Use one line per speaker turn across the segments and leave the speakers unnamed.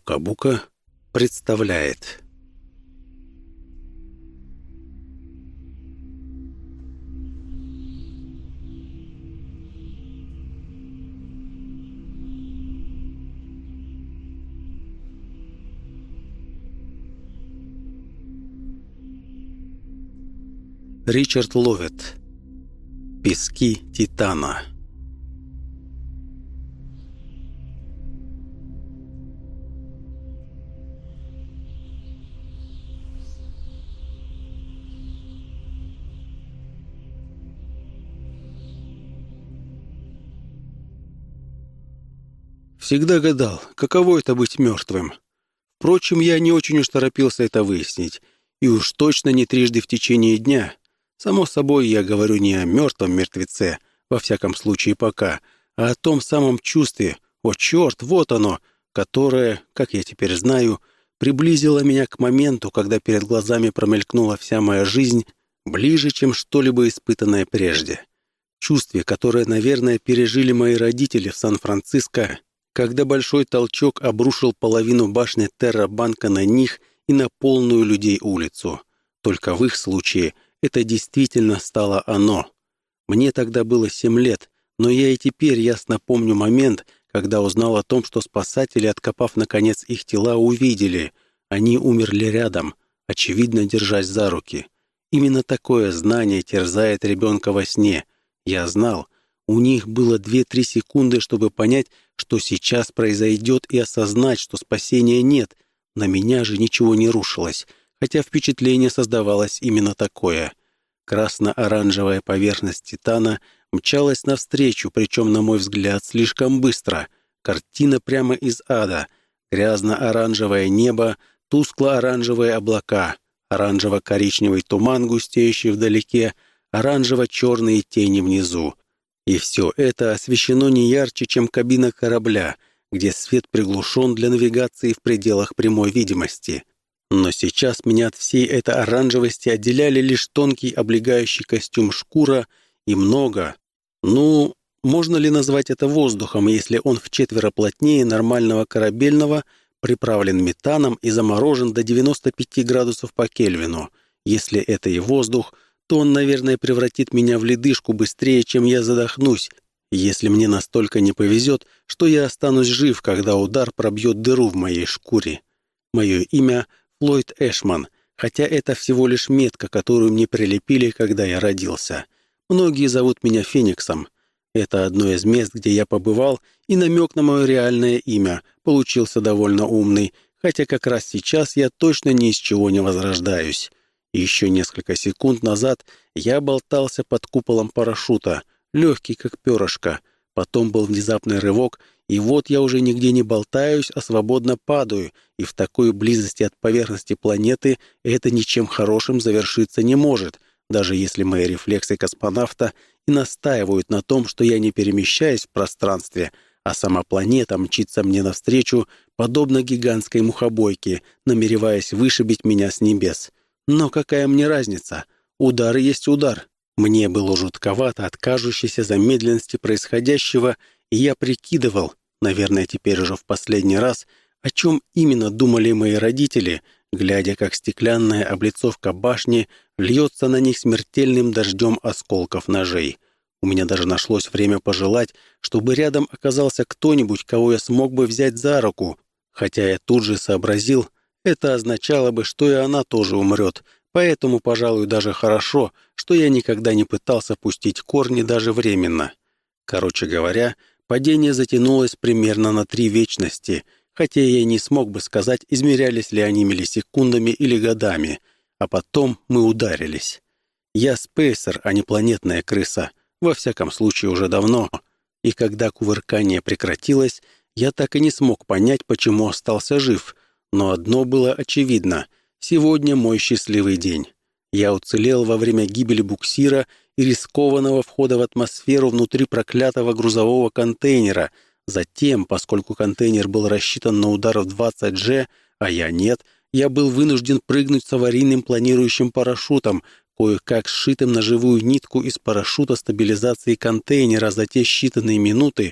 Бука-Бука представляет. Ричард Ловett. Пески Титана. Всегда гадал, каково это быть мертвым. Впрочем, я не очень уж торопился это выяснить, и уж точно не трижды в течение дня. Само собой, я говорю не о мертвом мертвеце, во всяком случае пока, а о том самом чувстве, о черт, вот оно, которое, как я теперь знаю, приблизило меня к моменту, когда перед глазами промелькнула вся моя жизнь ближе, чем что-либо испытанное прежде. Чувстве, которое, наверное, пережили мои родители в Сан-Франциско, когда большой толчок обрушил половину башни Терра-банка на них и на полную людей улицу. Только в их случае это действительно стало оно. Мне тогда было 7 лет, но я и теперь ясно помню момент, когда узнал о том, что спасатели, откопав наконец их тела, увидели. Они умерли рядом, очевидно, держась за руки. Именно такое знание терзает ребенка во сне. Я знал. У них было 2-3 секунды, чтобы понять, что сейчас произойдет, и осознать, что спасения нет. На меня же ничего не рушилось, хотя впечатление создавалось именно такое. Красно-оранжевая поверхность Титана мчалась навстречу, причем, на мой взгляд, слишком быстро. Картина прямо из ада. Грязно-оранжевое небо, тускло-оранжевые облака, оранжево-коричневый туман, густеющий вдалеке, оранжево-черные тени внизу. И все это освещено не ярче, чем кабина корабля, где свет приглушен для навигации в пределах прямой видимости. Но сейчас меня от всей этой оранжевости отделяли лишь тонкий облегающий костюм шкура и много. Можно ли назвать это воздухом, если он вчетверо плотнее нормального корабельного, приправлен метаном и заморожен до 95 градусов по Кельвину? Если это и воздух, то он, наверное, превратит меня в ледышку быстрее, чем я задохнусь, если мне настолько не повезет, что я останусь жив, когда удар пробьет дыру в моей шкуре. Мое имя Флойд Эшман, хотя это всего лишь метка, которую мне прилепили, когда я родился. Многие зовут меня Фениксом. Это одно из мест, где я побывал, и намек на мое реальное имя получился довольно умный, хотя как раз сейчас я точно ни из чего не возрождаюсь. Еще несколько секунд назад я болтался под куполом парашюта, легкий как перышко. Потом был внезапный рывок, и вот я уже нигде не болтаюсь, а свободно падаю, и в такой близости от поверхности планеты это ничем хорошим завершиться не может, даже если мои рефлексы космонавта и настаивают на том, что я не перемещаюсь в пространстве, а сама планета мчится мне навстречу, подобно гигантской мухобойке, намереваясь вышибить меня с небес. Но какая мне разница? Удар есть удар. Мне было жутковато от кажущейся замедленности происходящего, и я прикидывал, наверное, теперь уже в последний раз, о чем именно думали мои родители, глядя, как стеклянная облицовка башни льется на них смертельным дождем осколков ножей. У меня даже нашлось время пожелать, чтобы рядом оказался кто-нибудь, кого я смог бы взять за руку, хотя я тут же сообразил, это означало бы, что и она тоже умрет, поэтому, пожалуй, даже хорошо, что я никогда не пытался пустить корни даже временно. Короче говоря, падение затянулось примерно на 3 вечности, хотя я не смог бы сказать, измерялись ли они миллисекундами или годами, а потом мы ударились. Я спейсер, а не планетная крыса, во всяком случае уже давно, и когда кувыркание прекратилось, я так и не смог понять, почему остался жив. Но одно было очевидно — сегодня мой счастливый день. Я уцелел во время гибели буксира и рискованного входа в атмосферу внутри проклятого грузового контейнера. Затем, поскольку контейнер был рассчитан на удар в 20G, а я нет, я был вынужден прыгнуть с аварийным планирующим парашютом, кое-как сшитым на живую нитку из парашюта стабилизации контейнера за те считанные минуты,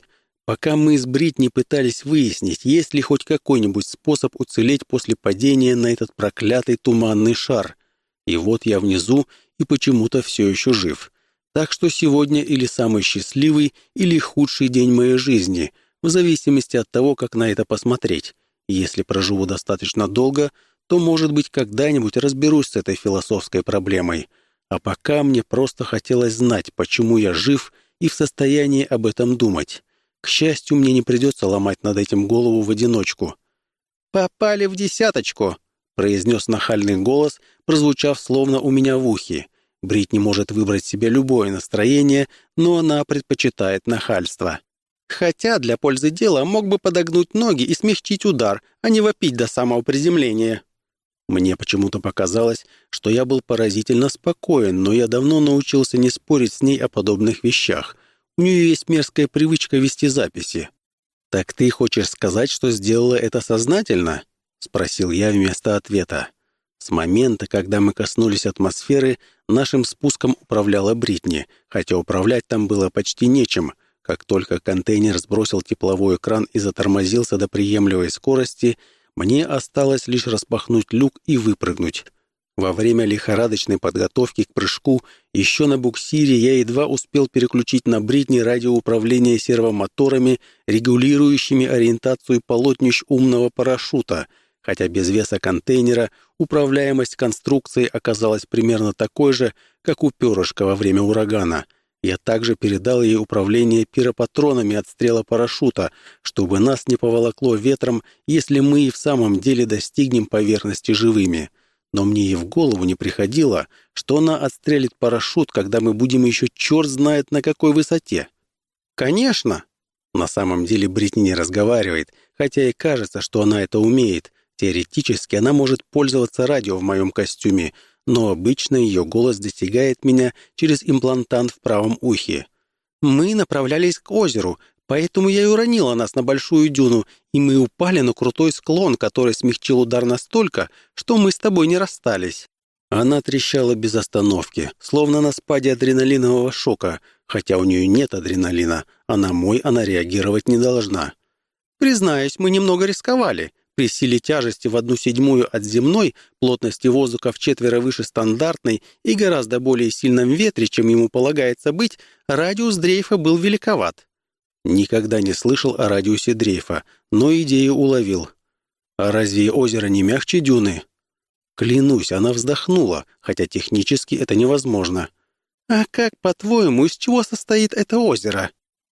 Пока мы с Бритни пытались выяснить, есть ли хоть какой-нибудь способ уцелеть после падения на этот проклятый туманный шар. И вот я внизу и почему-то все еще жив. Так что сегодня или самый счастливый, или худший день моей жизни, в зависимости от того, как на это посмотреть. Если проживу достаточно долго, то, может быть, когда-нибудь разберусь с этой философской проблемой. А пока мне просто хотелось знать, почему я жив и в состоянии об этом думать. К счастью, мне не придется ломать над этим голову в одиночку. «Попали в десяточку», — произнес нахальный голос, прозвучав словно у меня в ухе. Бритни может выбрать себе любое настроение, но она предпочитает нахальство. Хотя для пользы дела мог бы подогнуть ноги и смягчить удар, а не вопить до самого приземления. Мне почему-то показалось, что я был поразительно спокоен, но я давно научился не спорить с ней о подобных вещах. У нее есть мерзкая привычка вести записи. «Так ты хочешь сказать, что сделала это сознательно?» — спросил я вместо ответа. С момента, когда мы коснулись атмосферы, нашим спуском управляла Бритни, хотя управлять там было почти нечем. Как только контейнер сбросил тепловой экран и затормозился до приемлемой скорости, мне осталось лишь распахнуть люк и выпрыгнуть. Во время лихорадочной подготовки к прыжку еще на буксире я едва успел переключить на Бритни радиоуправление сервомоторами, регулирующими ориентацию полотнищ умного парашюта, хотя без веса контейнера управляемость конструкции оказалась примерно такой же, как у перышка во время урагана. Я также передал ей управление пиропатронами отстрела парашюта, чтобы нас не поволокло ветром, если мы и в самом деле достигнем поверхности живыми. Но мне и в голову не приходило, что она отстрелит парашют, когда мы будем еще черт знает на какой высоте. «Конечно!» На самом деле Бритни не разговаривает, хотя и кажется, что она это умеет. Теоретически она может пользоваться радио в моем костюме, но обычно ее голос достигает меня через имплантант в правом ухе. «Мы направлялись к озеру, поэтому я и уронила нас на большую дюну, и мы упали на крутой склон, который смягчил удар настолько, что мы с тобой не расстались». Она трещала без остановки, словно на спаде адреналинового шока, хотя у нее нет адреналина, а на мой она реагировать не должна. «Признаюсь, мы немного рисковали. При силе тяжести в 1/7 от земной, плотности воздуха вчетверо выше стандартной и гораздо более сильном ветре, чем ему полагается быть, радиус дрейфа был великоват». Никогда не слышал о радиусе дрейфа, но идею уловил. «А разве озеро не мягче дюны?» Клянусь, она вздохнула, хотя технически это невозможно. «А как, по-твоему, из чего состоит это озеро?»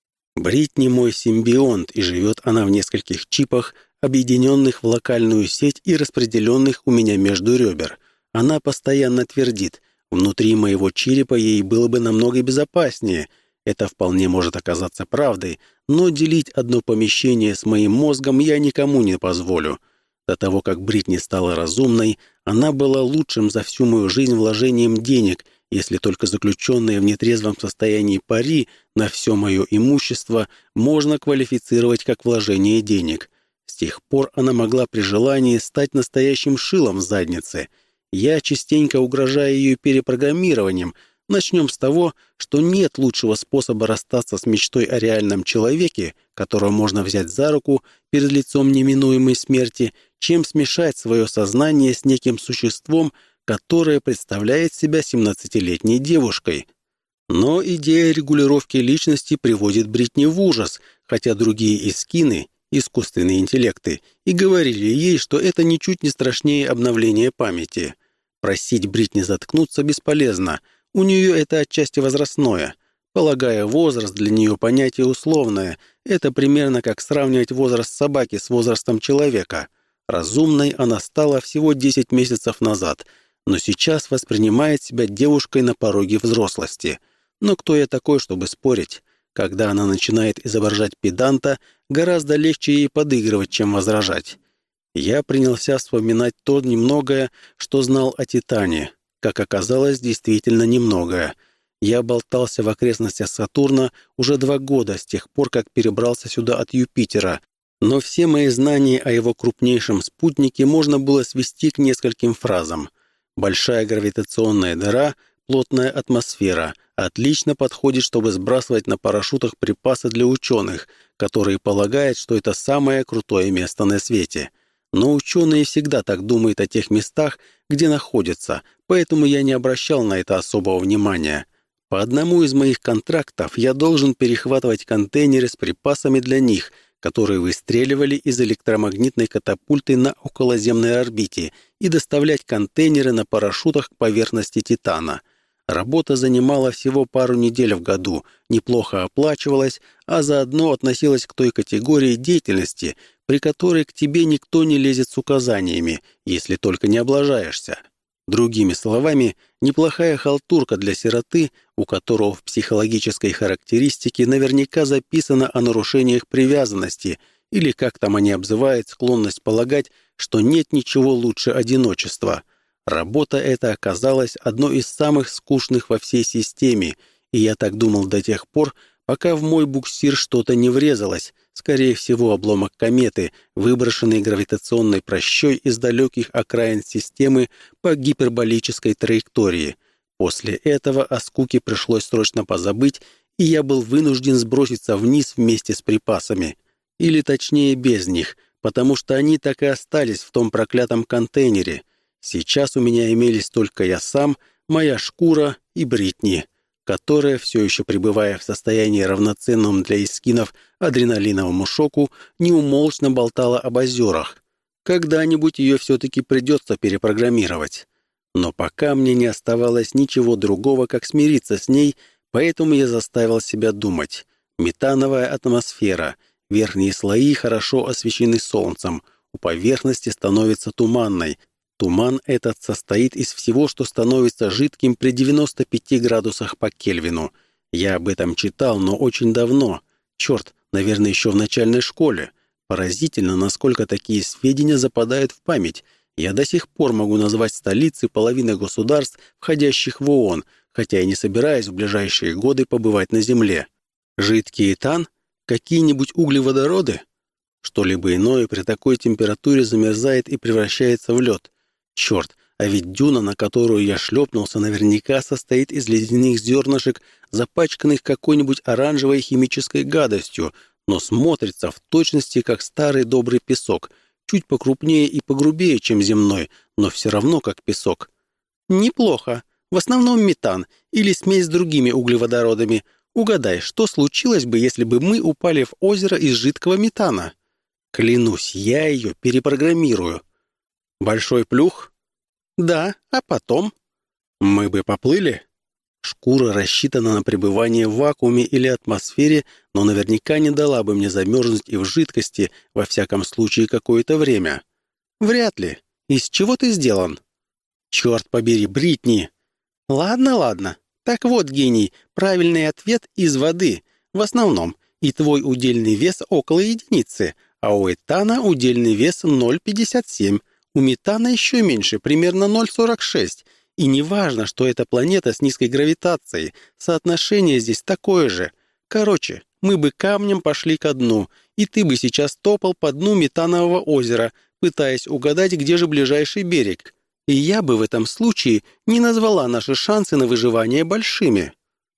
Бритни мой симбионт, и живет она в нескольких чипах, объединенных в локальную сеть и распределенных у меня между ребер. Она постоянно твердит: внутри моего черепа ей было бы намного безопаснее. Это вполне может оказаться правдой, но делить одно помещение с моим мозгом я никому не позволю. До того, как Бритни стала разумной, она была лучшим за всю мою жизнь вложением денег, если только заключенные в нетрезвом состоянии пари на все мое имущество можно квалифицировать как вложение денег. С тех пор она могла при желании стать настоящим шилом в заднице. Я частенько угрожаю ее перепрограммированием. Начнем с того, что нет лучшего способа расстаться с мечтой о реальном человеке, которого можно взять за руку перед лицом неминуемой смерти, чем смешать свое сознание с неким существом, которое представляет себя 17-летней девушкой. Но идея регулировки личности приводит Бритни в ужас, хотя другие эскины, искусственные интеллекты, и говорили ей, что это ничуть не страшнее обновления памяти. Просить Бритни заткнуться бесполезно, у нее это отчасти возрастное. Полагаю, возраст для нее понятие условное, это примерно как сравнивать возраст собаки с возрастом человека. Разумной она стала всего 10 месяцев назад, но сейчас воспринимает себя девушкой на пороге взрослости. Но кто я такой, чтобы спорить? Когда она начинает изображать педанта, гораздо легче ей подыгрывать, чем возражать. Я принялся вспоминать то немногое, что знал о Титане. Как оказалось, действительно немногое. Я болтался в окрестностях Сатурна уже 2 года, с тех пор, как перебрался сюда от Юпитера, но все мои знания о его крупнейшем спутнике можно было свести к нескольким фразам. Большая гравитационная дыра, плотная атмосфера, отлично подходит, чтобы сбрасывать на парашютах припасы для ученых, которые полагают, что это самое крутое место на свете. Но ученые всегда так думают о тех местах, где находятся, поэтому я не обращал на это особого внимания. По одному из моих контрактов я должен перехватывать контейнеры с припасами для них, которые выстреливали из электромагнитной катапульты на околоземной орбите, и доставлять контейнеры на парашютах к поверхности Титана. Работа занимала всего пару недель в году, неплохо оплачивалась, а заодно относилась к той категории деятельности, при которой к тебе никто не лезет с указаниями, если только не облажаешься. Другими словами, неплохая халтурка для сироты, у которого в психологической характеристике наверняка записано о нарушениях привязанности, или, как там они обзывают, склонность полагать, что нет ничего лучше одиночества. Работа эта оказалась одной из самых скучных во всей системе, и я так думал до тех пор, пока в мой буксир что-то не врезалось, скорее всего, обломок кометы, выброшенный гравитационной пращой из далеких окраин системы по гиперболической траектории. После этого о скуке пришлось срочно позабыть, и я был вынужден сброситься вниз вместе с припасами. Или точнее без них, потому что они так и остались в том проклятом контейнере. Сейчас у меня имелись только я сам, моя шкура и Бритни, которая, все еще пребывая в состоянии равноценном для эскинов адреналиновому шоку, неумолчно болтала об озерах. Когда-нибудь ее все-таки придется перепрограммировать. Но пока мне не оставалось ничего другого, как смириться с ней, поэтому я заставил себя думать. Метановая атмосфера, верхние слои хорошо освещены солнцем, у поверхности становится туманной. Туман этот состоит из всего, что становится жидким при 95 градусах по Кельвину. Я об этом читал, но очень давно. Черт, наверное, еще в начальной школе. Поразительно, насколько такие сведения западают в память. Я до сих пор могу назвать столицы половины государств, входящих в ООН, хотя и не собираюсь в ближайшие годы побывать на Земле. Жидкий этан? Какие-нибудь углеводороды? Что-либо иное при такой температуре замерзает и превращается в лед. Черт, а ведь дюна, на которую я шлепнулся, наверняка состоит из ледяных зернышек, запачканных какой-нибудь оранжевой химической гадостью, но смотрится в точности как старый добрый песок, чуть покрупнее и погрубее, чем земной, но все равно как песок. Неплохо. В основном метан или смесь с другими углеводородами. Угадай, что случилось бы, если бы мы упали в озеро из жидкого метана? Клянусь, я ее перепрограммирую. Большой плюх? Да, а потом? Мы бы поплыли? Шкура рассчитана на пребывание в вакууме или атмосфере, но наверняка не дала бы мне замерзнуть и в жидкости, во всяком случае, какое-то время. Вряд ли. Из чего ты сделан? Черт побери, Бритни! Ладно. Так вот, гений, правильный ответ из воды, в основном, и твой удельный вес около единицы, а у этана удельный вес 0,57. У метана еще меньше, примерно 0,46. И не важно, что это планета с низкой гравитацией, соотношение здесь такое же. Короче, мы бы камнем пошли ко дну, и ты бы сейчас топал по дну метанового озера, пытаясь угадать, где же ближайший берег. И я бы в этом случае не назвала наши шансы на выживание большими.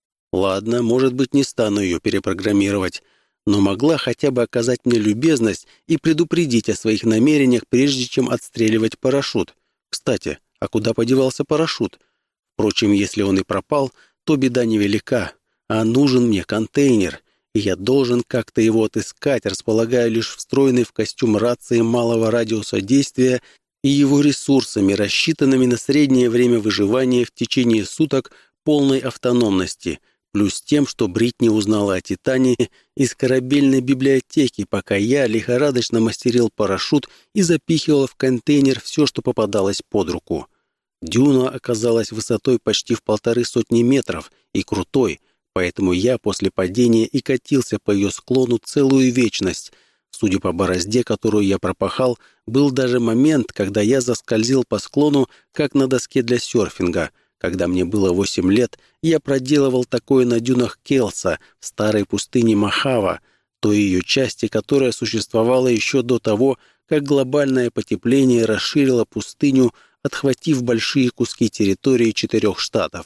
Ладно, может быть, не стану ее перепрограммировать, но могла хотя бы оказать мне любезность и предупредить о своих намерениях, прежде чем отстреливать парашют. Кстати, а куда подевался парашют? Впрочем, если он и пропал, то беда невелика, а нужен мне контейнер, и я должен как-то его отыскать, располагая лишь встроенной в костюм рации малого радиуса действия и его ресурсами, рассчитанными на среднее время выживания в течение суток полной автономности, плюс тем, что Бритни узнала о Титане из корабельной библиотеки, пока я лихорадочно мастерил парашют и запихивал в контейнер все, что попадалось под руку. Дюна оказалась высотой почти в 150 метров и крутой, поэтому я после падения и катился по ее склону целую вечность. Судя по борозде, которую я пропахал, был даже момент, когда я заскользил по склону, как на доске для серфинга. Когда мне было 8 лет, я проделывал такое на дюнах Келса в старой пустыне Мохава, той ее части, которая существовала еще до того, как глобальное потепление расширило пустыню, отхватив большие куски территории 4 штатов.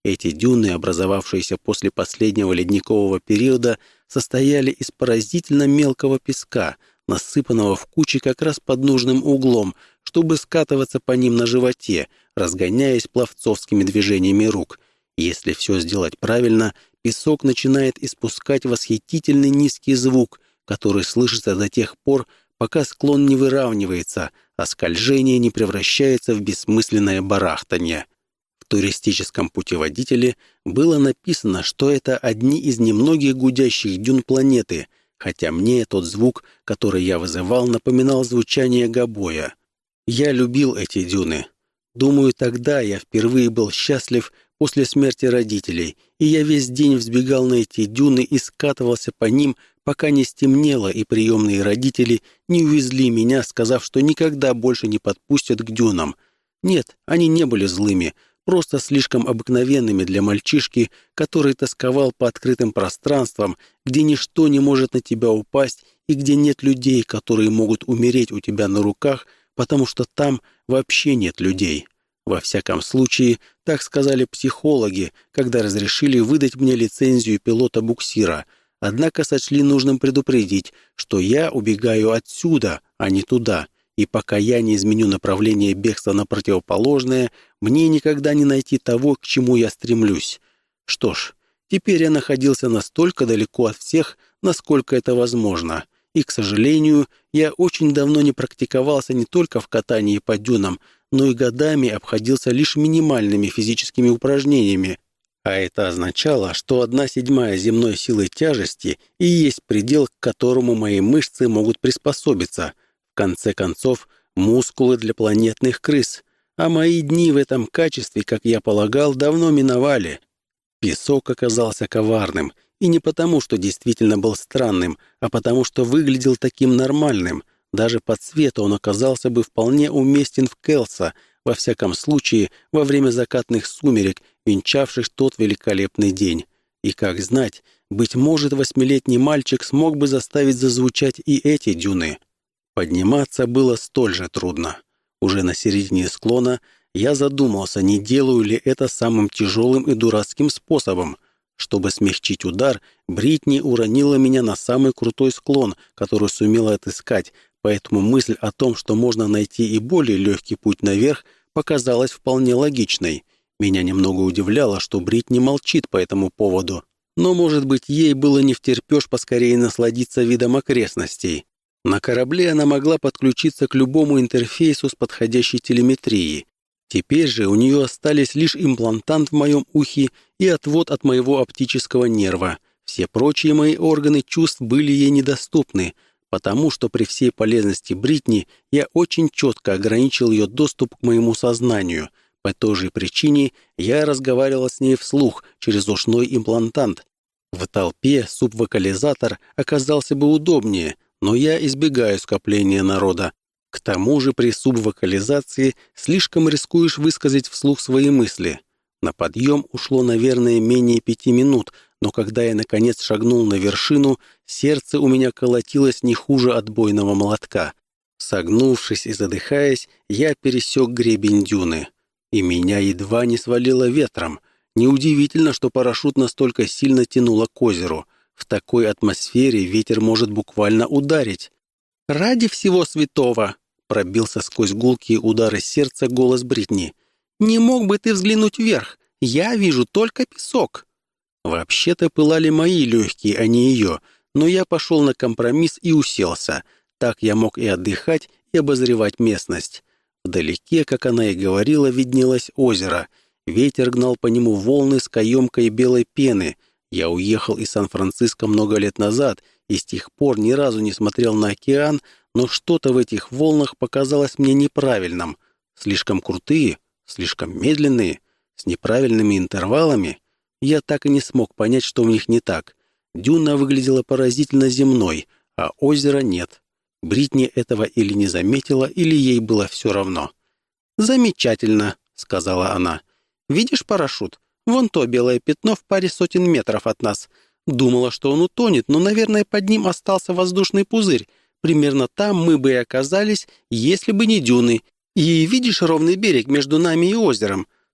Эти дюны, образовавшиеся после последнего ледникового периода, состояли из поразительно мелкого песка, насыпанного в кучи как раз под нужным углом, чтобы скатываться по ним на животе, разгоняясь пловцовскими движениями рук. Если все сделать правильно, песок начинает испускать восхитительный низкий звук, который слышится до тех пор, пока склон не выравнивается, а скольжение не превращается в бессмысленное барахтанье. В туристическом путеводителе было написано, что это одни из немногих гудящих дюн планеты, хотя мне тот звук, который я вызывал, напоминал звучание гобоя. Я любил эти дюны. Думаю, тогда я впервые был счастлив после смерти родителей, и я весь день взбегал на эти дюны и скатывался по ним, пока не стемнело, и приемные родители не увезли меня, сказав, что никогда больше не подпустят к дюнам. Нет, они не были злыми, просто слишком обыкновенными для мальчишки, который тосковал по открытым пространствам, где ничто не может на тебя упасть и где нет людей, которые могут умереть у тебя на руках, потому что там вообще нет людей. Во всяком случае, так сказали психологи, когда разрешили выдать мне лицензию пилота буксира, однако сочли нужным предупредить, что я убегаю отсюда, а не туда, и пока я не изменю направление бегства на противоположное, мне никогда не найти того, к чему я стремлюсь. Что ж, теперь я находился настолько далеко от всех, насколько это возможно, и, к сожалению, я очень давно не практиковался не только в катании по дюнам, но и годами обходился лишь минимальными физическими упражнениями, а это означало, что 1/7 земной силы тяжести и есть предел, к которому мои мышцы могут приспособиться. В конце концов, мускулы для планетных крыс, а мои дни в этом качестве, как я полагал, давно миновали. Песок оказался коварным, и не потому, что действительно был странным, а потому, что выглядел таким нормальным. Даже по цвету он оказался бы вполне уместен в Келса, во всяком случае, во время закатных сумерек, венчавших тот великолепный день. И как знать, быть может, 8-летний мальчик смог бы заставить зазвучать и эти дюны. Подниматься было столь же трудно. Уже на середине склона я задумался, не делаю ли это самым тяжелым и дурацким способом. Чтобы смягчить удар, Бритни уронила меня на самый крутой склон, который сумела отыскать, поэтому мысль о том, что можно найти и более легкий путь наверх, показалась вполне логичной. Меня немного удивляло, что Бритни молчит по этому поводу. Но, может быть, ей было невтерпеж поскорее насладиться видом окрестностей. На корабле она могла подключиться к любому интерфейсу с подходящей телеметрией. Теперь же у нее остались лишь имплантант в моем ухе и отвод от моего оптического нерва. Все прочие мои органы чувств были ей недоступны, потому что при всей полезности Бритни я очень четко ограничил ее доступ к моему сознанию. По той же причине я разговаривал с ней вслух через ушной имплантант. В толпе субвокализатор оказался бы удобнее, но я избегаю скопления народа. К тому же при субвокализации слишком рискуешь высказать вслух свои мысли. На подъем ушло, наверное, менее 5 минут, но когда я, наконец, шагнул на вершину, сердце у меня колотилось не хуже отбойного молотка. Согнувшись и задыхаясь, я пересек гребень дюны. И меня едва не свалило ветром. Неудивительно, что парашют настолько сильно тянуло к озеру. В такой атмосфере ветер может буквально ударить. «Ради всего святого!» — пробился сквозь гулкие удары сердца голос Бритни. «Не мог бы ты взглянуть вверх? Я вижу только песок». Вообще-то пылали мои легкие, а не ее, но я пошел на компромисс и уселся. Так я мог и отдыхать, и обозревать местность. Вдалеке, как она и говорила, виднелось озеро. Ветер гнал по нему волны с каемкой белой пены. Я уехал из Сан-Франциско много лет назад и с тех пор ни разу не смотрел на океан, но что-то в этих волнах показалось мне неправильным. Слишком крутые, слишком медленные, с неправильными интервалами. Я так и не смог понять, что в них не так. Дюна выглядела поразительно земной, а озера нет. Бритни этого или не заметила, или ей было все равно. «Замечательно», — сказала она. «Видишь парашют? Вон то белое пятно в паре сотен метров от нас. Думала, что он утонет, но, наверное, под ним остался воздушный пузырь. Примерно там мы бы и оказались, если бы не дюны. И видишь ровный берег между нами и озером?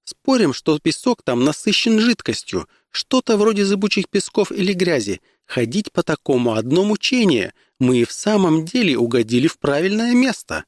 Спорим, что песок там насыщен жидкостью, что-то вроде зыбучих песков или грязи. Ходить по такому одно мучение. Мы и в самом деле угодили в правильное место».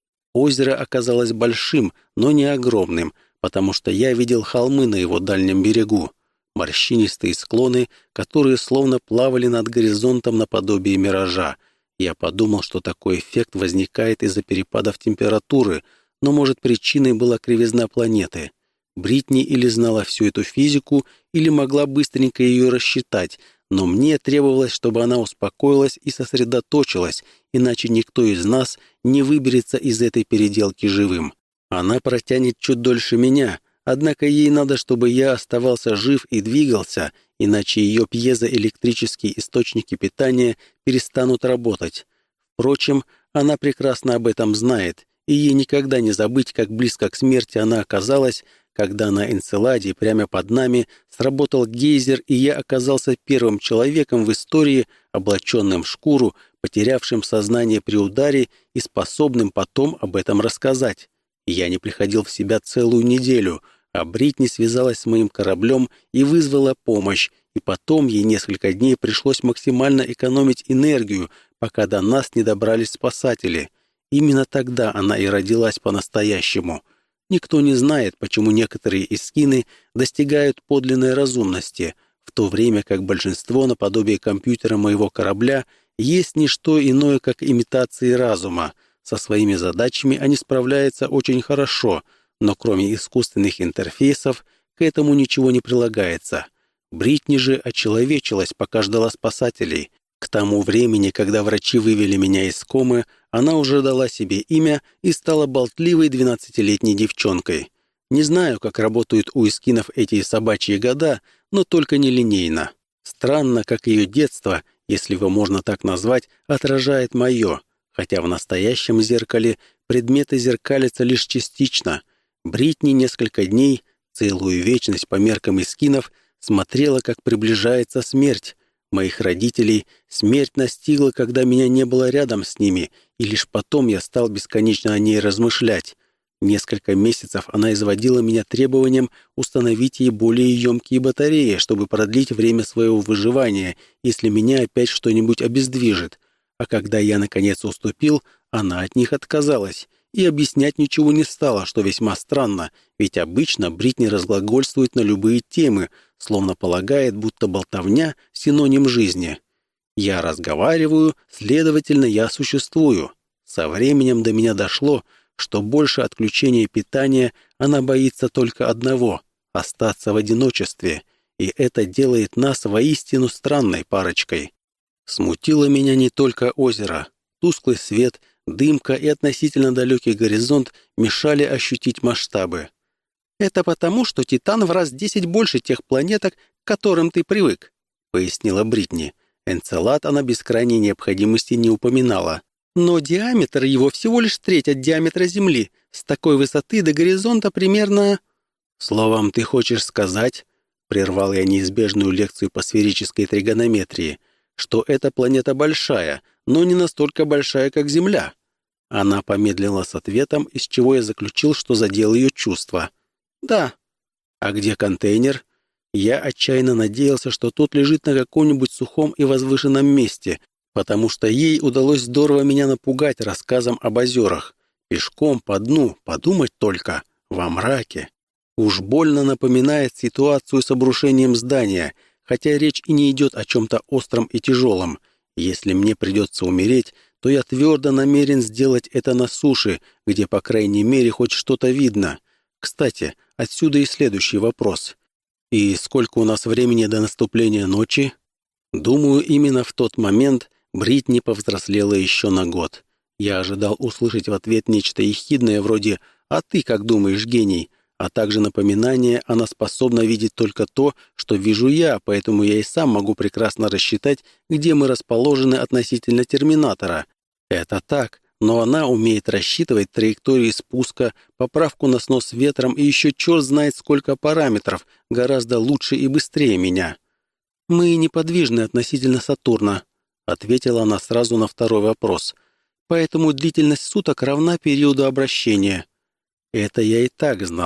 Озеро оказалось большим, но не огромным, потому что я видел холмы на его дальнем берегу. Морщинистые склоны, которые словно плавали над горизонтом наподобие миража. Я подумал, что такой эффект возникает из-за перепадов температуры, но, может, причиной была кривизна планеты. Бритни или знала всю эту физику, или могла быстренько ее рассчитать, но мне требовалось, чтобы она успокоилась и сосредоточилась, иначе никто из нас не выберется из этой переделки живым. Она протянет чуть дольше меня, однако ей надо, чтобы я оставался жив и двигался, иначе ее пьезоэлектрические источники питания перестанут работать. Впрочем, она прекрасно об этом знает, и ей никогда не забыть, как близко к смерти она оказалась, когда на Энцеладе прямо под нами сработал гейзер, и я оказался первым человеком в истории, облаченным в шкуру, потерявшим сознание при ударе и способным потом об этом рассказать. Я не приходил в себя целую неделю, а Бритни связалась с моим кораблем и вызвала помощь, и потом ей несколько дней пришлось максимально экономить энергию, пока до нас не добрались спасатели. Именно тогда она и родилась по-настоящему. Никто не знает, почему некоторые эскины достигают подлинной разумности, в то время как большинство наподобие компьютера моего корабля есть не что иное, как имитации разума. Со своими задачами они справляются очень хорошо, но кроме искусственных интерфейсов к этому ничего не прилагается. Бритни же очеловечилась, пока ждала спасателей. К тому времени, когда врачи вывели меня из комы, она уже дала себе имя и стала болтливой 12-летней девчонкой. Не знаю, как работают у эскинов эти собачьи года, но только нелинейно. Странно, как ее детство, если его можно так назвать, отражает мое, хотя в настоящем зеркале предметы зеркалятся лишь частично. Бритни несколько дней, целую вечность по меркам эскинов, смотрела, как приближается смерть. Моих родителей смерть настигла, когда меня не было рядом с ними, и лишь потом я стал бесконечно о ней размышлять. Несколько месяцев она изводила меня требованием установить ей более емкие батареи, чтобы продлить время своего выживания, если меня опять что-нибудь обездвижит. А когда я, наконец, уступил, она от них отказалась. И объяснять ничего не стала, что весьма странно, ведь обычно Бритни разглагольствует на любые темы, словно полагает, будто болтовня — синоним жизни. Я разговариваю, следовательно, я существую. Со временем до меня дошло, что больше отключения питания она боится только одного — остаться в одиночестве, и это делает нас воистину странной парочкой. Смутило меня не только озеро. Тусклый свет, дымка и относительно далекий горизонт мешали ощутить масштабы. «Это потому, что Титан в раз 10 больше тех планеток, к которым ты привык», — пояснила Бритни. Энцелад она без крайней необходимости не упоминала. «Но диаметр его всего лишь треть от диаметра Земли. С такой высоты до горизонта примерно...» «Словом, ты хочешь сказать...» — прервал я неизбежную лекцию по сферической тригонометрии, что эта планета большая, но не настолько большая, как Земля. Она помедлила с ответом, из чего я заключил, что задел ее чувства. «Да». «А где контейнер?» Я отчаянно надеялся, что тот лежит на каком-нибудь сухом и возвышенном месте, потому что ей удалось здорово меня напугать рассказом об озерах. Пешком по дну, подумать только, во мраке. Уж больно напоминает ситуацию с обрушением здания, хотя речь и не идет о чем-то остром и тяжелом. Если мне придется умереть, то я твердо намерен сделать это на суше, где, по крайней мере, хоть что-то видно. Кстати, отсюда и следующий вопрос. И сколько у нас времени до наступления ночи? Думаю, именно в тот момент Бритни повзрослела еще на год. Я ожидал услышать в ответ нечто ехидное вроде «А ты как думаешь, гений?», а также напоминание, она способна видеть только то, что вижу я, поэтому я и сам могу прекрасно рассчитать, где мы расположены относительно терминатора. Это так, но она умеет рассчитывать траектории спуска, поправку на снос ветром и еще черт знает сколько параметров, гораздо лучше и быстрее меня. «Мы неподвижны относительно Сатурна», — ответила она сразу на второй вопрос. «Поэтому длительность суток равна периоду обращения». Это я и так знал,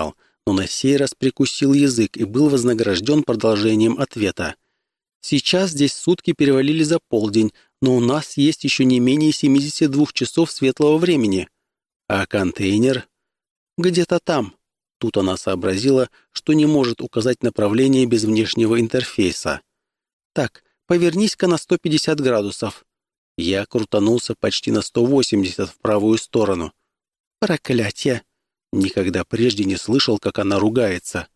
но на сей раз прикусил язык и был вознагражден продолжением ответа. «Сейчас здесь сутки перевалили за полдень, но у нас есть еще не менее 72 часов светлого времени. А контейнер? Где-то там». Тут она сообразила, что не может указать направление без внешнего интерфейса. «Так, повернись-ка на 150 градусов». Я крутанулся почти на 180 в правую сторону. «Проклятье!» Никогда прежде не слышал, как она ругается.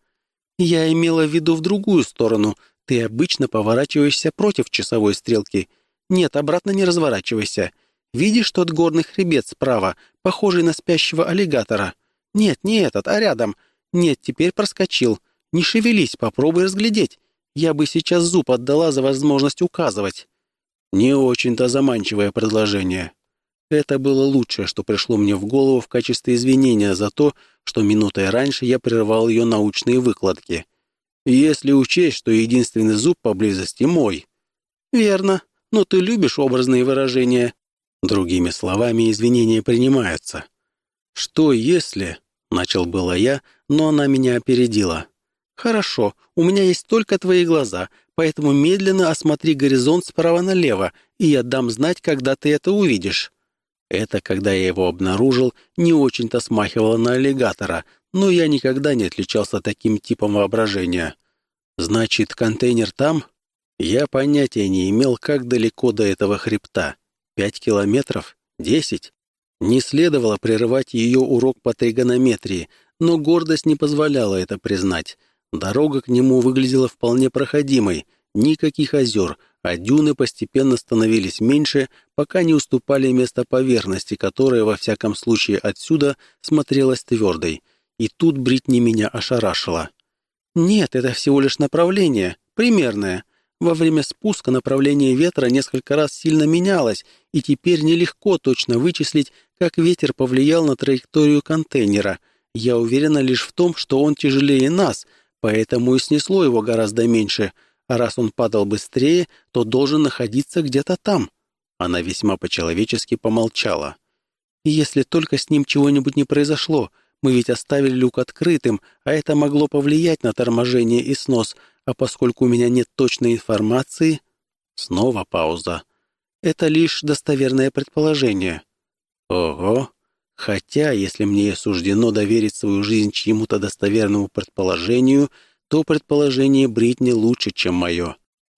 «Я имела в виду в другую сторону. Ты обычно поворачиваешься против часовой стрелки. Нет, обратно не разворачивайся. Видишь тот горный хребет справа, похожий на спящего аллигатора? Нет, не этот, а рядом. Нет, теперь проскочил. Не шевелись, попробуй разглядеть. Я бы сейчас зуб отдала за возможность указывать». Не очень-то заманчивое предложение. Это было лучшее, что пришло мне в голову в качестве извинения за то, что минутой раньше я прервал ее научные выкладки. Если учесть, что единственный зуб поблизости мой. Верно, но ты любишь образные выражения. Другими словами, извинения принимаются. Что если... Начал было я, но она меня опередила. «Хорошо, у меня есть только твои глаза, поэтому медленно осмотри горизонт справа налево, и я дам знать, когда ты это увидишь». Это, когда я его обнаружил, не очень-то смахивало на аллигатора, но я никогда не отличался таким типом воображения. «Значит, контейнер там?» Я понятия не имел, как далеко до этого хребта. 5 километров? 10? Не следовало прерывать ее урок по тригонометрии, но гордость не позволяла это признать. Дорога к нему выглядела вполне проходимой. Никаких озер, а дюны постепенно становились меньше, пока не уступали место поверхности, которая, во всяком случае, отсюда смотрелась твердой. И тут Бритни меня ошарашила. «Нет, это всего лишь направление, примерное. Во время спуска направление ветра несколько раз сильно менялось, и теперь нелегко точно вычислить, как ветер повлиял на траекторию контейнера. Я уверена лишь в том, что он тяжелее нас, поэтому и снесло его гораздо меньше, а раз он падал быстрее, то должен находиться где-то там». Она весьма по-человечески помолчала. «Если только с ним чего-нибудь не произошло, мы ведь оставили люк открытым, а это могло повлиять на торможение и снос, а поскольку у меня нет точной информации...» Снова пауза. «Это лишь достоверное предположение». «Ого! Хотя, если мне и суждено доверить свою жизнь чьему-то достоверному предположению, то предположение Бритни лучше, чем мое.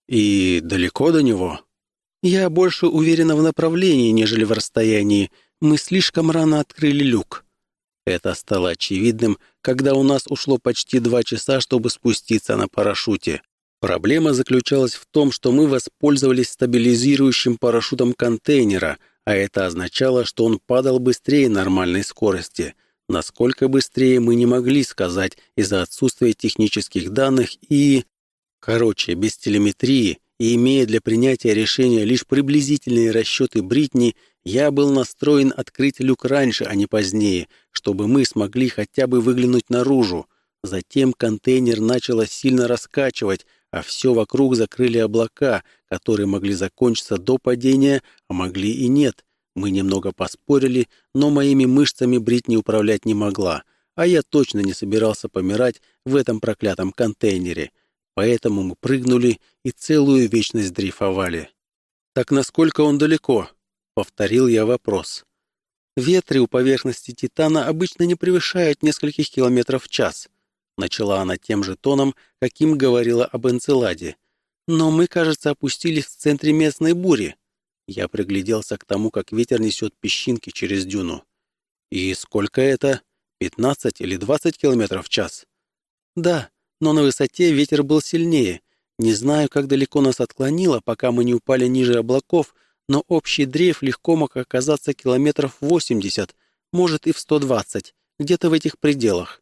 И далеко до него?» «Я больше уверена в направлении, нежели в расстоянии. Мы слишком рано открыли люк». Это стало очевидным, когда у нас ушло почти 2 часа, чтобы спуститься на парашюте. Проблема заключалась в том, что мы воспользовались стабилизирующим парашютом контейнера, а это означало, что он падал быстрее нормальной скорости. Насколько быстрее мы не могли сказать из-за отсутствия технических данных и... Короче, без телеметрии и имея для принятия решения лишь приблизительные расчеты Бритни, я был настроен открыть люк раньше, а не позднее, чтобы мы смогли хотя бы выглянуть наружу. Затем контейнер начало сильно раскачивать, а все вокруг закрыли облака, которые могли закончиться до падения, а могли и нет. Мы немного поспорили, но моими мышцами Бритни управлять не могла, а я точно не собирался помирать в этом проклятом контейнере. Поэтому мы прыгнули и целую вечность дрейфовали. «Так насколько он далеко?» — повторил я вопрос. «Ветры у поверхности Титана обычно не превышают нескольких километров в час», — начала она тем же тоном, каким говорила об Энцеладе. «Но мы, кажется, опустились в центре местной бури». Я пригляделся к тому, как ветер несет песчинки через дюну. «И сколько это? 15 или 20 километров в час?» «Да, но на высоте ветер был сильнее. Не знаю, как далеко нас отклонило, пока мы не упали ниже облаков, но общий дрейф легко мог оказаться километров 80, может и в 120, где-то в этих пределах».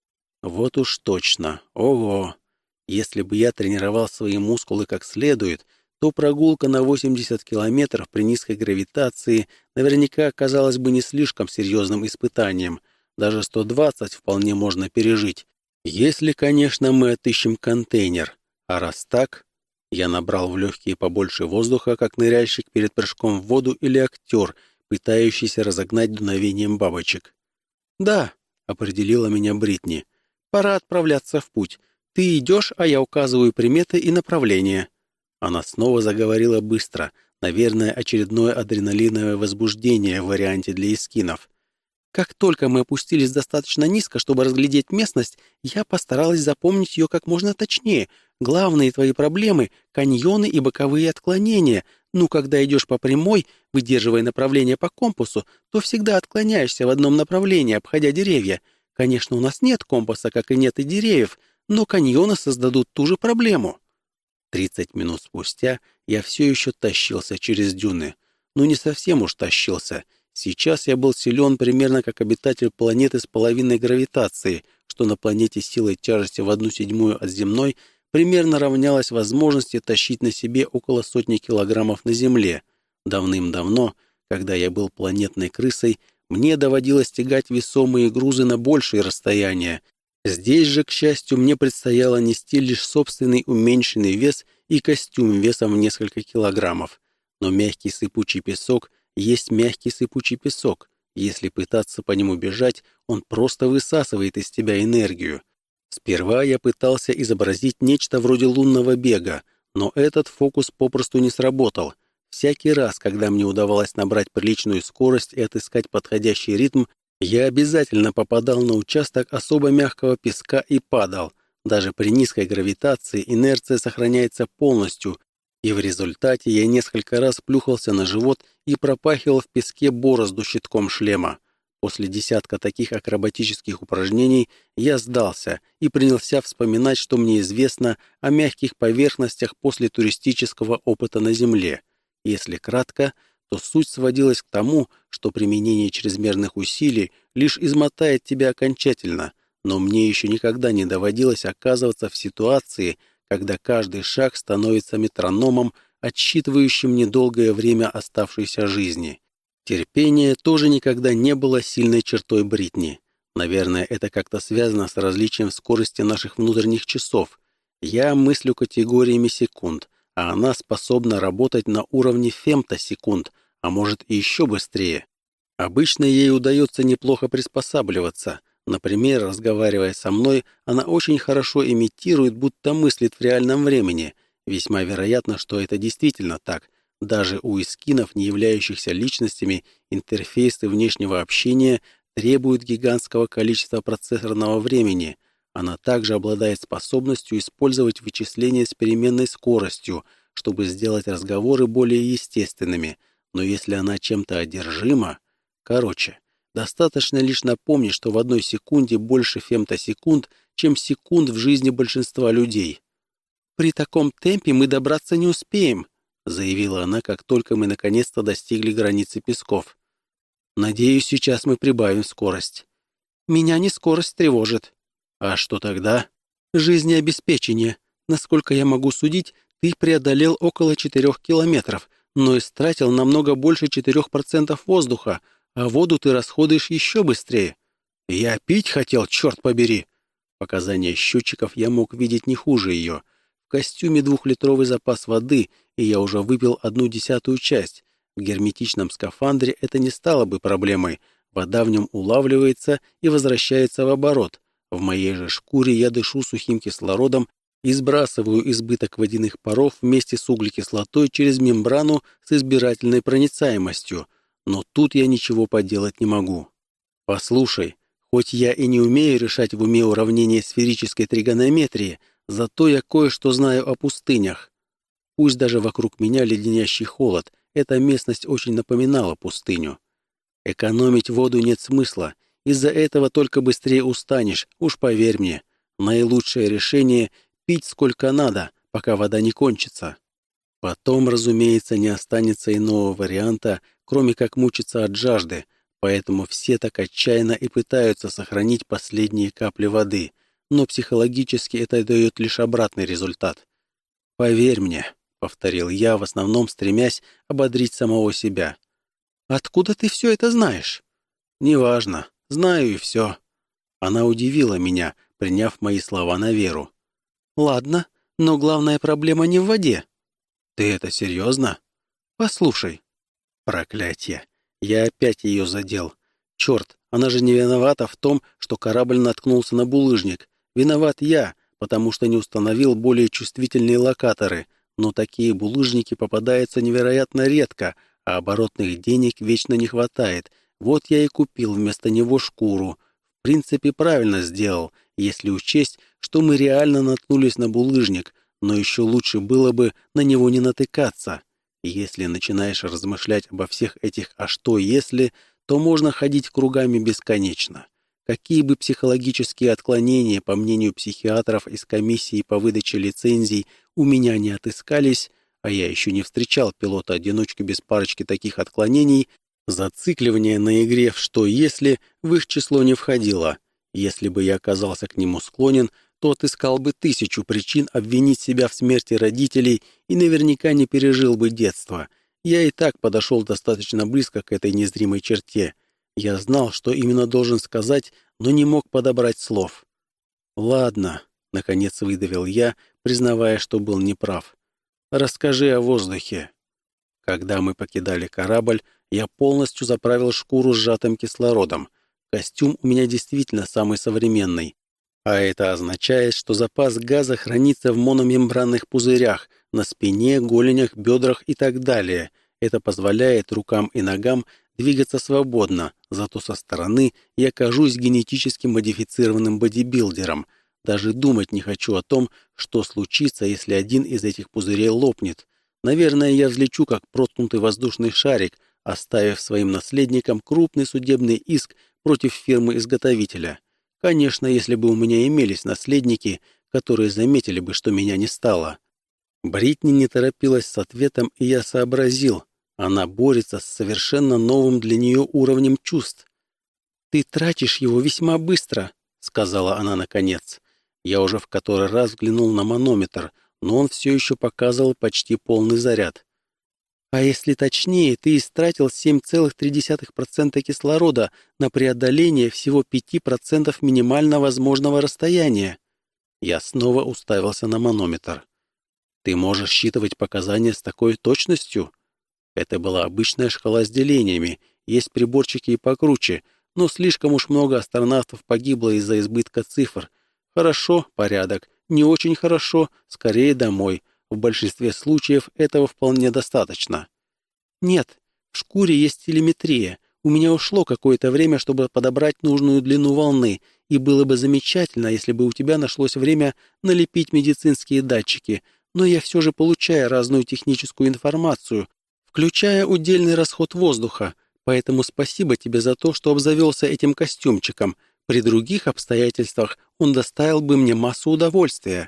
Вот уж точно. Ого! Если бы я тренировал свои мускулы как следует, то прогулка на 80 километров при низкой гравитации наверняка оказалась бы не слишком серьезным испытанием. Даже 120 вполне можно пережить. Если, конечно, мы отыщем контейнер. А раз так, я набрал в легкие побольше воздуха, как ныряльщик перед прыжком в воду или актер, пытающийся разогнать дуновением бабочек. «Да», — определила меня Бритни, — пора отправляться в путь. Ты идешь, а я указываю приметы и направление». Она снова заговорила быстро, наверное, очередное адреналиновое возбуждение в варианте для эскинов. «Как только мы опустились достаточно низко, чтобы разглядеть местность, я постаралась запомнить ее как можно точнее. Главные твои проблемы — каньоны и боковые отклонения. Ну, когда идешь по прямой, выдерживая направление по компасу, то всегда отклоняешься в одном направлении, обходя деревья. Конечно, у нас нет компаса, как и нет и деревьев, но каньоны создадут ту же проблему». 30 минут спустя я все еще тащился через дюны. Ну, не совсем уж тащился. Сейчас я был силен примерно как обитатель планеты с половиной гравитации, что на планете силой тяжести в 1/7 от земной примерно равнялось возможности тащить на себе около 100 килограммов на Земле. Давным-давно, когда я был планетной крысой, мне доводилось тягать весомые грузы на большие расстояния. Здесь же, к счастью, мне предстояло нести лишь собственный уменьшенный вес и костюм весом в несколько килограммов. Но мягкий сыпучий песок есть мягкий сыпучий песок. Если пытаться по нему бежать, он просто высасывает из тебя энергию. Сперва я пытался изобразить нечто вроде лунного бега, но этот фокус попросту не сработал. Всякий раз, когда мне удавалось набрать приличную скорость и отыскать подходящий ритм, я обязательно попадал на участок особо мягкого песка и падал. Даже при низкой гравитации инерция сохраняется полностью, и в результате я несколько раз плюхался на живот и пропахивал в песке борозду щитком шлема. После десятка таких акробатических упражнений я сдался и принялся вспоминать, что мне известно о мягких поверхностях после туристического опыта на Земле. Если кратко, то суть сводилась к тому, что применение чрезмерных усилий лишь измотает тебя окончательно, но мне еще никогда не доводилось оказываться в ситуации, когда каждый шаг становится метрономом, отсчитывающим недолгое время оставшейся жизни. Терпение тоже никогда не было сильной чертой Бритни. Наверное, это как-то связано с различием скорости наших внутренних часов. Я мыслю категориями секунд, а она способна работать на уровне фемтосекунд, а может и еще быстрее. Обычно ей удается неплохо приспосабливаться. Например, разговаривая со мной, она очень хорошо имитирует, будто мыслит в реальном времени. Весьма вероятно, что это действительно так. Даже у эскинов, не являющихся личностями, интерфейсы внешнего общения требуют гигантского количества процессорного времени. Она также обладает способностью использовать вычисления с переменной скоростью, чтобы сделать разговоры более естественными. Но если она чем-то одержима... Короче, достаточно лишь напомнить, что в 1 секунде больше фемтосекунд, чем секунд в жизни большинства людей. «При таком темпе мы добраться не успеем», заявила она, как только мы наконец-то достигли границы песков. «Надеюсь, сейчас мы прибавим скорость». «Меня не скорость тревожит». «А что тогда?» «Жизнеобеспечение. Насколько я могу судить, ты преодолел около 4 километров, но истратил намного больше 4% воздуха, а воду ты расходуешь еще быстрее». «Я пить хотел, черт побери!» Показания счетчиков я мог видеть не хуже ее. В костюме 2-литровый запас воды, и я уже выпил 1/10 часть. В герметичном скафандре это не стало бы проблемой. Вода в нем улавливается и возвращается в оборот. В моей же шкуре я дышу сухим кислородом и сбрасываю избыток водяных паров вместе с углекислотой через мембрану с избирательной проницаемостью. Но тут я ничего поделать не могу. Послушай, хоть я и не умею решать в уме уравнения сферической тригонометрии, зато я кое-что знаю о пустынях. Пусть даже вокруг меня леденящий холод, эта местность очень напоминала пустыню. Экономить воду нет смысла, из-за этого только быстрее устанешь, уж поверь мне. Наилучшее решение — пить сколько надо, пока вода не кончится. Потом, разумеется, не останется иного варианта, кроме как мучиться от жажды, поэтому все так отчаянно и пытаются сохранить последние капли воды, но психологически это дает лишь обратный результат. «Поверь мне», — повторил я, в основном стремясь ободрить самого себя. «Откуда ты все это знаешь?» «Неважно, знаю и все». Она удивила меня, приняв мои слова на веру. «Ладно, но главная проблема не в воде». «Ты это серьезно?» «Послушай». Проклятье. Я опять ее задел. Черт, она же не виновата в том, что корабль наткнулся на булыжник. Виноват я, потому что не установил более чувствительные локаторы, но такие булыжники попадаются невероятно редко, а оборотных денег вечно не хватает. Вот я и купил вместо него шкуру. В принципе, правильно сделал, если учесть, что мы реально наткнулись на булыжник, но еще лучше было бы на него не натыкаться. Если начинаешь размышлять обо всех этих «а что если», то можно ходить кругами бесконечно. Какие бы психологические отклонения, по мнению психиатров из комиссии по выдаче лицензий, у меня не отыскались, а я еще не встречал пилота-одиночки без парочки таких отклонений, зацикливание на игре в «что если» в их число не входило. Если бы я оказался к нему склонен, то отыскал бы 1000 причин обвинить себя в смерти родителей и наверняка не пережил бы детство. Я и так подошел достаточно близко к этой незримой черте. Я знал, что именно должен сказать, но не мог подобрать слов. «Ладно», — наконец выдавил я, признавая, что был неправ. «Расскажи о воздухе». Когда мы покидали корабль, я полностью заправил шкуру сжатым кислородом. Костюм у меня действительно самый современный. А это означает, что запас газа хранится в мономембранных пузырях, на спине, голенях, бедрах и так далее. Это позволяет рукам и ногам двигаться свободно, зато со стороны я кажусь генетически модифицированным бодибилдером. Даже думать не хочу о том, что случится, если один из этих пузырей лопнет. Наверное, я взлечу, как проткнутый воздушный шарик, оставив своим наследникам крупный судебный иск против фирмы-изготовителя. Конечно, если бы у меня имелись наследники, которые заметили бы, что меня не стало. Бритни не торопилась с ответом, и я сообразил. Она борется с совершенно новым для нее уровнем чувств. «Ты тратишь его весьма быстро», — сказала она наконец. Я уже в который раз взглянул на манометр, но он все еще показывал почти полный заряд. «А если точнее, ты истратил 7,3% кислорода на преодоление всего 5% минимально возможного расстояния». Я снова уставился на манометр. «Ты можешь считывать показания с такой точностью?» Это была обычная шкала с делениями, есть приборчики и покруче, но слишком уж много астронавтов погибло из-за избытка цифр. Хорошо, порядок, не очень хорошо, скорее домой. В большинстве случаев этого вполне достаточно. Нет, в шкуре есть телеметрия. У меня ушло какое-то время, чтобы подобрать нужную длину волны, и было бы замечательно, если бы у тебя нашлось время налепить медицинские датчики, но я все же получаю разную техническую информацию, включая удельный расход воздуха, поэтому спасибо тебе за то, что обзавелся этим костюмчиком. При других обстоятельствах он доставил бы мне массу удовольствия».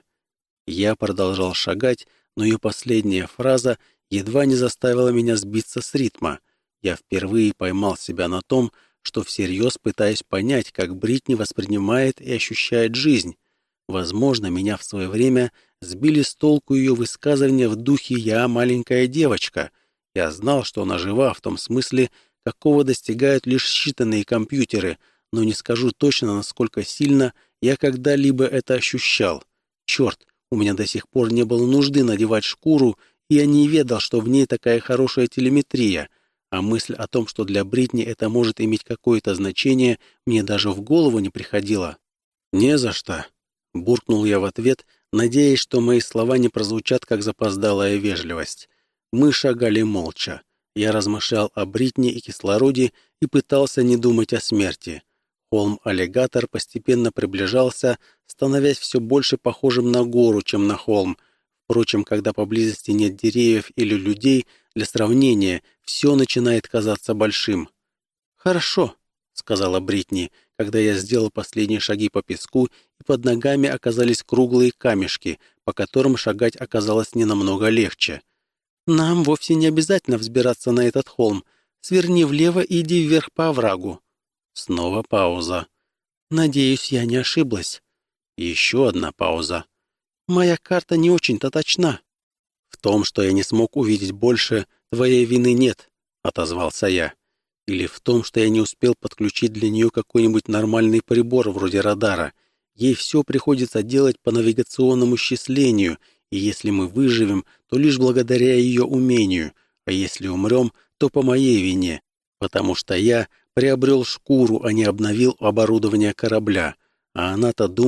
Я продолжал шагать, но ее последняя фраза едва не заставила меня сбиться с ритма. Я впервые поймал себя на том, что всерьез пытаюсь понять, как Бритни воспринимает и ощущает жизнь. Возможно, меня в свое время сбили с толку ее высказывания в духе «я маленькая девочка». Я знал, что она жива в том смысле, какого достигают лишь считанные компьютеры, но не скажу точно, насколько сильно я когда-либо это ощущал. Черт, у меня до сих пор не было нужды надевать шкуру, и я не ведал, что в ней такая хорошая телеметрия, а мысль о том, что для Бритни это может иметь какое-то значение, мне даже в голову не приходила. «Не за что», — буркнул я в ответ, надеясь, что мои слова не прозвучат как запоздалая вежливость. Мы шагали молча. Я размышлял о Бритни и кислороде и пытался не думать о смерти. Холм-аллигатор постепенно приближался, становясь все больше похожим на гору, чем на холм. Впрочем, когда поблизости нет деревьев или людей, для сравнения, все начинает казаться большим. «Хорошо», — сказала Бритни, когда я сделал последние шаги по песку, и под ногами оказались круглые камешки, по которым шагать оказалось не намного легче. «Нам вовсе не обязательно взбираться на этот холм. Сверни влево и иди вверх по оврагу». Снова пауза. «Надеюсь, я не ошиблась». Еще одна пауза. «Моя карта не очень-то точна». «В том, что я не смог увидеть больше, твоей вины нет», — отозвался я. «Или в том, что я не успел подключить для нее какой-нибудь нормальный прибор вроде радара. Ей все приходится делать по навигационному счислению, и если мы выживем, то лишь благодаря ее умению, а если умрем, то по моей вине, потому что я приобрел шкуру, а не обновил оборудование корабля, а она-то думает,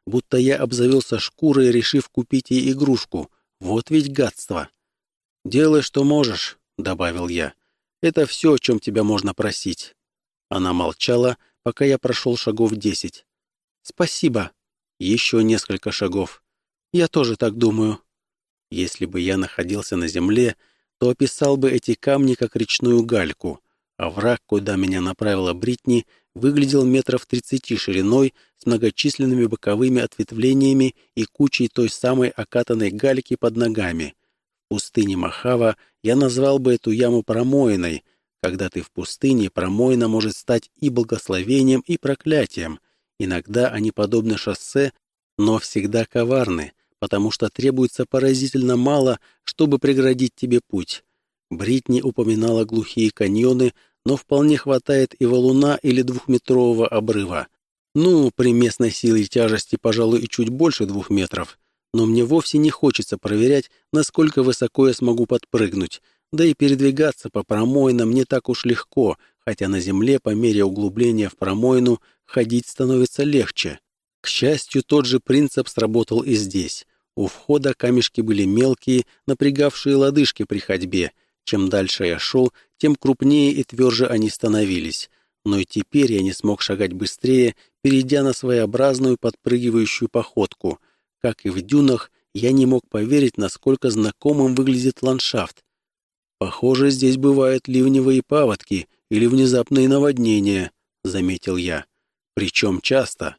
будто я обзавелся шкурой, решив купить ей игрушку. Вот ведь гадство. «Делай, что можешь», — добавил я. «Это все, о чем тебя можно просить». Она молчала, пока я прошел шагов 10. «Спасибо». Еще несколько шагов. «Я тоже так думаю». Если бы я находился на земле, то описал бы эти камни как речную гальку, а враг, куда меня направила Бритни, выглядел метров 30 шириной с многочисленными боковыми ответвлениями и кучей той самой окатанной гальки под ногами. В пустыне Мохава я назвал бы эту яму промоиной. Когда ты в пустыне, промоина может стать и благословением, и проклятием. Иногда они подобны шоссе, но всегда коварны, потому что требуется поразительно мало, чтобы преградить тебе путь. Бритни упоминала глухие каньоны, но вполне хватает и валуна или 2-метрового обрыва. Ну, при местной силе тяжести, пожалуй, и чуть больше 2 метров. Но мне вовсе не хочется проверять, насколько высоко я смогу подпрыгнуть. Да и передвигаться по промоинам не так уж легко, хотя на земле по мере углубления в промоину ходить становится легче. К счастью, тот же принцип сработал и здесь. У входа камешки были мелкие, напрягавшие лодыжки при ходьбе. Чем дальше я шел, тем крупнее и тверже они становились. Но и теперь я не смог шагать быстрее, перейдя на своеобразную подпрыгивающую походку. Как и в дюнах, я не мог поверить, насколько знакомым выглядит ландшафт. «Похоже, здесь бывают ливневые паводки или внезапные наводнения», — заметил я. «Причем часто».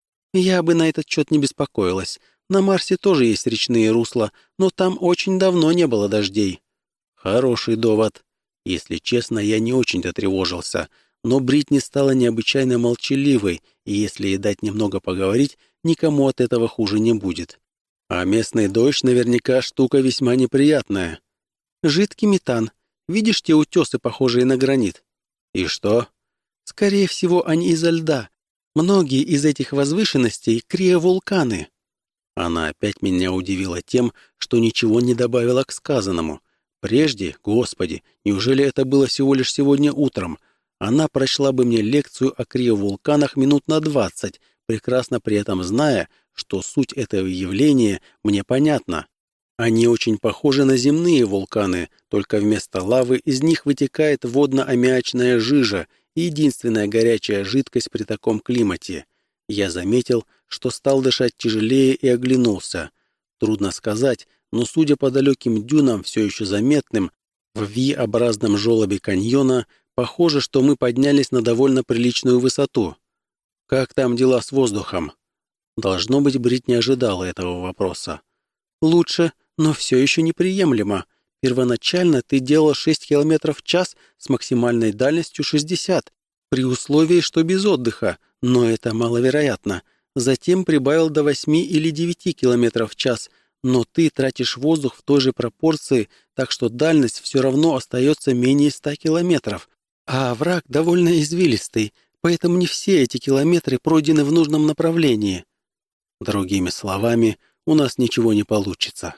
«Я бы на этот счет не беспокоилась. На Марсе тоже есть речные русла, но там очень давно не было дождей». «Хороший довод. Если честно, я не очень-то тревожился, но Бритни стала необычайно молчаливой, и если ей дать немного поговорить, никому от этого хуже не будет. А местный дождь наверняка штука весьма неприятная». «Жидкий метан. Видишь те утесы, похожие на гранит?» «И что?» «Скорее всего, они изо льда. Многие из этих возвышенностей — криовулканы». Она опять меня удивила тем, что ничего не добавила к сказанному. Прежде, Господи, неужели это было всего лишь сегодня утром? Она прочла бы мне лекцию о криовулканах минут на 20, прекрасно при этом зная, что суть этого явления мне понятна. Они очень похожи на земные вулканы, только вместо лавы из них вытекает водно-аммиачная жижа, единственная горячая жидкость при таком климате. Я заметил, что стал дышать тяжелее и оглянулся. Трудно сказать, но, судя по далеким дюнам, все еще заметным, в V-образном желобе каньона, похоже, что мы поднялись на довольно приличную высоту. «Как там дела с воздухом?» Должно быть, Брит не ожидала этого вопроса. «Лучше, но все еще неприемлемо. Первоначально ты делал 6 км в час с максимальной дальностью 60, при условии, что без отдыха, но это маловероятно. Затем прибавил до 8 или 9 км в час, но ты тратишь воздух в той же пропорции, так что дальность все равно остается менее 100 километров. А враг довольно извилистый, поэтому не все эти километры пройдены в нужном направлении. Другими словами, у нас ничего не получится».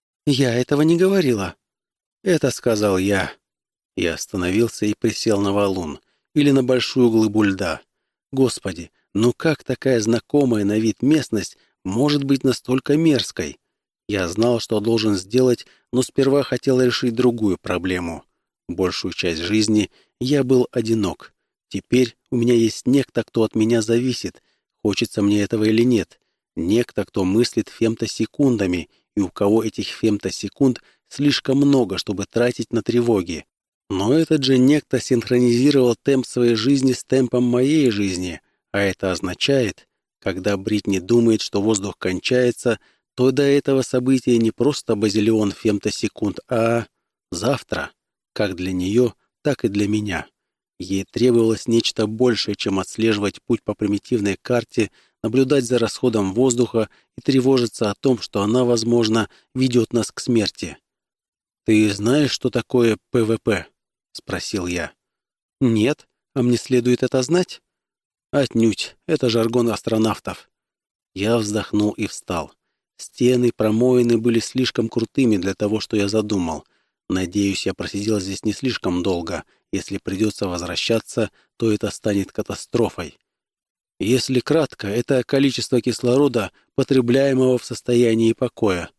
«Я этого не говорила». «Это сказал я». Я остановился и присел на валун или на большую глыбу льда. Господи, ну как такая знакомая на вид местность может быть настолько мерзкой? Я знал, что должен сделать, но сперва хотел решить другую проблему. Большую часть жизни я был одинок. Теперь у меня есть некто, кто от меня зависит, хочется мне этого или нет. Некто, кто мыслит фемтосекундами, и у кого этих фемтосекунд слишком много, чтобы тратить на тревоги. Но этот же некто синхронизировал темп своей жизни с темпом моей жизни, а это означает, когда Бритни думает, что воздух кончается, то до этого события не просто базиллион фемтосекунд, а завтра, как для нее, так и для меня. Ей требовалось нечто большее, чем отслеживать путь по примитивной карте, наблюдать за расходом воздуха и тревожиться о том, что она, возможно, ведет нас к смерти. «Ты знаешь, что такое ПВП?» — спросил я. «Нет, а мне следует это знать?» «Отнюдь, это жаргон астронавтов». Я вздохнул и встал. Стены, промоины были слишком крутыми для того, что я задумал. Надеюсь, я просидел здесь не слишком долго. Если придется возвращаться, то это станет катастрофой. Если кратко, это количество кислорода, потребляемого в состоянии покоя.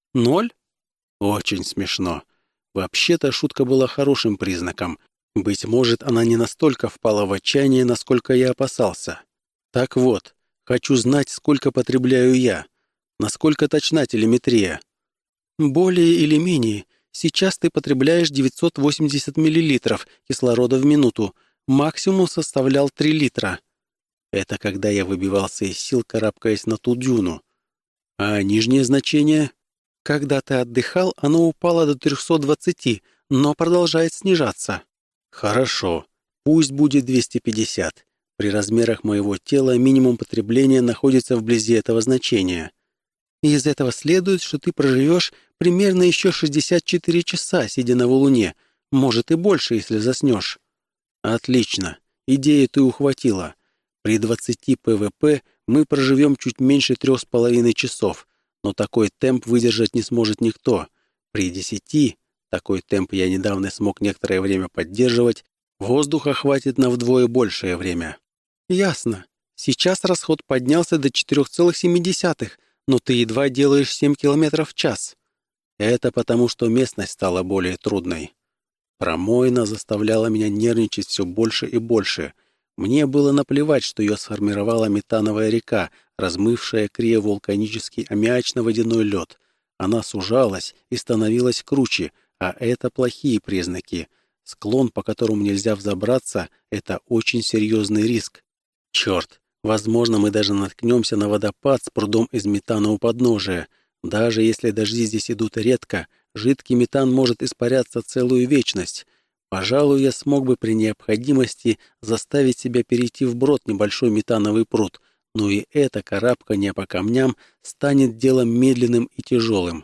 0? Очень смешно. Вообще-то шутка была хорошим признаком. Быть может, она не настолько впала в отчаяние, насколько я опасался. Так вот, хочу знать, сколько потребляю я. Насколько точна телеметрия? Более или менее. Сейчас ты потребляешь 980 мл кислорода в минуту. Максимум составлял 3 литра. Это когда я выбивался из сил, карабкаясь на ту дюну. А нижнее значение? Когда ты отдыхал, оно упало до 320, но продолжает снижаться. Хорошо, пусть будет 250. При размерах моего тела минимум потребления находится вблизи этого значения. И из этого следует, что ты проживешь примерно еще 64 часа, сидя на валуне, может и больше, если заснешь. Отлично, идею ты ухватила. При 20 ПВП мы проживем чуть меньше 3,5 часов, но такой темп выдержать не сможет никто. При 10, такой темп я недавно смог некоторое время поддерживать, воздуха хватит на вдвое большее время. Ясно. Сейчас расход поднялся до 4,7, но ты едва делаешь 7 километров в час. Это потому, что местность стала более трудной. Промоина заставляла меня нервничать все больше и больше. Мне было наплевать, что ее сформировала метановая река, размывшая криовулканический аммиачно-водяной лед. Она сужалась и становилась круче, а это плохие признаки. Склон, по которому нельзя взобраться, это очень серьезный риск. Черт, возможно, мы даже наткнемся на водопад с прудом из метана у подножия. Даже если дожди здесь идут редко, жидкий метан может испаряться целую вечность. Пожалуй, я смог бы при необходимости заставить себя перейти вброд небольшой метановый пруд, но и это карабкание по камням станет делом медленным и тяжелым.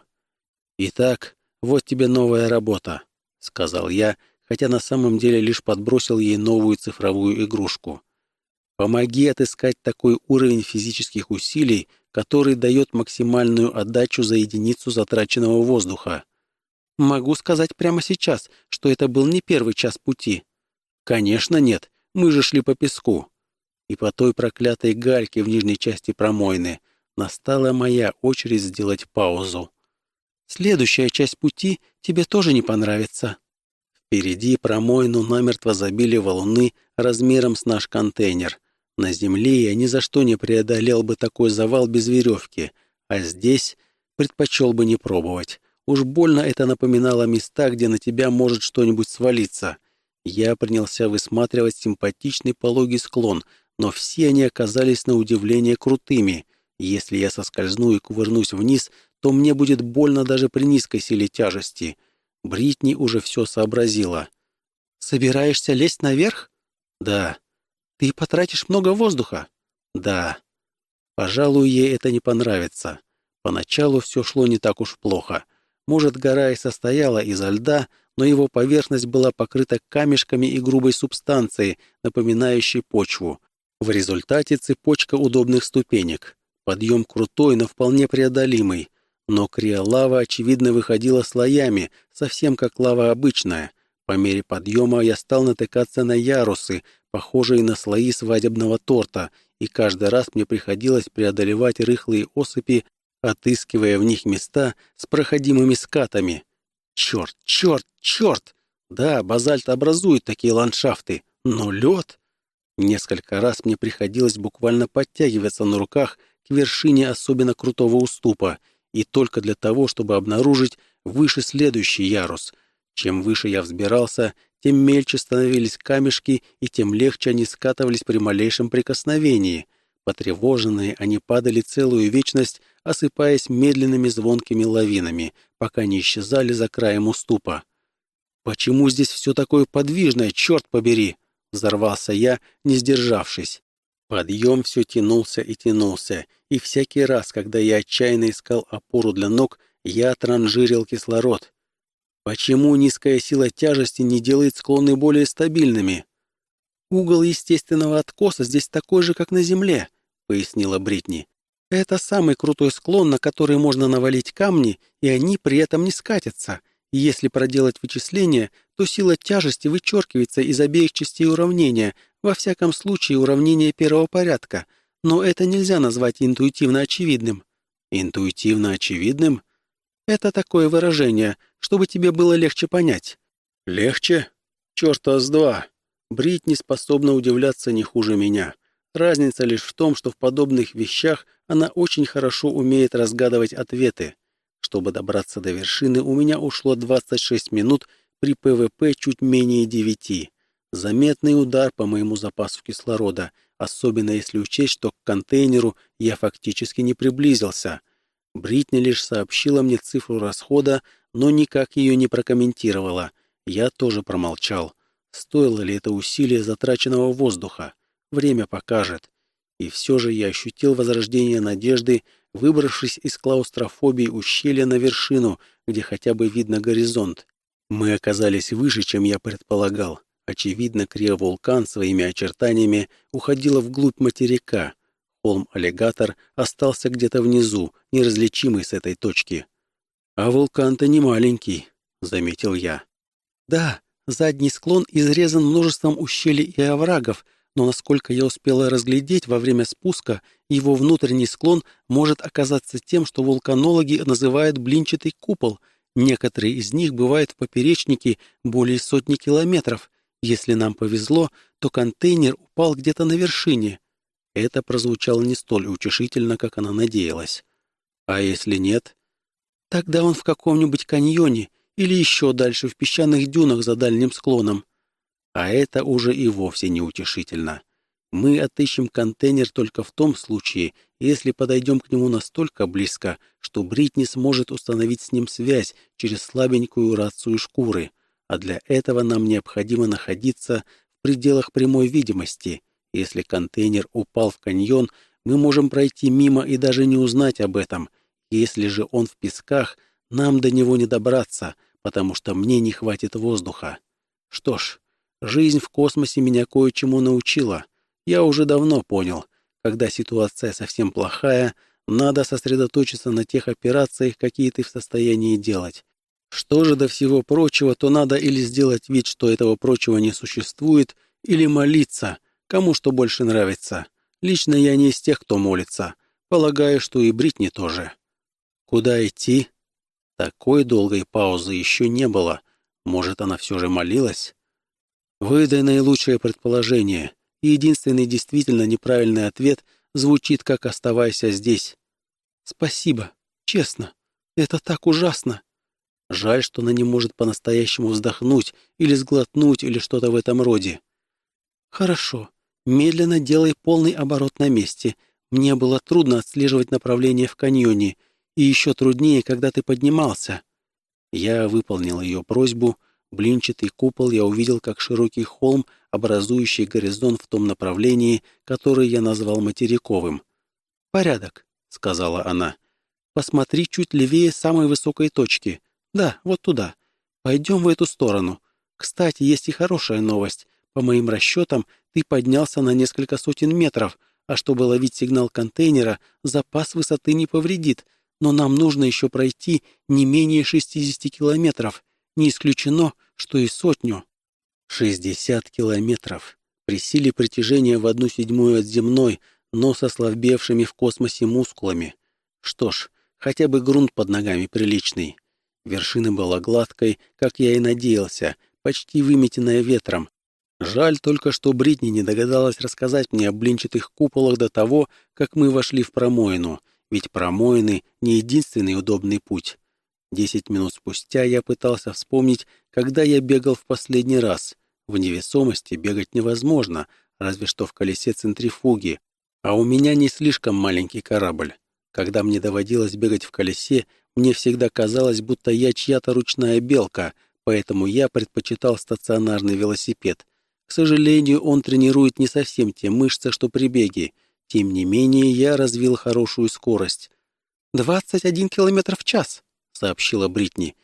«Итак, вот тебе новая работа», — сказал я, хотя на самом деле лишь подбросил ей новую цифровую игрушку. «Помоги отыскать такой уровень физических усилий, который дает максимальную отдачу за единицу затраченного воздуха». Могу сказать прямо сейчас, что это был не первый час пути. Конечно, нет, мы же шли по песку. И по той проклятой гальке в нижней части промойны настала моя очередь сделать паузу. Следующая часть пути тебе тоже не понравится. Впереди промойну намертво забили валуны размером с наш контейнер. На земле я ни за что не преодолел бы такой завал без веревки, а здесь предпочел бы не пробовать. Уж больно это напоминало места, где на тебя может что-нибудь свалиться. Я принялся высматривать симпатичный пологий склон, но все они оказались на удивление крутыми. Если я соскользну и кувырнусь вниз, то мне будет больно даже при низкой силе тяжести. Бритни уже все сообразила. «Собираешься лезть наверх?» «Да». «Ты потратишь много воздуха?» «Да». Пожалуй, ей это не понравится. Поначалу все шло не так уж плохо. Может, гора и состояла изо льда, но его поверхность была покрыта камешками и грубой субстанцией, напоминающей почву. В результате цепочка удобных ступенек. Подъем крутой, но вполне преодолимый. Но криолава, очевидно, выходила слоями, совсем как лава обычная. По мере подъема я стал натыкаться на ярусы, похожие на слои свадебного торта, и каждый раз мне приходилось преодолевать рыхлые осыпи, отыскивая в них места с проходимыми скатами. Черт, черт, черт! Да, базальт образует такие ландшафты, но лед... Несколько раз мне приходилось буквально подтягиваться на руках к вершине особенно крутого уступа, и только для того, чтобы обнаружить выше следующий ярус. Чем выше я взбирался, тем мельче становились камешки, и тем легче они скатывались при малейшем прикосновении. Потревоженные, они падали целую вечность, осыпаясь медленными звонкими лавинами, пока не исчезали за краем уступа. «Почему здесь все такое подвижное, черт побери?» — взорвался я, не сдержавшись. Подъем все тянулся и тянулся, и всякий раз, когда я отчаянно искал опору для ног, я транжирил кислород. Почему низкая сила тяжести не делает склоны более стабильными? «Угол естественного откоса здесь такой же, как на Земле», — пояснила Бритни. «Это самый крутой склон, на который можно навалить камни, и они при этом не скатятся. И если проделать вычисления, то сила тяжести вычеркивается из обеих частей уравнения, Во всяком случае, уравнение первого порядка, но это нельзя назвать интуитивно очевидным». «Интуитивно очевидным?» «Это такое выражение, чтобы тебе было легче понять». «Легче? Чёрта с два. Бритни способна удивляться не хуже меня. Разница лишь в том, что в подобных вещах она очень хорошо умеет разгадывать ответы. Чтобы добраться до вершины, у меня ушло 26 минут при ПВП чуть менее 9. Заметный удар по моему запасу кислорода, особенно если учесть, что к контейнеру я фактически не приблизился. Бритни лишь сообщила мне цифру расхода, но никак ее не прокомментировала. Я тоже промолчал. Стоило ли это усилие затраченного воздуха? Время покажет. И все же я ощутил возрождение надежды, выбравшись из клаустрофобии ущелья на вершину, где хотя бы видно горизонт. Мы оказались выше, чем я предполагал. Очевидно, криовулкан своими очертаниями уходила вглубь материка. Холм-аллигатор остался где-то внизу, неразличимый с этой точки. «А вулкан-то не маленький», — заметил я. «Да, задний склон изрезан множеством ущелий и оврагов, но, насколько я успела разглядеть во время спуска, его внутренний склон может оказаться тем, что вулканологи называют блинчатый купол. Некоторые из них бывают в поперечнике более 100 километров. Если нам повезло, то контейнер упал где-то на вершине». Это прозвучало не столь утешительно, как она надеялась. «А если нет?» «Тогда он в каком-нибудь каньоне или еще дальше в песчаных дюнах за дальним склоном». А это уже и вовсе неутешительно. Мы отыщем контейнер только в том случае, если подойдем к нему настолько близко, что Бритни сможет установить с ним связь через слабенькую рацию шкуры, а для этого нам необходимо находиться в пределах прямой видимости. Если контейнер упал в каньон, мы можем пройти мимо и даже не узнать об этом. Если же он в песках, нам до него не добраться, потому что мне не хватит воздуха. Что ж, жизнь в космосе меня кое-чему научила. Я уже давно понял, когда ситуация совсем плохая, надо сосредоточиться на тех операциях, какие ты в состоянии делать. Что же до всего прочего, то надо или сделать вид, что этого прочего не существует, или молиться, кому что больше нравится. Лично я не из тех, кто молится. Полагаю, что и Бритни тоже. Куда идти? Такой долгой паузы еще не было. Может, она все же молилась? Выдай наилучшее предположение. Единственный действительно неправильный ответ звучит как «оставайся здесь». «Спасибо. Честно. Это так ужасно». Жаль, что она не может по-настоящему вздохнуть или сглотнуть или что-то в этом роде. «Хорошо. Медленно делай полный оборот на месте. Мне было трудно отслеживать направление в каньоне, и еще труднее, когда ты поднимался». Я выполнил ее просьбу. Блинчатый купол я увидел как широкий холм, образующий горизонт в том направлении, которое я назвал материковым. «Порядок», — сказала она. «Посмотри чуть левее самой высокой точки. Да, вот туда. Пойдем в эту сторону. Кстати, есть и хорошая новость. По моим расчетам, ты поднялся на несколько сотен метров, а чтобы ловить сигнал контейнера, запас высоты не повредит, но нам нужно еще пройти не менее 60 километров. Не исключено, что и 100. 60 километров. При силе притяжения в 1/7 от земной, но со ослабевшими в космосе мускулами. Что ж, хотя бы грунт под ногами приличный. Вершина была гладкой, как я и надеялся, почти выметенная ветром. Жаль только, что Бритни не догадалась рассказать мне о блинчатых куполах до того, как мы вошли в промоину, ведь промоины — не единственный удобный путь. 10 минут спустя я пытался вспомнить, когда я бегал в последний раз. В невесомости бегать невозможно, разве что в колесе центрифуги, а у меня не слишком маленький корабль. Когда мне доводилось бегать в колесе, мне всегда казалось, будто я чья-то ручная белка, поэтому я предпочитал стационарный велосипед. К сожалению, он тренирует не совсем те мышцы, что при беге. Тем не менее, я развил хорошую скорость. 21 километр в час, сообщила Бритни.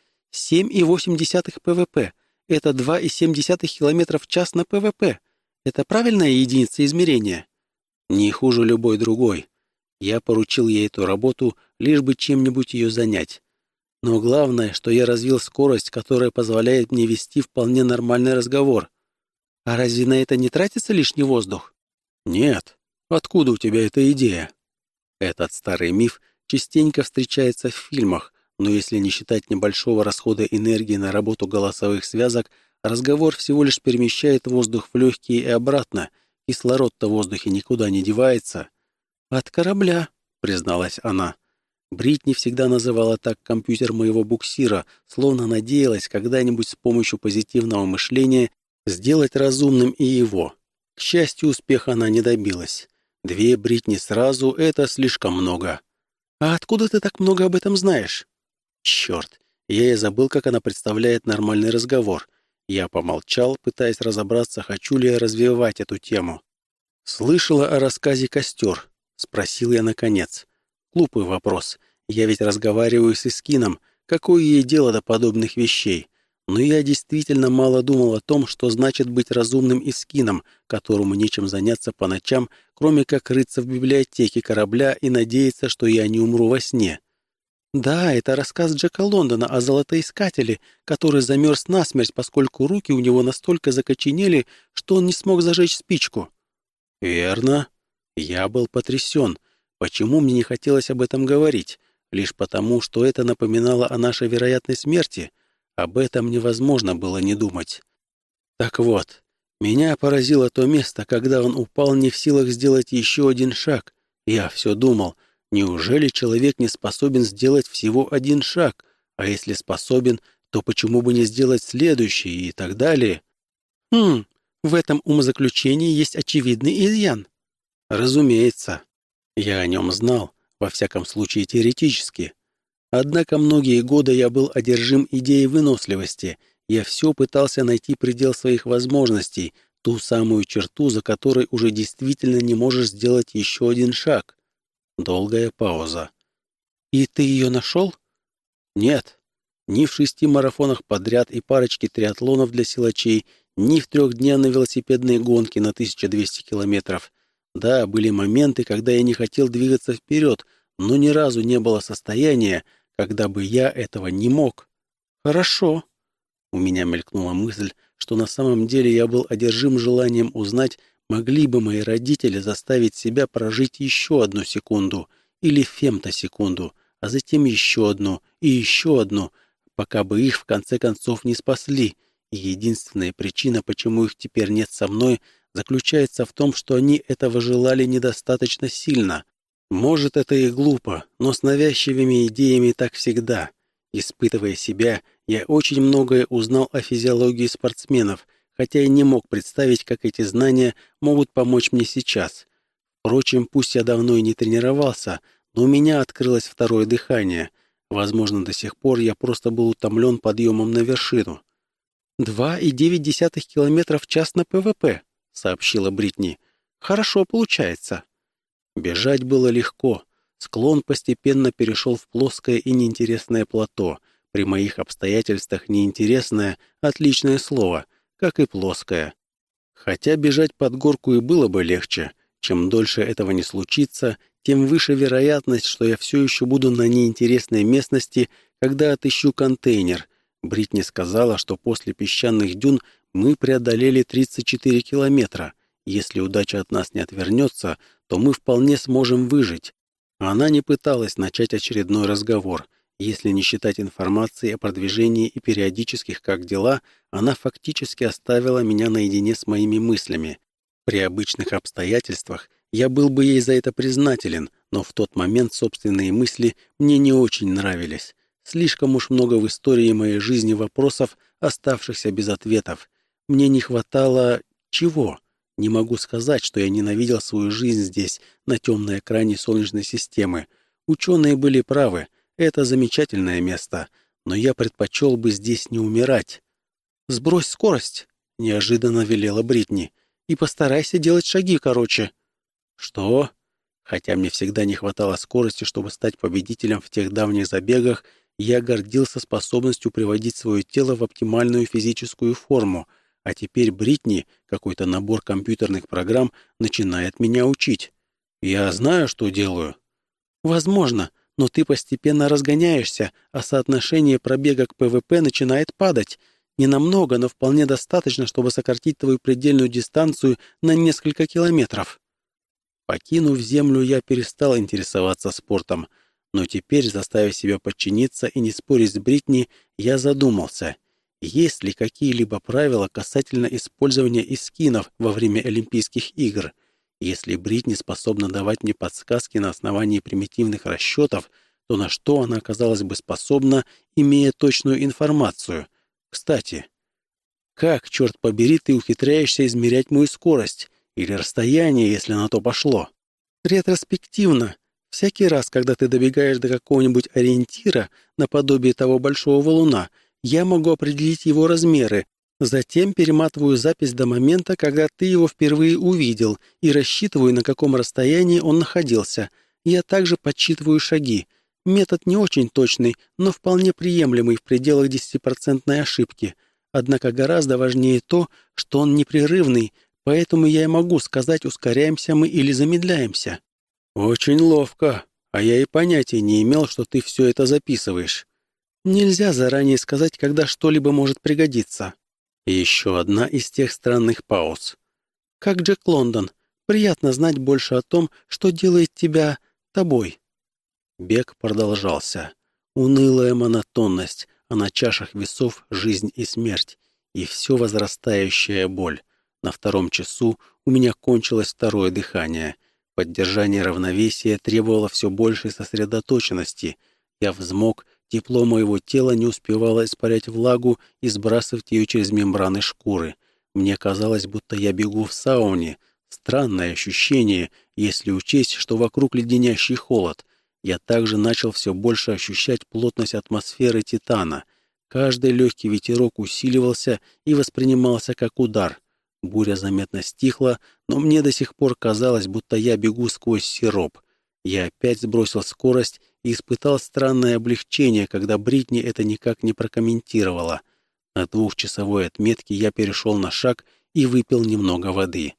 7,8 ПВП. Это 2,7 километра в час на ПВП. Это правильная единица измерения? Не хуже любой другой. Я поручил ей эту работу, лишь бы чем-нибудь ее занять. Но главное, что я развил скорость, которая позволяет мне вести вполне нормальный разговор. А разве на это не тратится лишний воздух? Нет. Откуда у тебя эта идея? Этот старый миф частенько встречается в фильмах, но если не считать небольшого расхода энергии на работу голосовых связок, разговор всего лишь перемещает воздух в легкие и обратно. Кислород-то в воздухе никуда не девается. «От корабля», — призналась она. Бритни всегда называла так компьютер моего буксира, словно надеялась когда-нибудь с помощью позитивного мышления сделать разумным и его. К счастью, успеха она не добилась. 2 Бритни сразу — это слишком много. «А откуда ты так много об этом знаешь?» «Черт, я и забыл, как она представляет нормальный разговор». Я помолчал, пытаясь разобраться, хочу ли я развивать эту тему. «Слышала о рассказе «Костер»?» — спросил я наконец. Глупый вопрос. Я ведь разговариваю с Искином. Какое ей дело до подобных вещей? Но я действительно мало думал о том, что значит быть разумным Искином, которому нечем заняться по ночам, кроме как рыться в библиотеке корабля и надеяться, что я не умру во сне. Да, это рассказ Джека Лондона о золотоискателе, который замерз насмерть, поскольку руки у него настолько закоченели, что он не смог зажечь спичку. Верно. Я был потрясен. Почему мне не хотелось об этом говорить? Лишь потому, что это напоминало о нашей вероятной смерти. Об этом невозможно было не думать. Так вот, меня поразило то место, когда он упал не в силах сделать еще один шаг. Я все думал, неужели человек не способен сделать всего один шаг? А если способен, то почему бы не сделать следующий и так далее? В этом умозаключении есть очевидный изъян. Разумеется. Я о нем знал, во всяком случае теоретически. Однако многие годы я был одержим идеей выносливости. Я все пытался найти предел своих возможностей, ту самую черту, за которой уже действительно не можешь сделать еще один шаг. Долгая пауза. «И ты ее нашел?» «Нет. Ни в 6 марафонах подряд и парочке триатлонов для силачей, ни в 3-дневной велосипедной гонке на 1200 километров. Да, были моменты, когда я не хотел двигаться вперед, но ни разу не было состояния, когда бы я этого не мог. Хорошо. У меня мелькнула мысль, что на самом деле я был одержим желанием узнать, могли бы мои родители заставить себя прожить еще 1 секунду или фемтосекунду, а затем еще одну и еще одну, пока бы их в конце концов не спасли. И единственная причина, почему их теперь нет со мной, заключается в том, что они этого желали недостаточно сильно. Может, это и глупо, но с навязчивыми идеями так всегда. Испытывая себя, я очень многое узнал о физиологии спортсменов, хотя и не мог представить, как эти знания могут помочь мне сейчас. Впрочем, пусть я давно и не тренировался, но у меня открылось второе дыхание. Возможно, до сих пор я просто был утомлен подъемом на вершину. 2,9 километра в час на ПВП. — сообщила Бритни. «Хорошо получается». Бежать было легко. Склон постепенно перешел в плоское и неинтересное плато. При моих обстоятельствах неинтересное — отличное слово, как и плоское. Хотя бежать под горку и было бы легче. Чем дольше этого не случится, тем выше вероятность, что я все еще буду на неинтересной местности, когда отыщу контейнер. Бритни сказала, что после песчаных дюн мы преодолели 34 километра. Если удача от нас не отвернется, то мы вполне сможем выжить. Она не пыталась начать очередной разговор. Если не считать информации о продвижении и периодических «как дела», она фактически оставила меня наедине с моими мыслями. При обычных обстоятельствах я был бы ей за это признателен, но в тот момент собственные мысли мне не очень нравились. Слишком уж много в истории моей жизни вопросов, оставшихся без ответов. Мне не хватало... чего? Не могу сказать, что я ненавидел свою жизнь здесь, на темной экране Солнечной системы. Ученые были правы, это замечательное место, но я предпочел бы здесь не умирать. «Сбрось скорость», — неожиданно велела Бритни, «и постарайся делать шаги короче». «Что?» Хотя мне всегда не хватало скорости, чтобы стать победителем в тех давних забегах, я гордился способностью приводить свое тело в оптимальную физическую форму, а теперь Бритни, какой-то набор компьютерных программ, начинает меня учить. Я знаю, что делаю. Возможно, но ты постепенно разгоняешься, а соотношение пробега к ПВП начинает падать. Не намного, но вполне достаточно, чтобы сократить твою предельную дистанцию на несколько километров». Покинув Землю, я перестал интересоваться спортом, но теперь, заставив себя подчиниться и не спорить с Бритни, я задумался, есть ли какие-либо правила касательно использования эскинов во время Олимпийских игр. Если Бритни способна давать мне подсказки на основании примитивных расчетов, то на что она оказалась бы способна, имея точную информацию? Кстати, как, черт побери, ты ухитряешься измерять мою скорость? Или расстояние, если на то пошло? Ретроспективно. Всякий раз, когда ты добегаешь до какого-нибудь ориентира, наподобие того большого валуна, я могу определить его размеры, затем перематываю запись до момента, когда ты его впервые увидел, и рассчитываю, на каком расстоянии он находился. Я также подсчитываю шаги. Метод не очень точный, но вполне приемлемый в пределах 10% ошибки. Однако гораздо важнее то, что он непрерывный, поэтому я и могу сказать, ускоряемся мы или замедляемся». «Очень ловко, а я и понятия не имел, что ты все это записываешь. Нельзя заранее сказать, когда что-либо может пригодиться». И еще одна из тех странных пауз. «Как Джек Лондон. Приятно знать больше о том, что делает тебя тобой». Бег продолжался. Унылая монотонность, а на чашах весов жизнь и смерть, и все возрастающая боль. На втором часу у меня кончилось второе дыхание. Поддержание равновесия требовало все большей сосредоточенности. Я взмок, тепло моего тела не успевало испарять влагу и сбрасывать ее через мембраны шкуры. Мне казалось, будто я бегу в сауне. Странное ощущение, если учесть, что вокруг леденящий холод. Я также начал все больше ощущать плотность атмосферы Титана. Каждый легкий ветерок усиливался и воспринимался как удар. Буря заметно стихла, но мне до сих пор казалось, будто я бегу сквозь сироп. Я опять сбросил скорость и испытал странное облегчение, когда Бритни это никак не прокомментировала. На 2-часовой отметке я перешел на шаг и выпил немного воды.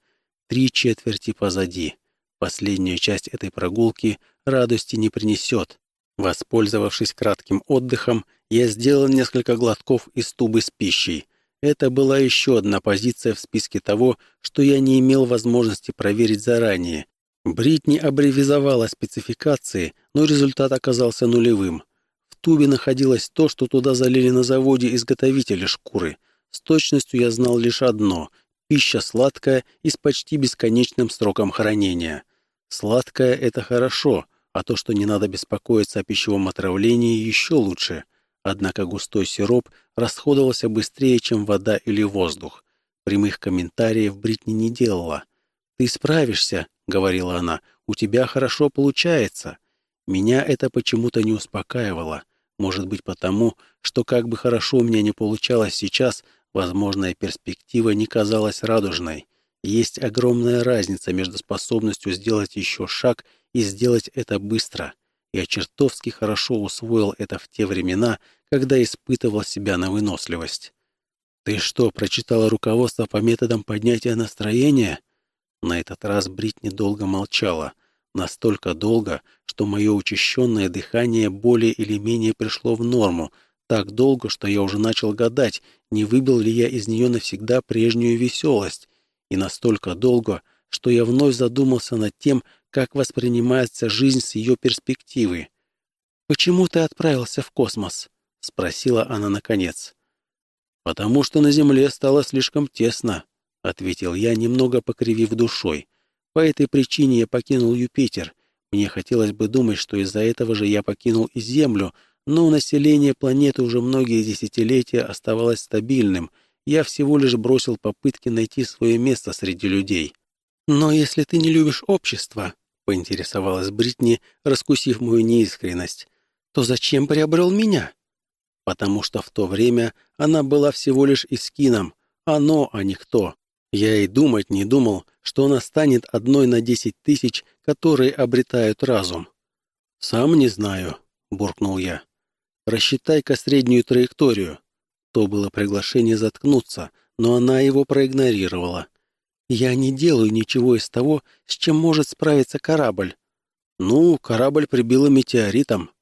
3/4 позади. Последняя часть этой прогулки радости не принесет. Воспользовавшись кратким отдыхом, я сделал несколько глотков из тубы с пищей. Это была еще одна позиция в списке того, что я не имел возможности проверить заранее. Бритни аббревизовала спецификации, но результат оказался нулевым. В тубе находилось то, что туда залили на заводе изготовители шкуры. С точностью я знал лишь одно – пища сладкая и с почти бесконечным сроком хранения. Сладкое – это хорошо, а то, что не надо беспокоиться о пищевом отравлении, еще лучше. Однако густой сироп расходовался быстрее, чем вода или воздух. Прямых комментариев Бритни не делала. «Ты справишься», — говорила она, — «у тебя хорошо получается». Меня это почему-то не успокаивало. Может быть потому, что как бы хорошо у меня не получалось сейчас, возможная перспектива не казалась радужной. Есть огромная разница между способностью сделать еще шаг и сделать это быстро. Я чертовски хорошо усвоил это в те времена, когда испытывал себя на выносливость. «Ты что, прочитала руководство по методам поднятия настроения?» На этот раз Бритни долго молчала. Настолько долго, что мое учащенное дыхание более или менее пришло в норму. Так долго, что я уже начал гадать, не выбил ли я из нее навсегда прежнюю веселость. И настолько долго, что я вновь задумался над тем, как воспринимается жизнь с ее перспективы. «Почему ты отправился в космос?» — спросила она наконец. «Потому что на Земле стало слишком тесно», — ответил я, немного покривив душой. «По этой причине я покинул Юпитер. Мне хотелось бы думать, что из-за этого же я покинул и Землю, но население планеты уже многие десятилетия оставалось стабильным. Я всего лишь бросил попытки найти свое место среди людей». «Но если ты не любишь общество», — поинтересовалась Бритни, раскусив мою неискренность, «то зачем приобрел меня?» Потому что в то время она была всего лишь эскином, оно, а не кто. Я и думать не думал, что она станет одной на 10 000, которые обретают разум. «Сам не знаю», — буркнул я. «Рассчитай-ка среднюю траекторию». То было приглашение заткнуться, но она его проигнорировала. «Я не делаю ничего из того, с чем может справиться корабль». «Ну, корабль прибило метеоритом».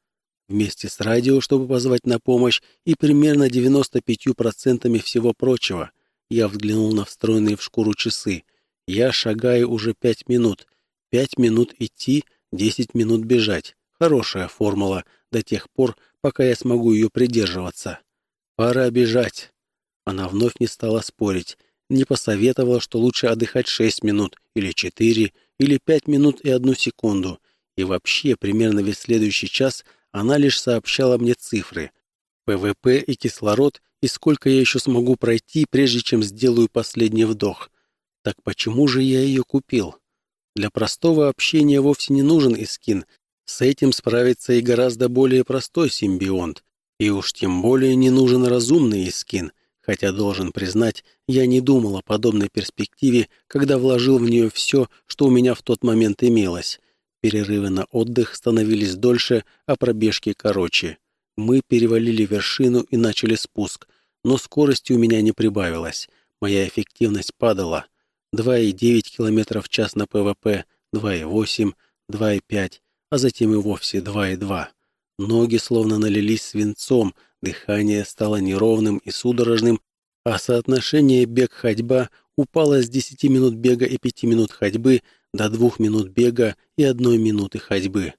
вместе с радио, чтобы позвать на помощь, и примерно 95% всего прочего. Я взглянул на встроенные в шкуру часы. Я шагаю уже 5 минут. 5 минут идти, 10 минут бежать. Хорошая формула до тех пор, пока я смогу ее придерживаться. Пора бежать. Она вновь не стала спорить. Не посоветовала, что лучше отдыхать 6 минут, или 4, или 5 минут и 1 секунду. И вообще, примерно весь следующий час она лишь сообщала мне цифры. ПВП и кислород, и сколько я еще смогу пройти, прежде чем сделаю последний вдох. Так почему же я ее купил? Для простого общения вовсе не нужен Искин. С этим справится и гораздо более простой симбионт. И уж тем более не нужен разумный Искин. Хотя, должен признать, я не думал о подобной перспективе, когда вложил в нее все, что у меня в тот момент имелось. Перерывы на отдых становились дольше, а пробежки короче. Мы перевалили вершину и начали спуск, но скорости у меня не прибавилось. Моя эффективность падала. 2,9 км в час на ПВП, 2,8, 2,5, а затем и вовсе 2,2. Ноги словно налились свинцом, дыхание стало неровным и судорожным, а соотношение бег-ходьба упало с 10 минут бега и 5 минут ходьбы до 2 минут бега и 1 минуты ходьбы.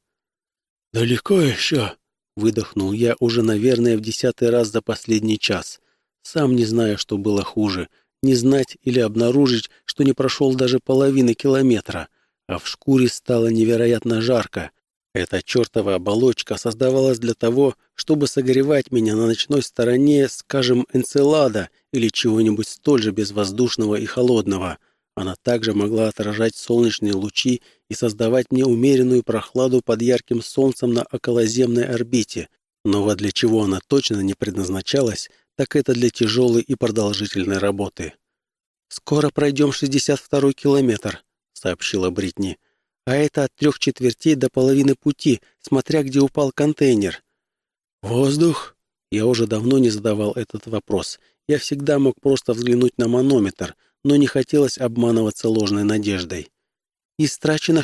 «Далеко еще?» — выдохнул я уже, наверное, в 10-й раз за последний час. Сам не знаю, что было хуже — не знать или обнаружить, что не прошел даже половины километра, а в шкуре стало невероятно жарко. Эта чертова оболочка создавалась для того, чтобы согревать меня на ночной стороне, скажем, Энцелада или чего-нибудь столь же безвоздушного и холодного. Она также могла отражать солнечные лучи и создавать мне умеренную прохладу под ярким солнцем на околоземной орбите. Но вот для чего она точно не предназначалась, так это для тяжелой и продолжительной работы. «Скоро пройдем 62-й километр», — сообщила Бритни. «А это от 3/4 до половины пути, смотря где упал контейнер». «Воздух?» Я уже давно не задавал этот вопрос. Я всегда мог просто взглянуть на манометр, но не хотелось обманываться ложной надеждой. «Истрачено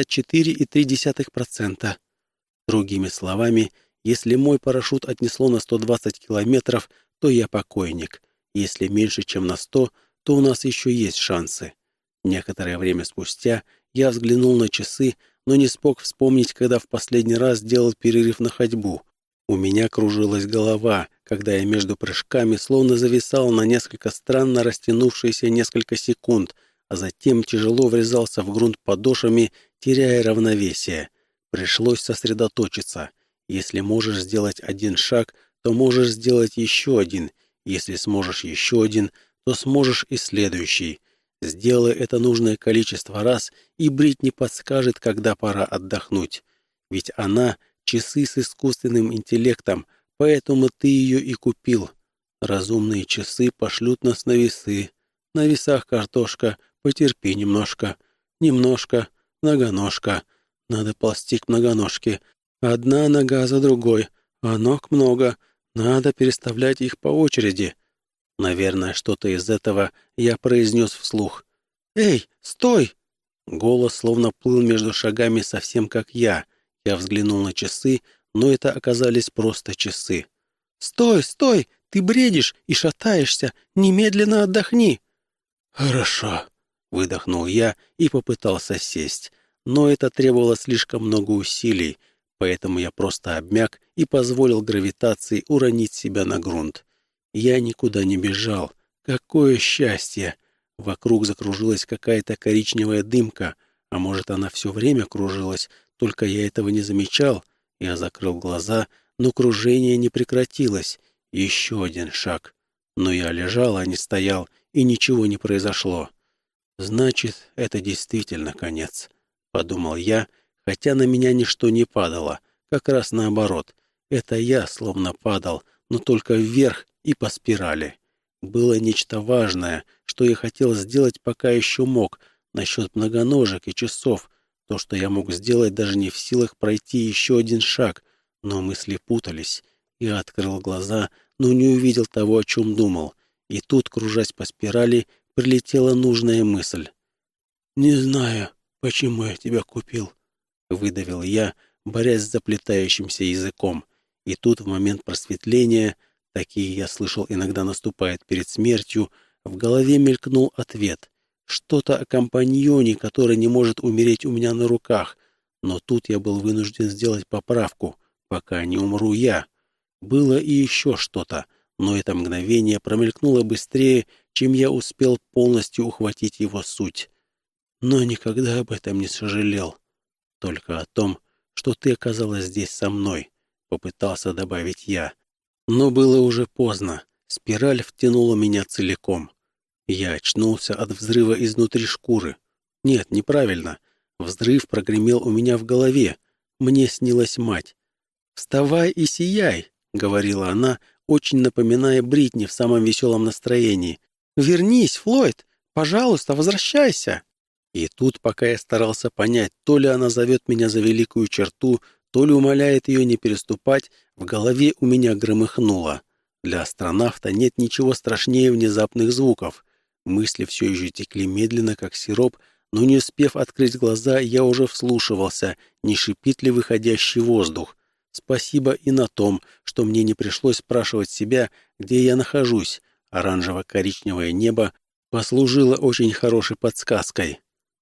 64,3%. Другими словами, если мой парашют отнесло на 120 километров, то я покойник. Если меньше, чем на 100, то у нас еще есть шансы. Некоторое время спустя я взглянул на часы, но не смог вспомнить, когда в последний раз делал перерыв на ходьбу. У меня кружилась голова, когда я между прыжками словно зависал на несколько странно растянувшиеся несколько секунд, а затем тяжело врезался в грунт подошвами, теряя равновесие. Пришлось сосредоточиться. Если можешь сделать один шаг, то можешь сделать еще один. Если сможешь еще один, то сможешь и следующий. Сделай это нужное количество раз, и Бритни подскажет, когда пора отдохнуть. Ведь она — часы с искусственным интеллектом, поэтому ты ее и купил. Разумные часы пошлют нас на весы. На весах картошка, потерпи немножко. Немножко, многоножка. Надо ползти к многоножке. Одна нога за другой, а ног много. Надо переставлять их по очереди. Наверное, что-то из этого я произнес вслух. «Эй, стой!» Голос словно плыл между шагами совсем как я. Я взглянул на часы, но это оказались просто часы. «Стой, стой! Ты бредишь и шатаешься! Немедленно отдохни!» «Хорошо», — выдохнул я и попытался сесть. Но это требовало слишком много усилий, поэтому я просто обмяк и позволил гравитации уронить себя на грунт. Я никуда не бежал. Какое счастье! Вокруг закружилась какая-то коричневая дымка, а может, она все время кружилась, только я этого не замечал. Я закрыл глаза, но кружение не прекратилось. Еще один шаг. Но я лежал, а не стоял, и ничего не произошло. «Значит, это действительно конец», — подумал я, хотя на меня ничто не падало, как раз наоборот. Это я словно падал, но только вверх и по спирали. Было нечто важное, что я хотел сделать, пока еще мог, насчет многоножек и часов. То, что я мог сделать, даже не в силах пройти еще один шаг, но мысли путались. Я открыл глаза, но не увидел того, о чем думал. И тут, кружась по спирали, прилетела нужная мысль. «Не знаю, почему я тебя купил», — выдавил я, борясь с заплетающимся языком. И тут в момент просветления, такие я слышал иногда наступает перед смертью, в голове мелькнул ответ. Что-то о компаньоне, который не может умереть у меня на руках. Но тут я был вынужден сделать поправку, пока не умру я. Было и еще что-то, но это мгновение промелькнуло быстрее, чем я успел полностью ухватить его суть. Но никогда об этом не сожалел. Только о том, что ты оказалась здесь со мной, попытался добавить я. Но было уже поздно. Спираль втянула меня целиком. Я очнулся от взрыва изнутри шкуры. Нет, неправильно. Взрыв прогремел у меня в голове. Мне снилась мать. «Вставай и сияй», — говорила она, очень напоминая Бритни в самом веселом настроении. «Вернись, Флойд! Пожалуйста, возвращайся!» И тут, пока я старался понять, то ли она зовет меня за великую черту, то ли умоляет ее не переступать, в голове у меня громыхнуло. Для астронавта нет ничего страшнее внезапных звуков. Мысли все еще текли медленно, как сироп, но не успев открыть глаза, я уже вслушивался, не шипит ли выходящий воздух. Спасибо и на том, что мне не пришлось спрашивать себя, где я нахожусь. Оранжево-коричневое небо послужило очень хорошей подсказкой.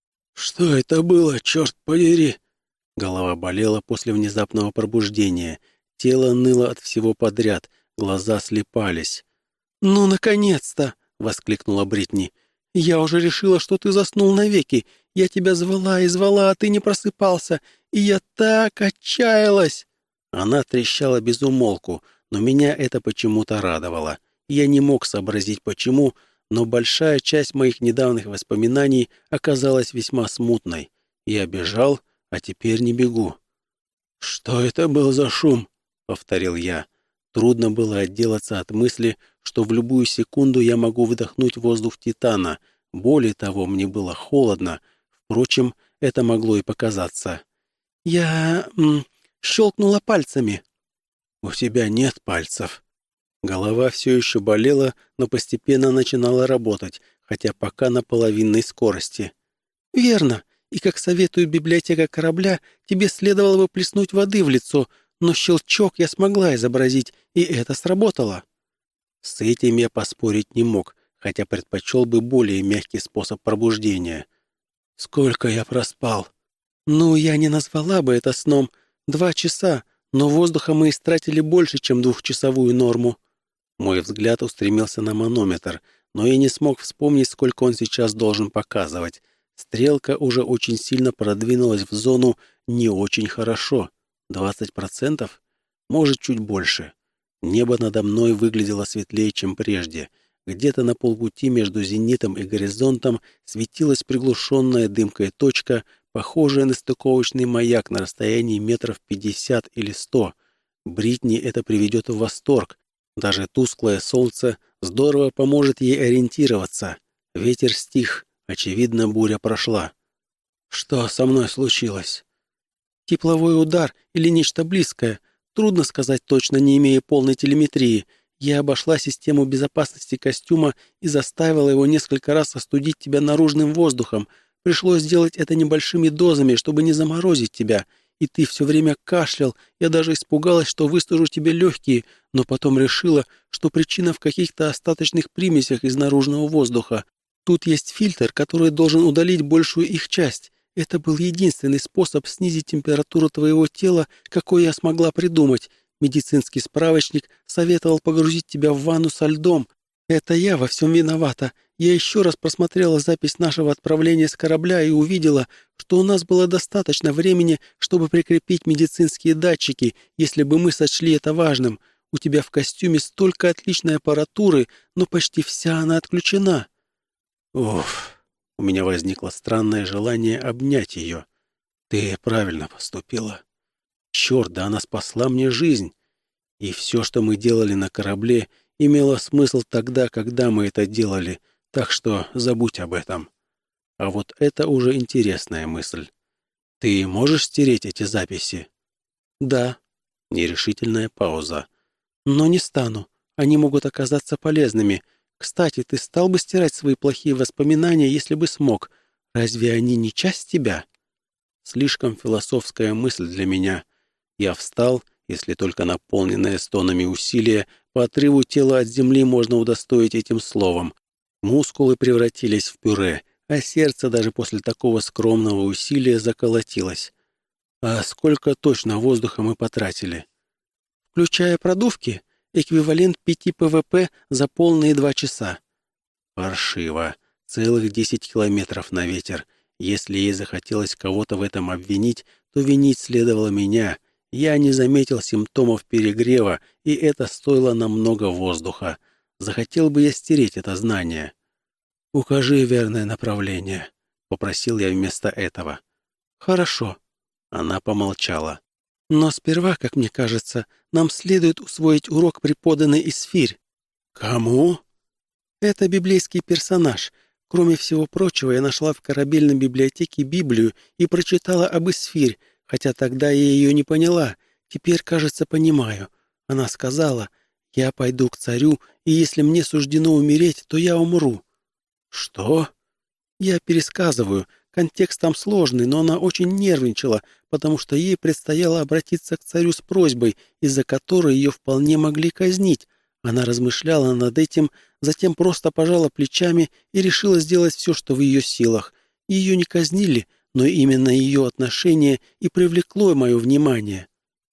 «Что это было, черт подери?» Голова болела после внезапного пробуждения. Тело ныло от всего подряд, глаза слепались. «Ну, наконец-то!» — воскликнула Бритни. «Я уже решила, что ты заснул навеки. Я тебя звала и звала, а ты не просыпался. И я так отчаялась!» Она трещала без умолку, но меня это почему-то радовало. Я не мог сообразить, почему, но большая часть моих недавних воспоминаний оказалась весьма смутной. Я бежал, а теперь не бегу. «Что это был за шум?» — повторил я. Трудно было отделаться от мысли, что в любую секунду я могу вдохнуть воздух Титана. Более того, мне было холодно. Впрочем, это могло и показаться. «Я... щелкнула пальцами». «У тебя нет пальцев». Голова все еще болела, но постепенно начинала работать, хотя пока на половинной скорости. «Верно. И, как советует библиотека корабля, тебе следовало бы плеснуть воды в лицо, но щелчок я смогла изобразить, и это сработало». С этим я поспорить не мог, хотя предпочел бы более мягкий способ пробуждения. «Сколько я проспал?» «Ну, я не назвала бы это сном. 2 часа, но воздуха мы истратили больше, чем 2-часовую норму». Мой взгляд устремился на манометр, но я не смог вспомнить, сколько он сейчас должен показывать. Стрелка уже очень сильно продвинулась в зону «не очень хорошо». 20%? Может, чуть больше. Небо надо мной выглядело светлее, чем прежде. Где-то на полпути между зенитом и горизонтом светилась приглушенная дымкой точка, похожая на стыковочный маяк на расстоянии метров 50 или 100. Бритни это приведет в восторг. Даже тусклое солнце здорово поможет ей ориентироваться. Ветер стих. Очевидно, буря прошла. Что со мной случилось? Тепловой удар или нечто близкое. Трудно сказать точно, не имея полной телеметрии. Я обошла систему безопасности костюма и заставила его несколько раз остудить тебя наружным воздухом. Пришлось сделать это небольшими дозами, чтобы не заморозить тебя. И ты все время кашлял. Я даже испугалась, что выстужу тебе легкие, но потом решила, что причина в каких-то остаточных примесях из наружного воздуха. Тут есть фильтр, который должен удалить большую их часть. Это был единственный способ снизить температуру твоего тела, какой я смогла придумать. Медицинский справочник советовал погрузить тебя в ванну со льдом. Это я во всем виновата. Я еще раз просмотрела запись нашего отправления с корабля и увидела, что у нас было достаточно времени, чтобы прикрепить медицинские датчики, если бы мы сочли это важным. У тебя в костюме столько отличной аппаратуры, но почти вся она отключена». «Уф». У меня возникло странное желание обнять ее. «Ты правильно поступила. Черт, да она спасла мне жизнь. И все, что мы делали на корабле, имело смысл тогда, когда мы это делали, так что забудь об этом. А вот это уже интересная мысль. Ты можешь стереть эти записи?» «Да». Нерешительная пауза. «Но не стану. Они могут оказаться полезными. Кстати, ты стал бы стирать свои плохие воспоминания, если бы смог. Разве они не часть тебя?» Слишком философская мысль для меня. Я встал если только наполненное стонами усилие по отрыву тела от земли можно удостоить этим словом. Мускулы превратились в пюре, а сердце даже после такого скромного усилия заколотилось. А сколько точно воздуха мы потратили? Включая продувки, эквивалент 5 ПВП за полные 2 часа. Паршиво. Целых 10 километров на ветер. Если ей захотелось кого-то в этом обвинить, то винить следовало меня. Я не заметил симптомов перегрева, и это стоило намного воздуха. Захотел бы я стереть это знание. «Укажи верное направление», — попросил я вместо этого. «Хорошо». Она помолчала. «Но сперва, как мне кажется, нам следует усвоить урок, преподанный Исфирь». «Кому?» «Это библейский персонаж. Кроме всего прочего, я нашла в корабельной библиотеке Библию и прочитала об Исфирь, хотя тогда я ее не поняла. Теперь, кажется, понимаю. Она сказала: «Я пойду к царю, и если мне суждено умереть, то я умру». «Что?» «Я пересказываю. Контекст там сложный, но она очень нервничала, потому что ей предстояло обратиться к царю с просьбой, из-за которой ее вполне могли казнить. Она размышляла над этим, затем просто пожала плечами и решила сделать все, что в ее силах. Ее не казнили, но именно ее отношение и привлекло мое внимание».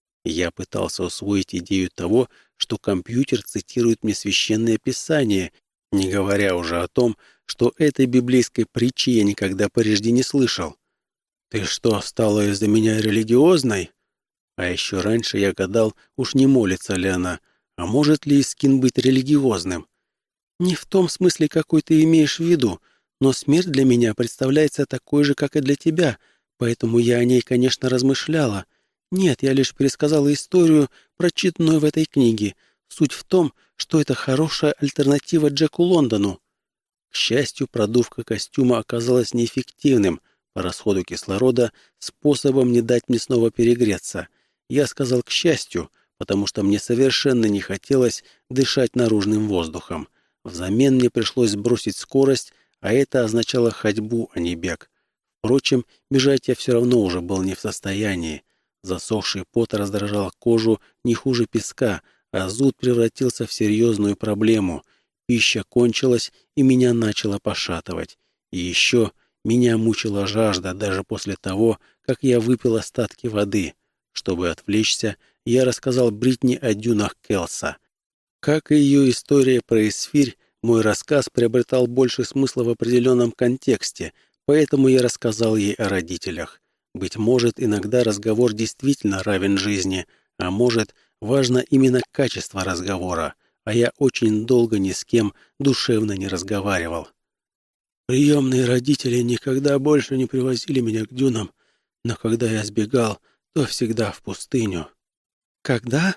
Я пытался усвоить идею того, что компьютер цитирует мне священное писание, не говоря уже о том, что этой библейской притчи я никогда прежде не слышал. «Ты что, стала из-за меня религиозной?» А еще раньше я гадал, уж не молится ли она, а может ли Искин быть религиозным. «Не в том смысле, какой ты имеешь в виду, но смерть для меня представляется такой же, как и для тебя, поэтому я о ней, конечно, размышляла. Нет, я лишь пересказала историю, прочитанную в этой книге. Суть в том, что это хорошая альтернатива Джеку Лондону». К счастью, продувка костюма оказалась неэффективным по расходу кислорода способом не дать мне снова перегреться. Я сказал «к счастью», потому что мне совершенно не хотелось дышать наружным воздухом. Взамен мне пришлось сбросить скорость, а это означало ходьбу, а не бег. Впрочем, бежать я все равно уже был не в состоянии. Засохший пот раздражал кожу не хуже песка, а зуд превратился в серьезную проблему. Пища кончилась, и меня начало пошатывать. И еще меня мучила жажда даже после того, как я выпил остатки воды. Чтобы отвлечься, я рассказал Бритни о дюнах Келса. Как и ее история про Исфирь, мой рассказ приобретал больше смысла в определенном контексте, поэтому я рассказал ей о родителях. Быть может, иногда разговор действительно равен жизни, а может, важно именно качество разговора, а я очень долго ни с кем душевно не разговаривал. Приемные родители никогда больше не привозили меня к дюнам, но когда я сбегал, то всегда в пустыню. Когда?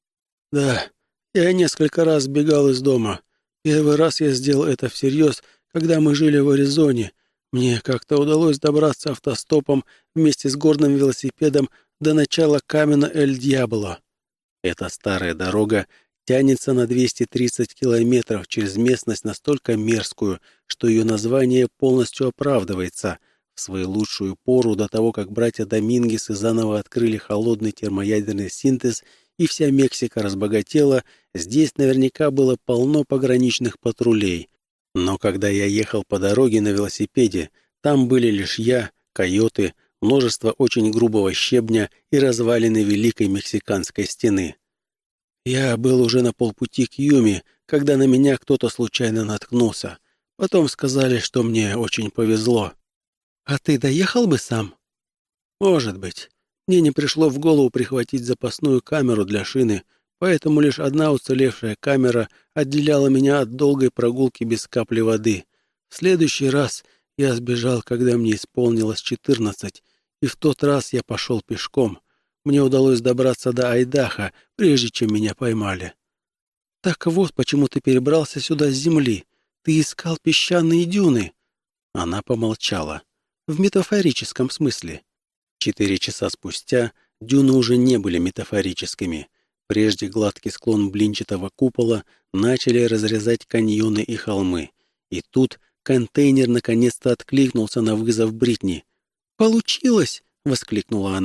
Да, я несколько раз сбегал из дома. Первый раз я сделал это всерьез, когда мы жили в Аризоне. Мне как-то удалось добраться автостопом вместе с горным велосипедом до начала Камено Эль-Дьябло. Эта старая дорога тянется на 230 километров через местность настолько мерзкую, что ее название полностью оправдывается. В свою лучшую пору до того, как братья Домингесы заново открыли холодный термоядерный синтез и вся Мексика разбогатела, здесь наверняка было полно пограничных патрулей. Но когда я ехал по дороге на велосипеде, там были лишь я, койоты, множество очень грубого щебня и развалины Великой Мексиканской стены. Я был уже на полпути к Юме, когда на меня кто-то случайно наткнулся. Потом сказали, что мне очень повезло. «А ты доехал бы сам?» «Может быть. Мне не пришло в голову прихватить запасную камеру для шины, поэтому лишь одна уцелевшая камера отделяла меня от долгой прогулки без капли воды. В следующий раз я сбежал, когда мне исполнилось 14, и в тот раз я пошел пешком. Мне удалось добраться до Айдахо, прежде чем меня поймали». «Так вот, почему ты перебрался сюда с земли. Ты искал песчаные дюны». Она помолчала. «В метафорическом смысле». 4 часа спустя дюны уже не были метафорическими. Прежде гладкий склон блинчатого купола начали разрезать каньоны и холмы. И тут контейнер наконец-то откликнулся на вызов Бритни. «Получилось!» — воскликнула она.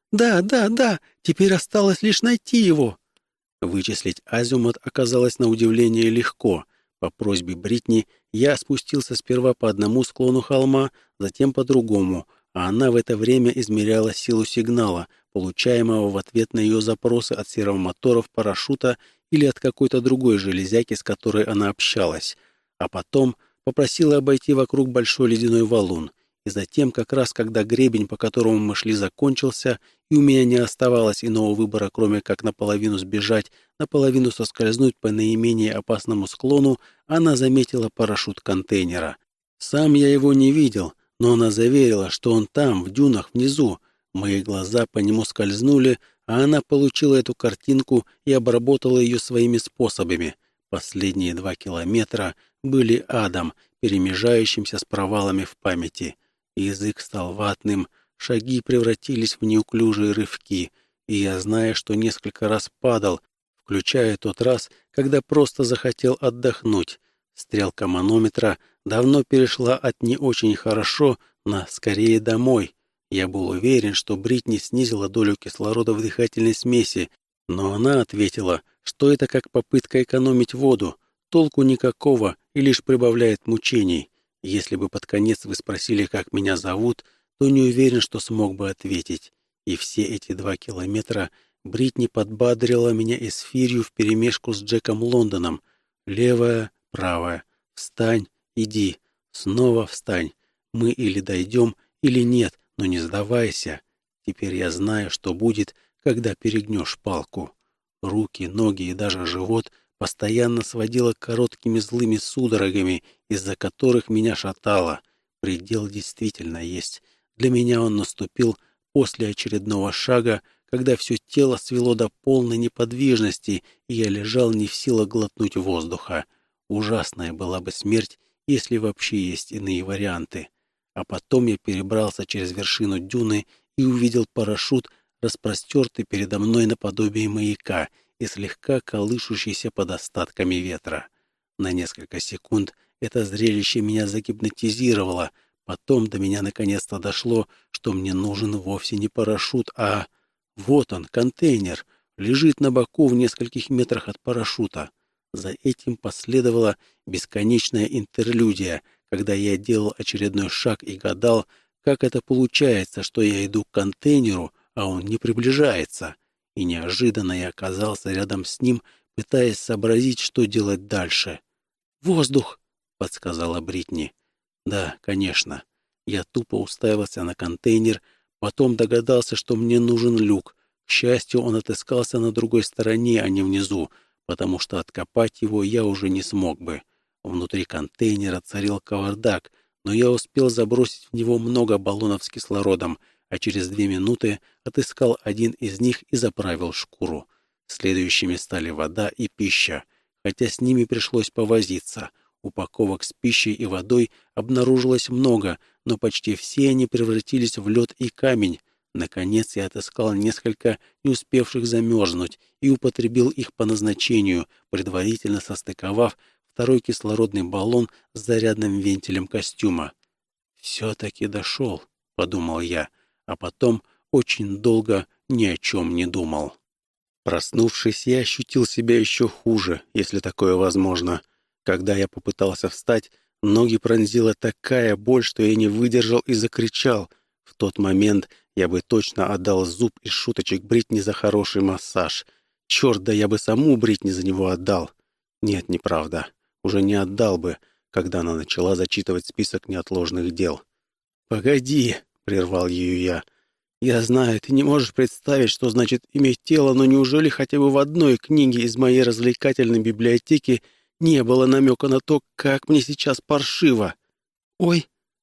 Да, да, да, теперь осталось лишь найти его». Вычислить азимут оказалось на удивление легко. По просьбе Бритни я спустился сперва по одному склону холма, затем по другому, а она в это время измеряла силу сигнала, получаемого в ответ на ее запросы от сервомоторов парашюта или от какой-то другой железяки, с которой она общалась. А потом попросила обойти вокруг большой ледяной валун. И затем, как раз когда гребень, по которому мы шли, закончился, и у меня не оставалось иного выбора, кроме как наполовину сбежать, наполовину соскользнуть по наименее опасному склону, она заметила парашют контейнера. Сам я его не видел, но она заверила, что он там, в дюнах внизу. Мои глаза по нему скользнули, а она получила эту картинку и обработала ее своими способами. Последние 2 километра были адом, перемежающимся с провалами в памяти. Язык стал ватным, шаги превратились в неуклюжие рывки, и я, зная, что несколько раз падал, включая тот раз, когда просто захотел отдохнуть. Стрелка манометра давно перешла от «не очень хорошо» на «скорее домой». Я был уверен, что Бритни снизила долю кислорода в дыхательной смеси, но она ответила, что это как попытка экономить воду, толку никакого и лишь прибавляет мучений. Если бы под конец вы спросили, как меня зовут, то не уверен, что смог бы ответить. И все эти 2 километра Бритни подбадрила меня эсфирью вперемешку с Джеком Лондоном. Левая, правая. Встань, иди. Снова встань. Мы или дойдем, или нет, но не сдавайся. Теперь я знаю, что будет, когда перегнешь палку. Руки, ноги и даже живот постоянно сводило короткими злыми судорогами, из-за которых меня шатало. Предел действительно есть. Для меня он наступил после очередного шага, когда все тело свело до полной неподвижности, и я лежал не в силах глотнуть воздуха. Ужасная была бы смерть, если вообще есть иные варианты. А потом я перебрался через вершину дюны и увидел парашют, распростертый передо мной наподобие маяка и слегка колышущийся под остатками ветра. На несколько секунд это зрелище меня загипнотизировало. Потом до меня наконец-то дошло, что мне нужен вовсе не парашют, а... Вот он, контейнер, лежит на боку в нескольких метрах от парашюта. За этим последовала бесконечная интерлюдия, когда я делал очередной шаг и гадал, как это получается, что я иду к контейнеру, а он не приближается. И неожиданно я оказался рядом с ним, пытаясь сообразить, что делать дальше. «Воздух!» — подсказала Бритни. «Да, конечно». Я тупо уставился на контейнер, потом догадался, что мне нужен люк. К счастью, он отыскался на другой стороне, а не внизу, потому что откопать его я уже не смог бы. Внутри контейнера царил кавардак, но я успел забросить в него много баллонов с кислородом, а через 2 минуты отыскал один из них и заправил шкуру. Следующими стали вода и пища, хотя с ними пришлось повозиться. Упаковок с пищей и водой обнаружилось много, но почти все они превратились в лед и камень. Наконец я отыскал несколько, не успевших замерзнуть, и употребил их по назначению, предварительно состыковав второй кислородный баллон с зарядным вентилем костюма. «Все-таки дошел», — подумал я, а потом очень долго ни о чем не думал. Проснувшись, я ощутил себя еще хуже, если такое возможно. Когда я попытался встать, ноги пронзила такая боль, что я не выдержал и закричал. В тот момент я бы точно отдал зуб из шуточек Бритни за хороший массаж. Черт, да я бы саму Бритни за него отдал. Нет, неправда. Уже не отдал бы, когда она начала зачитывать список неотложных дел. «Погоди», — прервал ее я. «Я знаю, ты не можешь представить, что значит иметь тело, но неужели хотя бы в одной книге из моей развлекательной библиотеки не было намека на то, как мне сейчас паршиво? Ой!»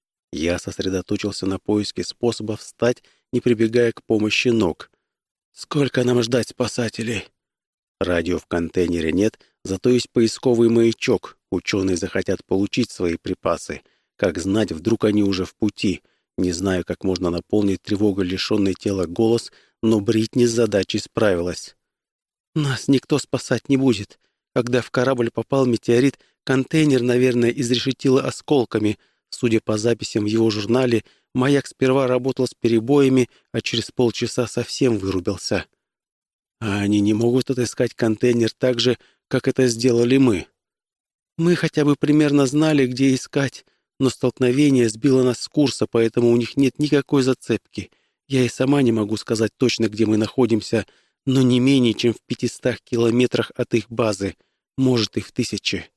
Я сосредоточился на поиске способа встать, не прибегая к помощи ног. «Сколько нам ждать спасателей?» Радио в контейнере нет, зато есть поисковый маячок. Ученые захотят получить свои припасы. Как знать, вдруг они уже в пути. Не знаю, как можно наполнить тревогой лишенный тела голос, но Бритни с задачей справилась. «Нас никто спасать не будет. Когда в корабль попал метеорит, контейнер, наверное, изрешетило осколками. Судя по записям в его журнале, Маяк сперва работал с перебоями, а через полчаса совсем вырубился. А они не могут отыскать контейнер так же, как это сделали мы. Мы хотя бы примерно знали, где искать, но столкновение сбило нас с курса, поэтому у них нет никакой зацепки. Я и сама не могу сказать точно, где мы находимся, но не менее чем в 500 километрах от их базы, может и в 1000.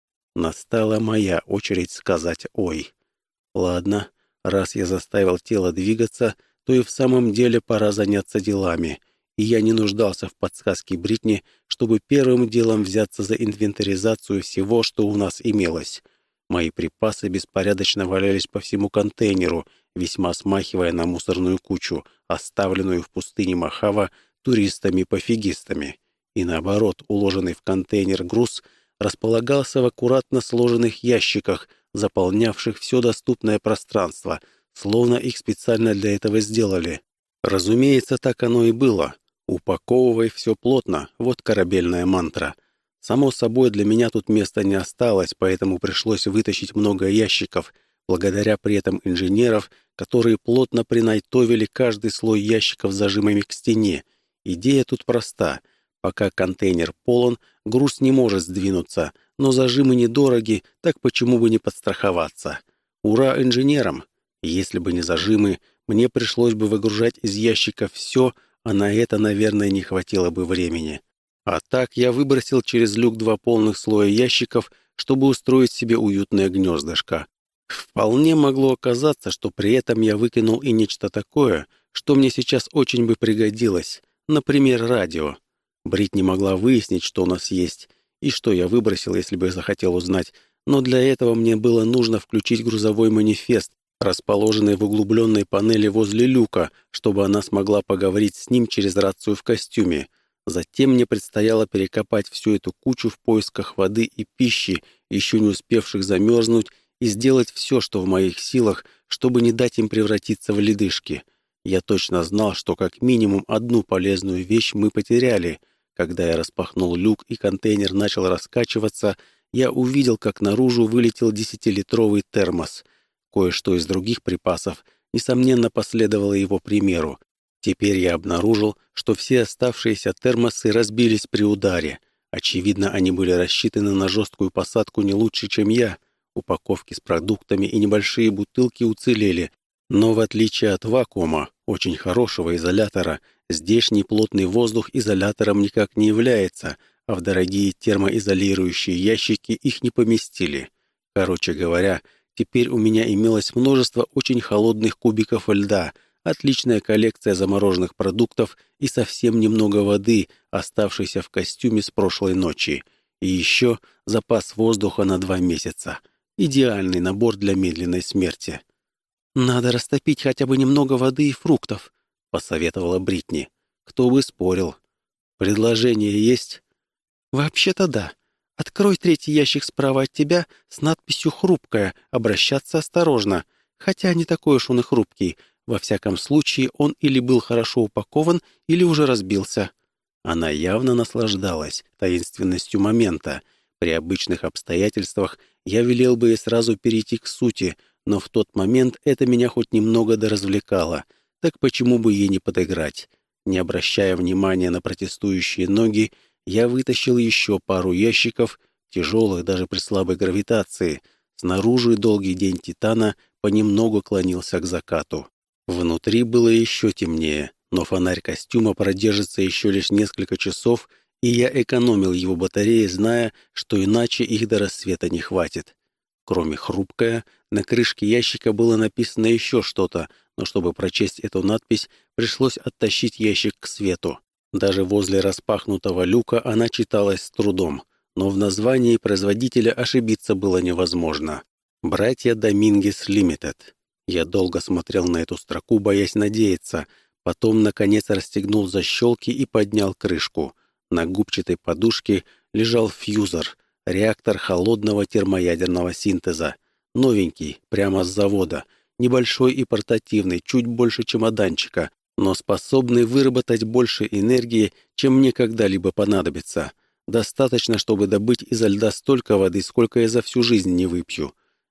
Настала моя очередь сказать «ой». Ладно, раз я заставил тело двигаться, то и в самом деле пора заняться делами. И я не нуждался в подсказке Бритни, чтобы первым делом взяться за инвентаризацию всего, что у нас имелось. Мои припасы беспорядочно валялись по всему контейнеру, весьма смахивая на мусорную кучу, оставленную в пустыне Мохава туристами-пофигистами. И наоборот, уложенный в контейнер груз располагался в аккуратно сложенных ящиках, заполнявших все доступное пространство, словно их специально для этого сделали. Разумеется, так оно и было. «Упаковывай все плотно» — вот корабельная мантра. Само собой, для меня тут места не осталось, поэтому пришлось вытащить много ящиков, благодаря при этом инженеров, которые плотно принайтовили каждый слой ящиков зажимами к стене. Идея тут проста. Пока контейнер полон, груз не может сдвинуться, но зажимы недороги, так почему бы не подстраховаться? Ура инженерам! Если бы не зажимы, мне пришлось бы выгружать из ящиков все, а на это, наверное, не хватило бы времени. А так я выбросил через люк 2 полных слоя ящиков, чтобы устроить себе уютное гнездышко. Вполне могло оказаться, что при этом я выкинул и нечто такое, что мне сейчас очень бы пригодилось, например, радио. Брит не могла выяснить, что у нас есть, и что я выбросил, если бы захотел узнать, но для этого мне было нужно включить грузовой манифест, расположенный в углубленной панели возле люка, чтобы она смогла поговорить с ним через рацию в костюме. Затем мне предстояло перекопать всю эту кучу в поисках воды и пищи, еще не успевших замерзнуть, и сделать все, что в моих силах, чтобы не дать им превратиться в ледышки. Я точно знал, что как минимум одну полезную вещь мы потеряли. Когда я распахнул люк и контейнер начал раскачиваться, я увидел, как наружу вылетел 10-литровый термос. Кое-что из других припасов, несомненно, последовало его примеру. Теперь я обнаружил, что все оставшиеся термосы разбились при ударе. Очевидно, они были рассчитаны на жесткую посадку не лучше, чем я. Упаковки с продуктами и небольшие бутылки уцелели, но в отличие от вакуума, очень хорошего изолятора, здешний плотный воздух изолятором никак не является, а в дорогие термоизолирующие ящики их не поместили. Короче говоря, теперь у меня имелось множество очень холодных кубиков льда, отличная коллекция замороженных продуктов и совсем немного воды, оставшейся в костюме с прошлой ночи. И еще запас воздуха на 2 месяца. Идеальный набор для медленной смерти. «Надо растопить хотя бы немного воды и фруктов», — посоветовала Бритни. Кто бы спорил. «Предложение есть?» «Вообще-то да. Открой 3-й ящик справа от тебя с надписью «Хрупкая», обращаться осторожно. Хотя не такой уж он и хрупкий. Во всяком случае, он или был хорошо упакован, или уже разбился». Она явно наслаждалась таинственностью момента. При обычных обстоятельствах я велел бы ей сразу перейти к сути, но в тот момент это меня хоть немного доразвлекало. Так почему бы ей не подыграть? Не обращая внимания на протестующие ноги, я вытащил еще пару ящиков, тяжелых даже при слабой гравитации. Снаружи долгий день Титана понемногу клонился к закату. Внутри было еще темнее, но фонарь костюма продержится еще лишь несколько часов, и я экономил его батареи, зная, что иначе их до рассвета не хватит. Кроме «хрупкая», на крышке ящика было написано еще что-то, но чтобы прочесть эту надпись, пришлось оттащить ящик к свету. Даже возле распахнутого люка она читалась с трудом, но в названии производителя ошибиться было невозможно. «Братья Домингес Лимитед». Я долго смотрел на эту строку, боясь надеяться, потом, наконец, расстегнул защелки и поднял крышку. На губчатой подушке лежал фьюзер, реактор холодного термоядерного синтеза. Новенький, прямо с завода, небольшой и портативный, чуть больше чемоданчика, но способный выработать больше энергии, чем мне когда-либо понадобится. Достаточно, чтобы добыть изо льда столько воды, сколько я за всю жизнь не выпью.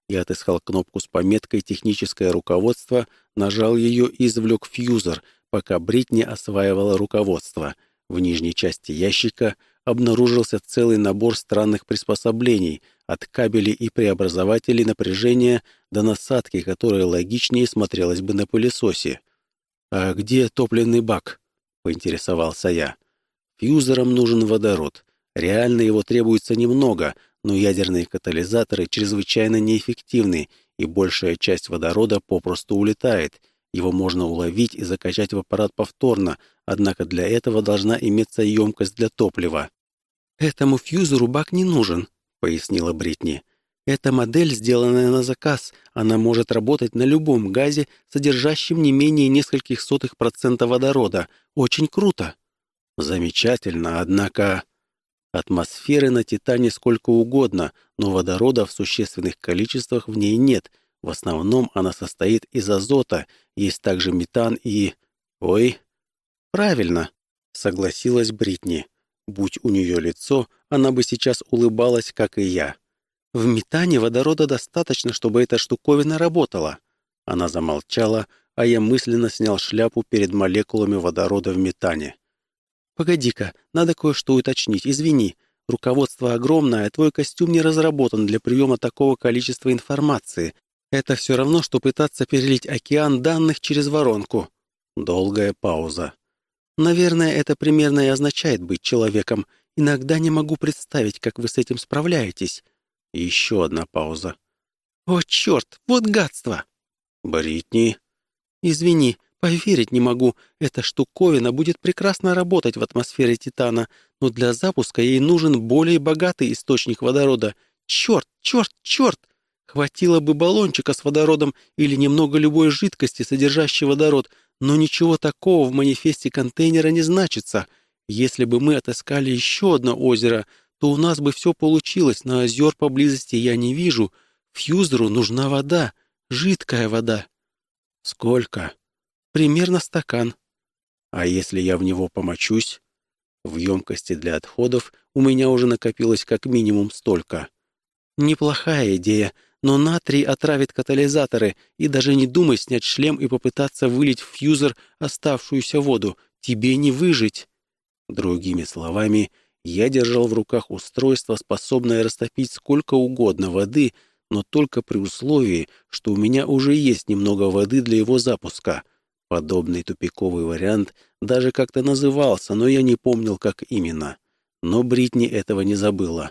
Я отыскал кнопку с пометкой «Техническое руководство», нажал ее и извлек фьюзер, пока Бритни осваивала руководство. В нижней части ящика обнаружился целый набор странных приспособлений, от кабелей и преобразователей напряжения до насадки, которая логичнее смотрелась бы на пылесосе. «А где топливный бак?» — поинтересовался я. «Фьюзерам нужен водород. Реально его требуется немного, но ядерные катализаторы чрезвычайно неэффективны, и большая часть водорода попросту улетает. Его можно уловить и закачать в аппарат повторно, однако для этого должна иметься емкость для топлива». «Этому фьюзеру бак не нужен», — пояснила Бритни. «Эта модель, сделанная на заказ, она может работать на любом газе, содержащем не менее нескольких сотых процента водорода. Очень круто». «Замечательно, однако...» «Атмосферы на Титане сколько угодно, но водорода в существенных количествах в ней нет. В основном она состоит из азота, есть также метан и...» «Ой...» «Правильно», — согласилась Бритни. Будь у нее лицо, она бы сейчас улыбалась, как и я. «В метане водорода достаточно, чтобы эта штуковина работала». Она замолчала, а я мысленно снял шляпу перед молекулами водорода в метане. «Погоди-ка, надо кое-что уточнить, извини. Руководство огромное, а твой костюм не разработан для приема такого количества информации. Это все равно, что пытаться перелить океан данных через воронку». Долгая пауза. «Наверное, это примерно и означает быть человеком. Иногда не могу представить, как вы с этим справляетесь». И еще одна пауза. «О, черт, вот гадство!» «Бритни...» «Извини, поверить не могу. Эта штуковина будет прекрасно работать в атмосфере Титана, но для запуска ей нужен более богатый источник водорода. Черт, черт, черт! Хватило бы баллончика с водородом или немного любой жидкости, содержащей водород, но ничего такого в манифесте контейнера не значится. Если бы мы отыскали еще одно озеро, то у нас бы все получилось, но озер поблизости я не вижу. Фьюзеру нужна вода, жидкая вода». «Сколько?» «Примерно стакан». «А если я в него помочусь?» «В емкости для отходов у меня уже накопилось как минимум столько». «Неплохая идея, но натрий отравит катализаторы, и даже не думай снять шлем и попытаться вылить в фьюзер оставшуюся воду. Тебе не выжить». Другими словами, я держал в руках устройство, способное растопить сколько угодно воды, но только при условии, что у меня уже есть немного воды для его запуска. Подобный тупиковый вариант даже как-то назывался, но я не помнил, как именно. Но Бритни этого не забыла.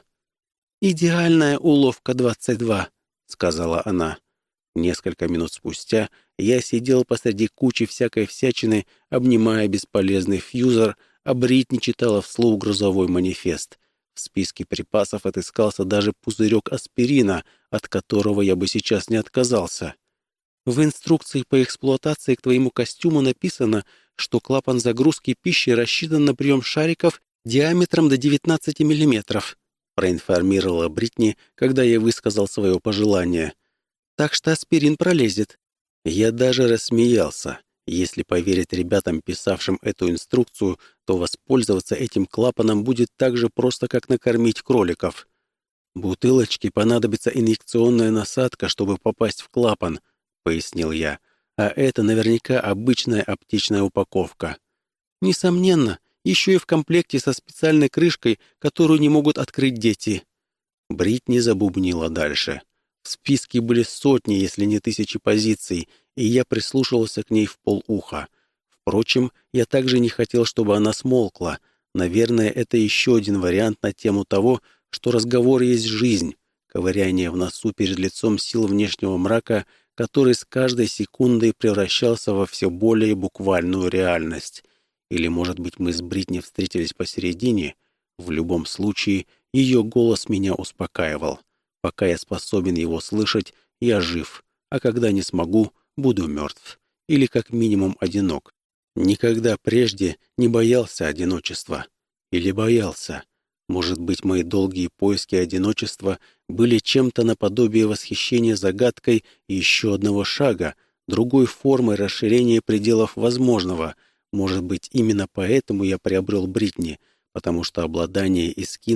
«Идеальная уловка 22», — сказала она. Несколько минут спустя я сидел посреди кучи всякой всячины, обнимая бесполезный фьюзер, а Бритни читала вслух грузовой манифест. В списке припасов отыскался даже пузырек аспирина, от которого я бы сейчас не отказался. «В инструкции по эксплуатации к твоему костюму написано, что клапан загрузки пищи рассчитан на прием шариков диаметром до 19 миллиметров», проинформировала Бритни, когда я высказал свое пожелание. «Так что аспирин пролезет». Я даже рассмеялся. Если поверить ребятам, писавшим эту инструкцию, то воспользоваться этим клапаном будет так же просто, как накормить кроликов. «Бутылочке понадобится инъекционная насадка, чтобы попасть в клапан», — пояснил я. «А это наверняка обычная аптечная упаковка». «Несомненно, еще и в комплекте со специальной крышкой, которую не могут открыть дети». Бритни забубнила дальше. В списке были сотни, если не тысячи позиций, и я прислушивался к ней вполуха. Впрочем, я также не хотел, чтобы она смолкла. Наверное, это еще один вариант на тему того, что разговор есть жизнь, ковыряние в носу перед лицом сил внешнего мрака, который с каждой секундой превращался во все более буквальную реальность. Или, может быть, мы с Бритни встретились посередине? В любом случае, ее голос меня успокаивал. Пока я способен его слышать, я жив, а когда не смогу, буду мертв. Или как минимум одинок. Никогда прежде не боялся одиночества. Или боялся. Может быть, мои долгие поиски одиночества были чем-то наподобие восхищения загадкой еще одного шага, другой формы расширения пределов возможного. Может быть, именно поэтому я приобрел Бритни, потому что обладание Искином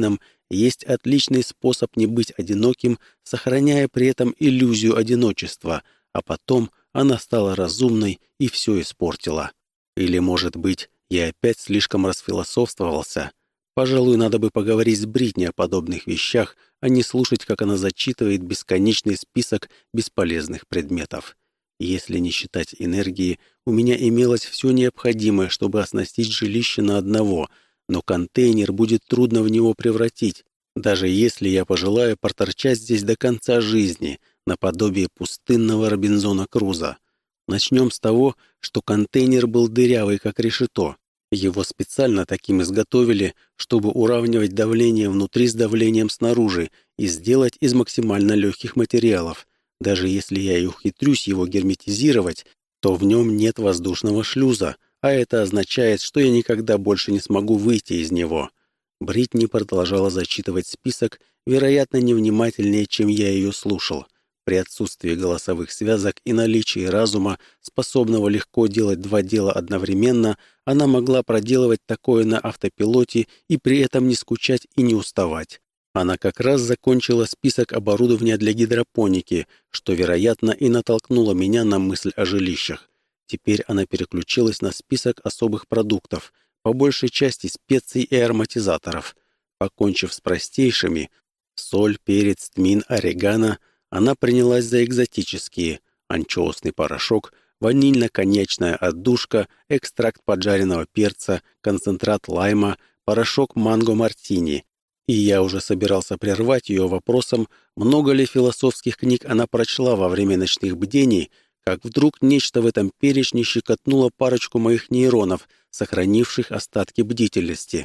есть отличный способ не быть одиноким, сохраняя при этом иллюзию одиночества, а потом она стала разумной и все испортила. Или, может быть, я опять слишком расфилософствовался. Пожалуй, надо бы поговорить с Бритни о подобных вещах, а не слушать, как она зачитывает бесконечный список бесполезных предметов. Если не считать энергии, у меня имелось все необходимое, чтобы оснастить жилище на одного, но контейнер будет трудно в него превратить, даже если я пожелаю проторчать здесь до конца жизни, наподобие пустынного Робинзона Круза. Начнем с того, что контейнер был дырявый, как решето. Его специально таким изготовили, чтобы уравнивать давление внутри с давлением снаружи и сделать из максимально легких материалов. Даже если я и ухитрюсь его герметизировать, то в нем нет воздушного шлюза, а это означает, что я никогда больше не смогу выйти из него. Бритни продолжала зачитывать список, вероятно, невнимательнее, чем я ее слушал. При отсутствии голосовых связок и наличии разума, способного легко делать два дела одновременно, она могла проделывать такое на автопилоте и при этом не скучать и не уставать. Она как раз закончила список оборудования для гидропоники, что, вероятно, и натолкнуло меня на мысль о жилищах. Теперь она переключилась на список особых продуктов, по большей части специй и ароматизаторов. Покончив с простейшими — соль, перец, тмин, орегано — она принялась за экзотические — анчоусный порошок, ванильно-коньячная отдушка, экстракт поджаренного перца, концентрат лайма, порошок манго-мартини. И я уже собирался прервать ее вопросом, много ли философских книг она прочла во время ночных бдений, как вдруг нечто в этом перечне щекотнуло парочку моих нейронов, сохранивших остатки бдительности.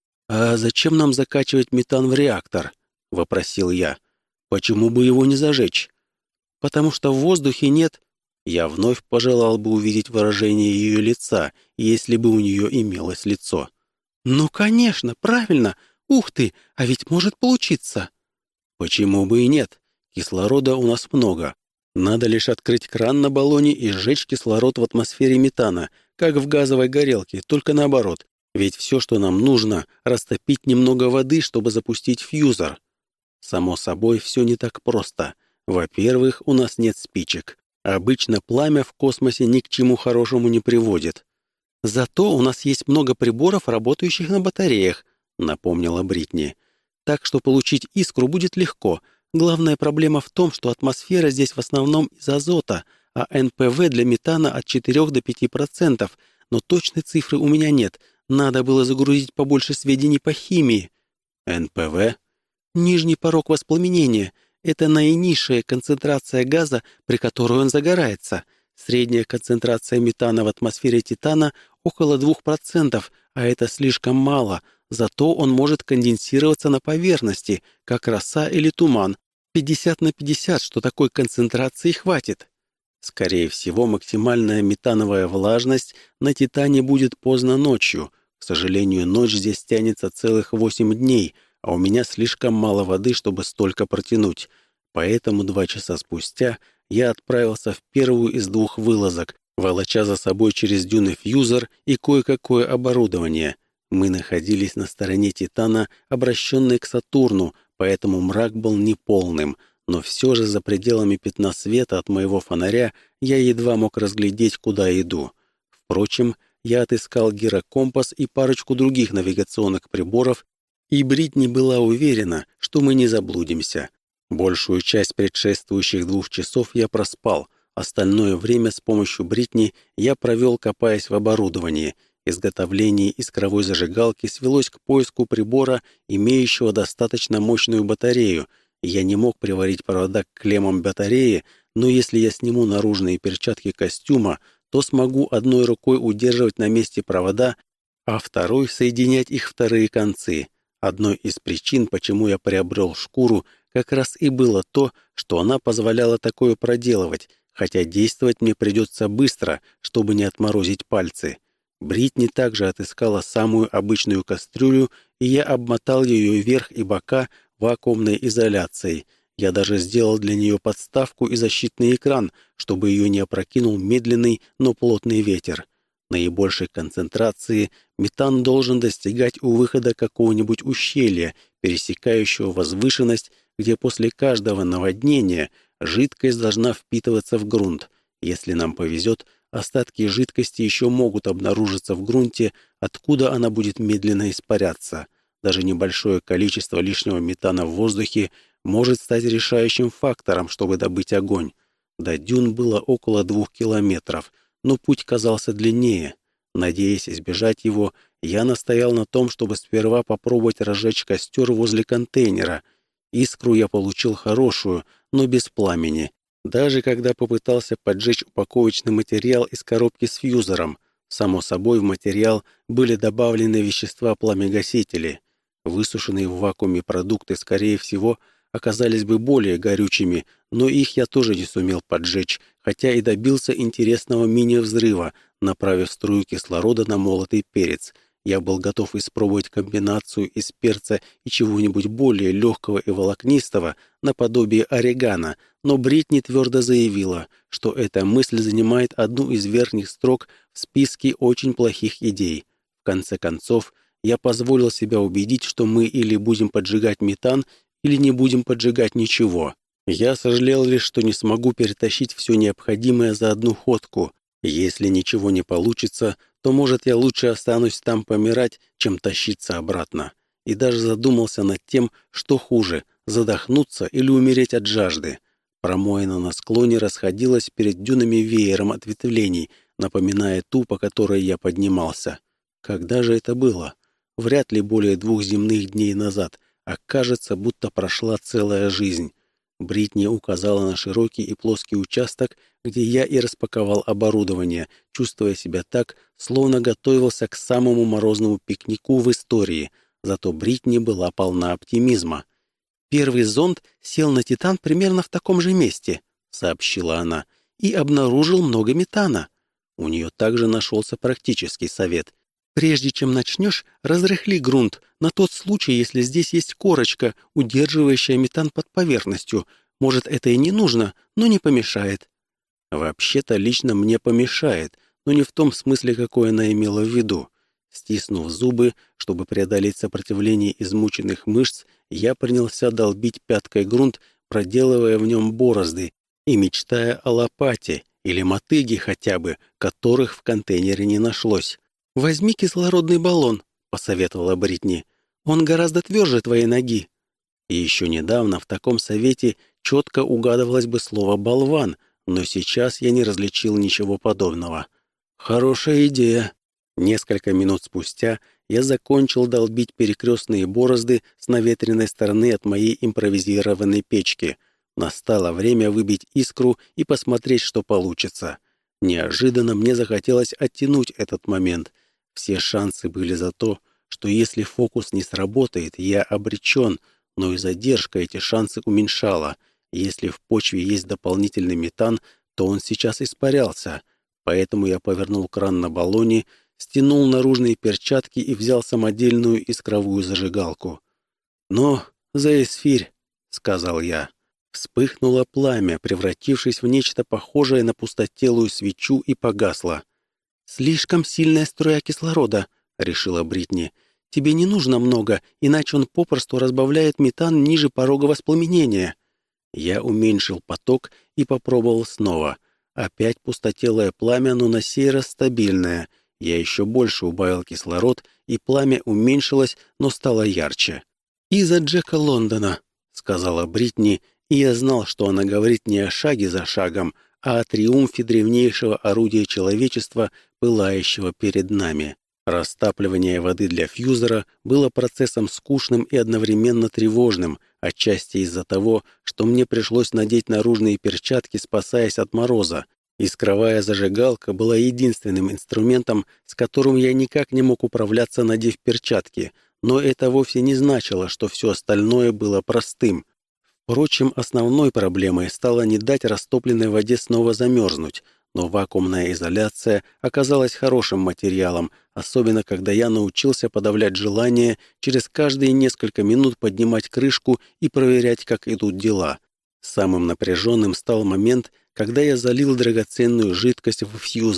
«А зачем нам закачивать метан в реактор?» — вопросил я. «Почему бы его не зажечь?» «Потому что в воздухе нет...» Я вновь пожелал бы увидеть выражение ее лица, если бы у нее имелось лицо. «Ну, конечно, правильно! Ух ты, а ведь может получиться!» «Почему бы и нет? Кислорода у нас много. Надо лишь открыть кран на баллоне и сжечь кислород в атмосфере метана, как в газовой горелке, только наоборот. Ведь все, что нам нужно, растопить немного воды, чтобы запустить фьюзер». Само собой, все не так просто. Во-первых, у нас нет спичек. Обычно пламя в космосе ни к чему хорошему не приводит. «Зато у нас есть много приборов, работающих на батареях», — напомнила Бритни. «Так что получить искру будет легко. Главная проблема в том, что атмосфера здесь в основном из азота, а НПВ для метана от 4 до 5%, но точной цифры у меня нет. Надо было загрузить побольше сведений по химии». «НПВ?» «Нижний порог воспламенения. Это наинизшая концентрация газа, при которой он загорается. Средняя концентрация метана в атмосфере Титана около 2%, а это слишком мало. Зато он может конденсироваться на поверхности, как роса или туман. 50/50, что такой концентрации хватит». Скорее всего, максимальная метановая влажность на Титане будет поздно ночью. К сожалению, ночь здесь тянется целых 8 дней, а у меня слишком мало воды, чтобы столько протянуть. Поэтому 2 часа спустя я отправился в первую из 2 вылазок, волоча за собой через дюны фьюзер и кое-какое оборудование. Мы находились на стороне Титана, обращенной к Сатурну, поэтому мрак был неполным, но все же за пределами пятна света от моего фонаря я едва мог разглядеть, куда иду. Впрочем, я отыскал гирокомпас и парочку других навигационных приборов, и Бритни была уверена, что мы не заблудимся. Большую часть предшествующих 2 часов я проспал, остальное время с помощью Бритни я провел, копаясь в оборудовании. Изготовление искровой зажигалки свелось к поиску прибора, имеющего достаточно мощную батарею. Я не мог приварить провода к клеммам батареи, но если я сниму наружные перчатки костюма, то смогу одной рукой удерживать на месте провода, а второй соединять их вторые концы. Одной из причин, почему я приобрел шкуру, как раз и было то, что она позволяла такое проделывать, хотя действовать мне придется быстро, чтобы не отморозить пальцы. Бритни также отыскала самую обычную кастрюлю, и я обмотал ее вверх и бока вакуумной изоляцией. Я даже сделал для нее подставку и защитный экран, чтобы ее не опрокинул медленный, но плотный ветер. Наибольшей концентрации метан должен достигать у выхода какого-нибудь ущелья, пересекающего возвышенность, где после каждого наводнения жидкость должна впитываться в грунт. Если нам повезет, остатки жидкости еще могут обнаружиться в грунте, откуда она будет медленно испаряться. Даже небольшое количество лишнего метана в воздухе может стать решающим фактором, чтобы добыть огонь. До дюн было около 2 километров, но путь казался длиннее. Надеясь избежать его, я настоял на том, чтобы сперва попробовать разжечь костер возле контейнера. Искру я получил хорошую, но без пламени. Даже когда попытался поджечь упаковочный материал из коробки с фьюзером, само собой в материал были добавлены вещества-пламегасители. Высушенные в вакууме продукты, скорее всего, оказались бы более горючими, но их я тоже не сумел поджечь, хотя и добился интересного мини-взрыва, направив струю кислорода на молотый перец. Я был готов испробовать комбинацию из перца и чего-нибудь более легкого и волокнистого, наподобие орегано, но Бритни твердо заявила, что эта мысль занимает одну из верхних строк в списке очень плохих идей. В конце концов, я позволил себя убедить, что мы или будем поджигать метан, или не будем поджигать ничего. Я сожалел лишь, что не смогу перетащить все необходимое за одну ходку. Если ничего не получится, то, может, я лучше останусь там помирать, чем тащиться обратно. И даже задумался над тем, что хуже — задохнуться или умереть от жажды. Промоина на склоне расходилась перед дюнами веером ответвлений, напоминая ту, по которой я поднимался. Когда же это было? Вряд ли более 2 земных дней назад, а кажется, будто прошла целая жизнь. Бритни указала на широкий и плоский участок, где я и распаковал оборудование, чувствуя себя так, словно готовился к самому морозному пикнику в истории. Зато Бритни была полна оптимизма. «Первый зонд сел на Титан примерно в таком же месте», — сообщила она, — «и обнаружил много метана». У нее также нашелся практический совет. «Прежде чем начнешь, разрыхли грунт, на тот случай, если здесь есть корочка, удерживающая метан под поверхностью. Может, это и не нужно, но не помешает». Вообще-то лично мне помешает, но не в том смысле, какой она имела в виду. Стиснув зубы, чтобы преодолеть сопротивление измученных мышц, я принялся долбить пяткой грунт, проделывая в нем борозды и мечтая о лопате или мотыге хотя бы, которых в контейнере не нашлось. «Возьми кислородный баллон», — посоветовала Бритни. «Он гораздо тверже твоей ноги». И еще недавно в таком совете четко угадывалось бы слово «болван», но сейчас я не различил ничего подобного. «Хорошая идея». Несколько минут спустя я закончил долбить перекрестные борозды с наветренной стороны от моей импровизированной печки. Настало время выбить искру и посмотреть, что получится. Неожиданно мне захотелось оттянуть этот момент. Все шансы были за то, что если фокус не сработает, я обречен, но и задержка эти шансы уменьшала. Если в почве есть дополнительный метан, то он сейчас испарялся. Поэтому я повернул кран на баллоне, стянул наружные перчатки и взял самодельную искровую зажигалку. «Но, за эсфирь», — сказал я. Вспыхнуло пламя, превратившись в нечто похожее на пустотелую свечу, и погасло. «Слишком сильная струя кислорода», — решила Бритни. «Тебе не нужно много, иначе он попросту разбавляет метан ниже порога воспламенения». Я уменьшил поток и попробовал снова. Опять пустотелое пламя, но на сей раз стабильное. Я еще больше убавил кислород, и пламя уменьшилось, но стало ярче. «Из-за Джека Лондона», — сказала Бритни, и я знал, что она говорит не о шаге за шагом, а о триумфе древнейшего орудия человечества, пылающего перед нами. Растапливание воды для фьюзера было процессом скучным и одновременно тревожным, отчасти из-за того, что мне пришлось надеть наружные перчатки, спасаясь от мороза. Искровая зажигалка была единственным инструментом, с которым я никак не мог управляться, надев перчатки, но это вовсе не значило, что все остальное было простым. Впрочем, основной проблемой стало не дать растопленной воде снова замерзнуть, но вакуумная изоляция оказалась хорошим материалом, особенно когда я научился подавлять желание через каждые несколько минут поднимать крышку и проверять, как идут дела. Самым напряженным стал момент, когда я залил драгоценную жидкость в фьюзер.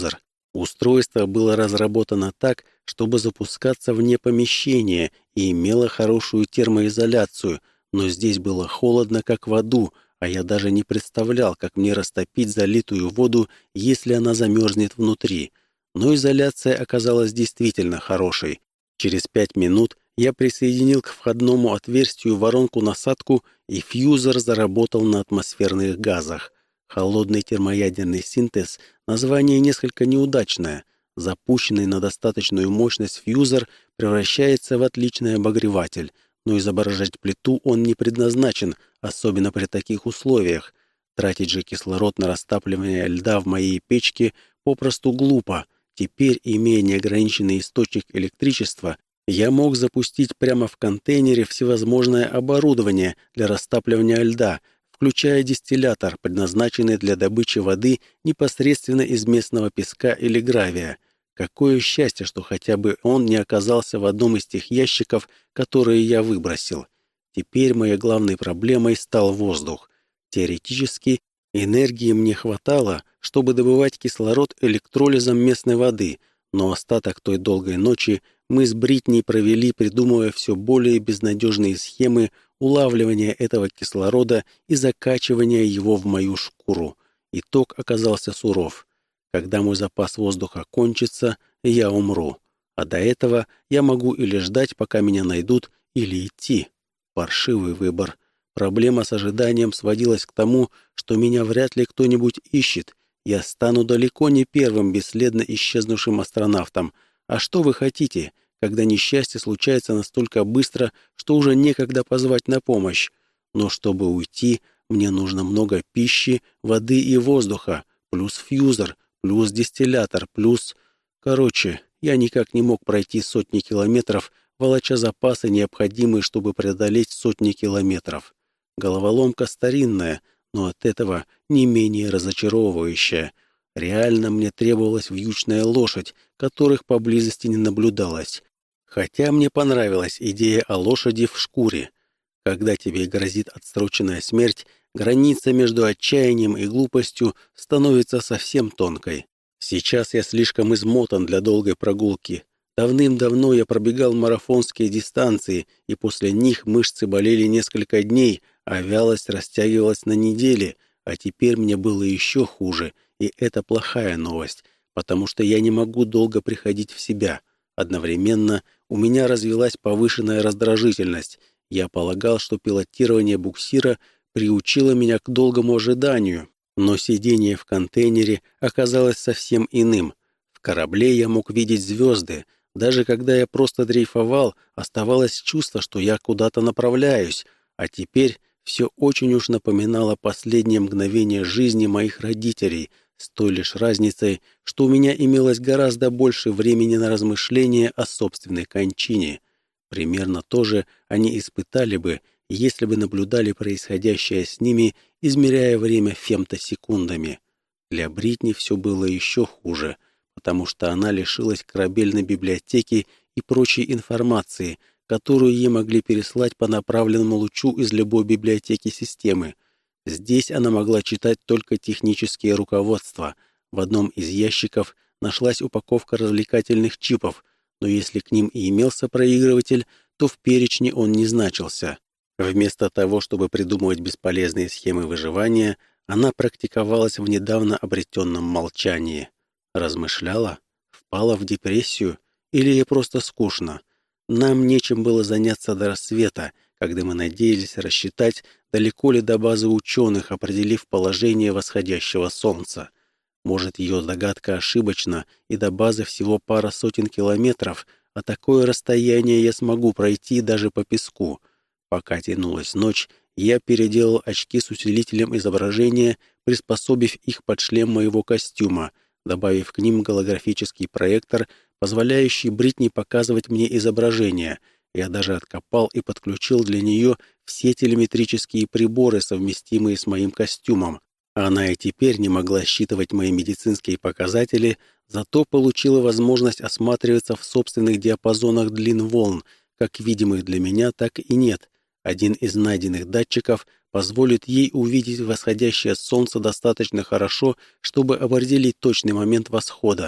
Устройство было разработано так, чтобы запускаться вне помещения и имело хорошую термоизоляцию, но здесь было холодно, как в аду, а я даже не представлял, как мне растопить залитую воду, если она замерзнет внутри. Но изоляция оказалась действительно хорошей. Через 5 минут я присоединил к входному отверстию воронку-насадку, и фьюзер заработал на атмосферных газах. Холодный термоядерный синтез — название несколько неудачное. Запущенный на достаточную мощность фьюзер превращается в отличный обогреватель, но изображать плиту он не предназначен, особенно при таких условиях. Тратить же кислород на растапливание льда в моей печке попросту глупо. Теперь, имея неограниченный источник электричества, я мог запустить прямо в контейнере всевозможное оборудование для растапливания льда, включая дистиллятор, предназначенный для добычи воды непосредственно из местного песка или гравия. Какое счастье, что хотя бы он не оказался в одном из тех ящиков, которые я выбросил. Теперь моей главной проблемой стал воздух. Теоретически, энергии мне хватало, чтобы добывать кислород электролизом местной воды, но остаток той долгой ночи мы с Бритни провели, придумывая все более безнадежные схемы улавливания этого кислорода и закачивания его в мою шкуру. Итог оказался суров. Когда мой запас воздуха кончится, я умру. А до этого я могу или ждать, пока меня найдут, или идти. Паршивый выбор. Проблема с ожиданием сводилась к тому, что меня вряд ли кто-нибудь ищет. Я стану далеко не первым бесследно исчезнувшим астронавтом. А что вы хотите, когда несчастье случается настолько быстро, что уже некогда позвать на помощь? Но чтобы уйти, мне нужно много пищи, воды и воздуха, плюс фьюзер, плюс дистиллятор, плюс... Короче, я никак не мог пройти сотни километров, волоча запасы, необходимые, чтобы преодолеть сотни километров. Головоломка старинная, но от этого не менее разочаровывающая. Реально мне требовалась вьючная лошадь, которых поблизости не наблюдалось. Хотя мне понравилась идея о лошади в шкуре. Когда тебе грозит отсроченная смерть, граница между отчаянием и глупостью становится совсем тонкой. Сейчас я слишком измотан для долгой прогулки. Давным-давно я пробегал марафонские дистанции, и после них мышцы болели несколько дней, а вялость растягивалась на недели, а теперь мне было еще хуже, и это плохая новость, потому что я не могу долго приходить в себя. Одновременно у меня развилась повышенная раздражительность. Я полагал, что пилотирование буксира приучило меня к долгому ожиданию, но сидение в контейнере оказалось совсем иным. В корабле я мог видеть звезды. Даже когда я просто дрейфовал, оставалось чувство, что я куда-то направляюсь, а теперь все очень уж напоминало последнее мгновение жизни моих родителей, с той лишь разницей, что у меня имелось гораздо больше времени на размышления о собственной кончине. Примерно то же они испытали бы, если бы наблюдали происходящее с ними, измеряя время фемтосекундами. Для Бритни все было еще хуже, потому что она лишилась корабельной библиотеки и прочей информации, которую ей могли переслать по направленному лучу из любой библиотеки системы. Здесь она могла читать только технические руководства. В одном из ящиков нашлась упаковка развлекательных чипов, но если к ним и имелся проигрыватель, то в перечне он не значился. Вместо того, чтобы придумывать бесполезные схемы выживания, она практиковалась в недавно обретенном молчании. Размышляла? Впала в депрессию? Или ей просто скучно? Нам нечем было заняться до рассвета, когда мы надеялись рассчитать, далеко ли до базы ученых, определив положение восходящего солнца. Может, ее догадка ошибочна, и до базы всего пара сотен километров, а такое расстояние я смогу пройти даже по песку. Пока тянулась ночь, я переделал очки с усилителем изображения, приспособив их под шлем моего костюма, добавив к ним голографический проектор, позволяющий Бритни показывать мне изображение. Я даже откопал и подключил для нее все телеметрические приборы, совместимые с моим костюмом. Она и теперь не могла считывать мои медицинские показатели, зато получила возможность осматриваться в собственных диапазонах длин волн, как видимых для меня, так и нет. Один из найденных датчиков позволит ей увидеть восходящее солнце достаточно хорошо, чтобы определить точный момент восхода,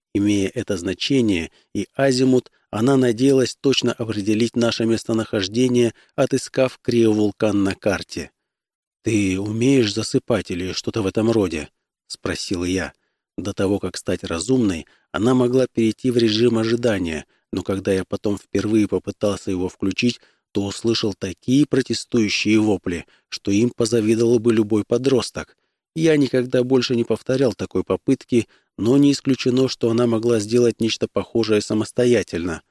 Имея это значение и азимут, она надеялась точно определить наше местонахождение, отыскав криовулкан на карте. «Ты умеешь засыпать или что-то в этом роде?» — спросил я. До того, как стать разумной, она могла перейти в режим ожидания, но когда я потом впервые попытался его включить, то услышал такие протестующие вопли, что им позавидовал бы любой подросток. Я никогда больше не повторял такой попытки, но не исключено, что она могла сделать нечто похожее самостоятельно.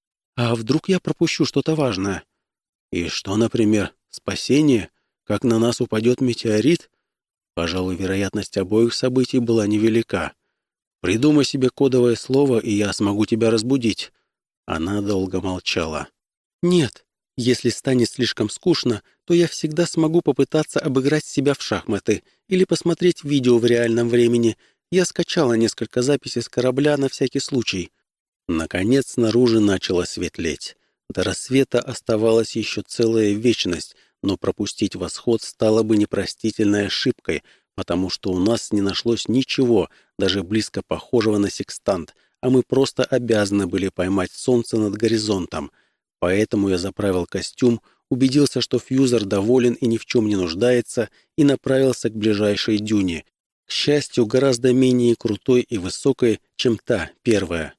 «А вдруг я пропущу что-то важное?» «И что, например, спасение? Как на нас упадет метеорит?» Пожалуй, вероятность обоих событий была невелика. «Придумай себе кодовое слово, и я смогу тебя разбудить». Она долго молчала. «Нет, если станет слишком скучно, то я всегда смогу попытаться обыграть себя в шахматы или посмотреть видео в реальном времени. Я скачала несколько записей с корабля на всякий случай». Наконец, снаружи начало светлеть. До рассвета оставалась еще целая вечность, но пропустить восход стало бы непростительной ошибкой, потому что у нас не нашлось ничего, даже близко похожего на секстант, а мы просто обязаны были поймать солнце над горизонтом. Поэтому я заправил костюм, убедился, что фьюзер доволен и ни в чем не нуждается, и направился к ближайшей дюне, к счастью, гораздо менее крутой и высокой, чем та первая.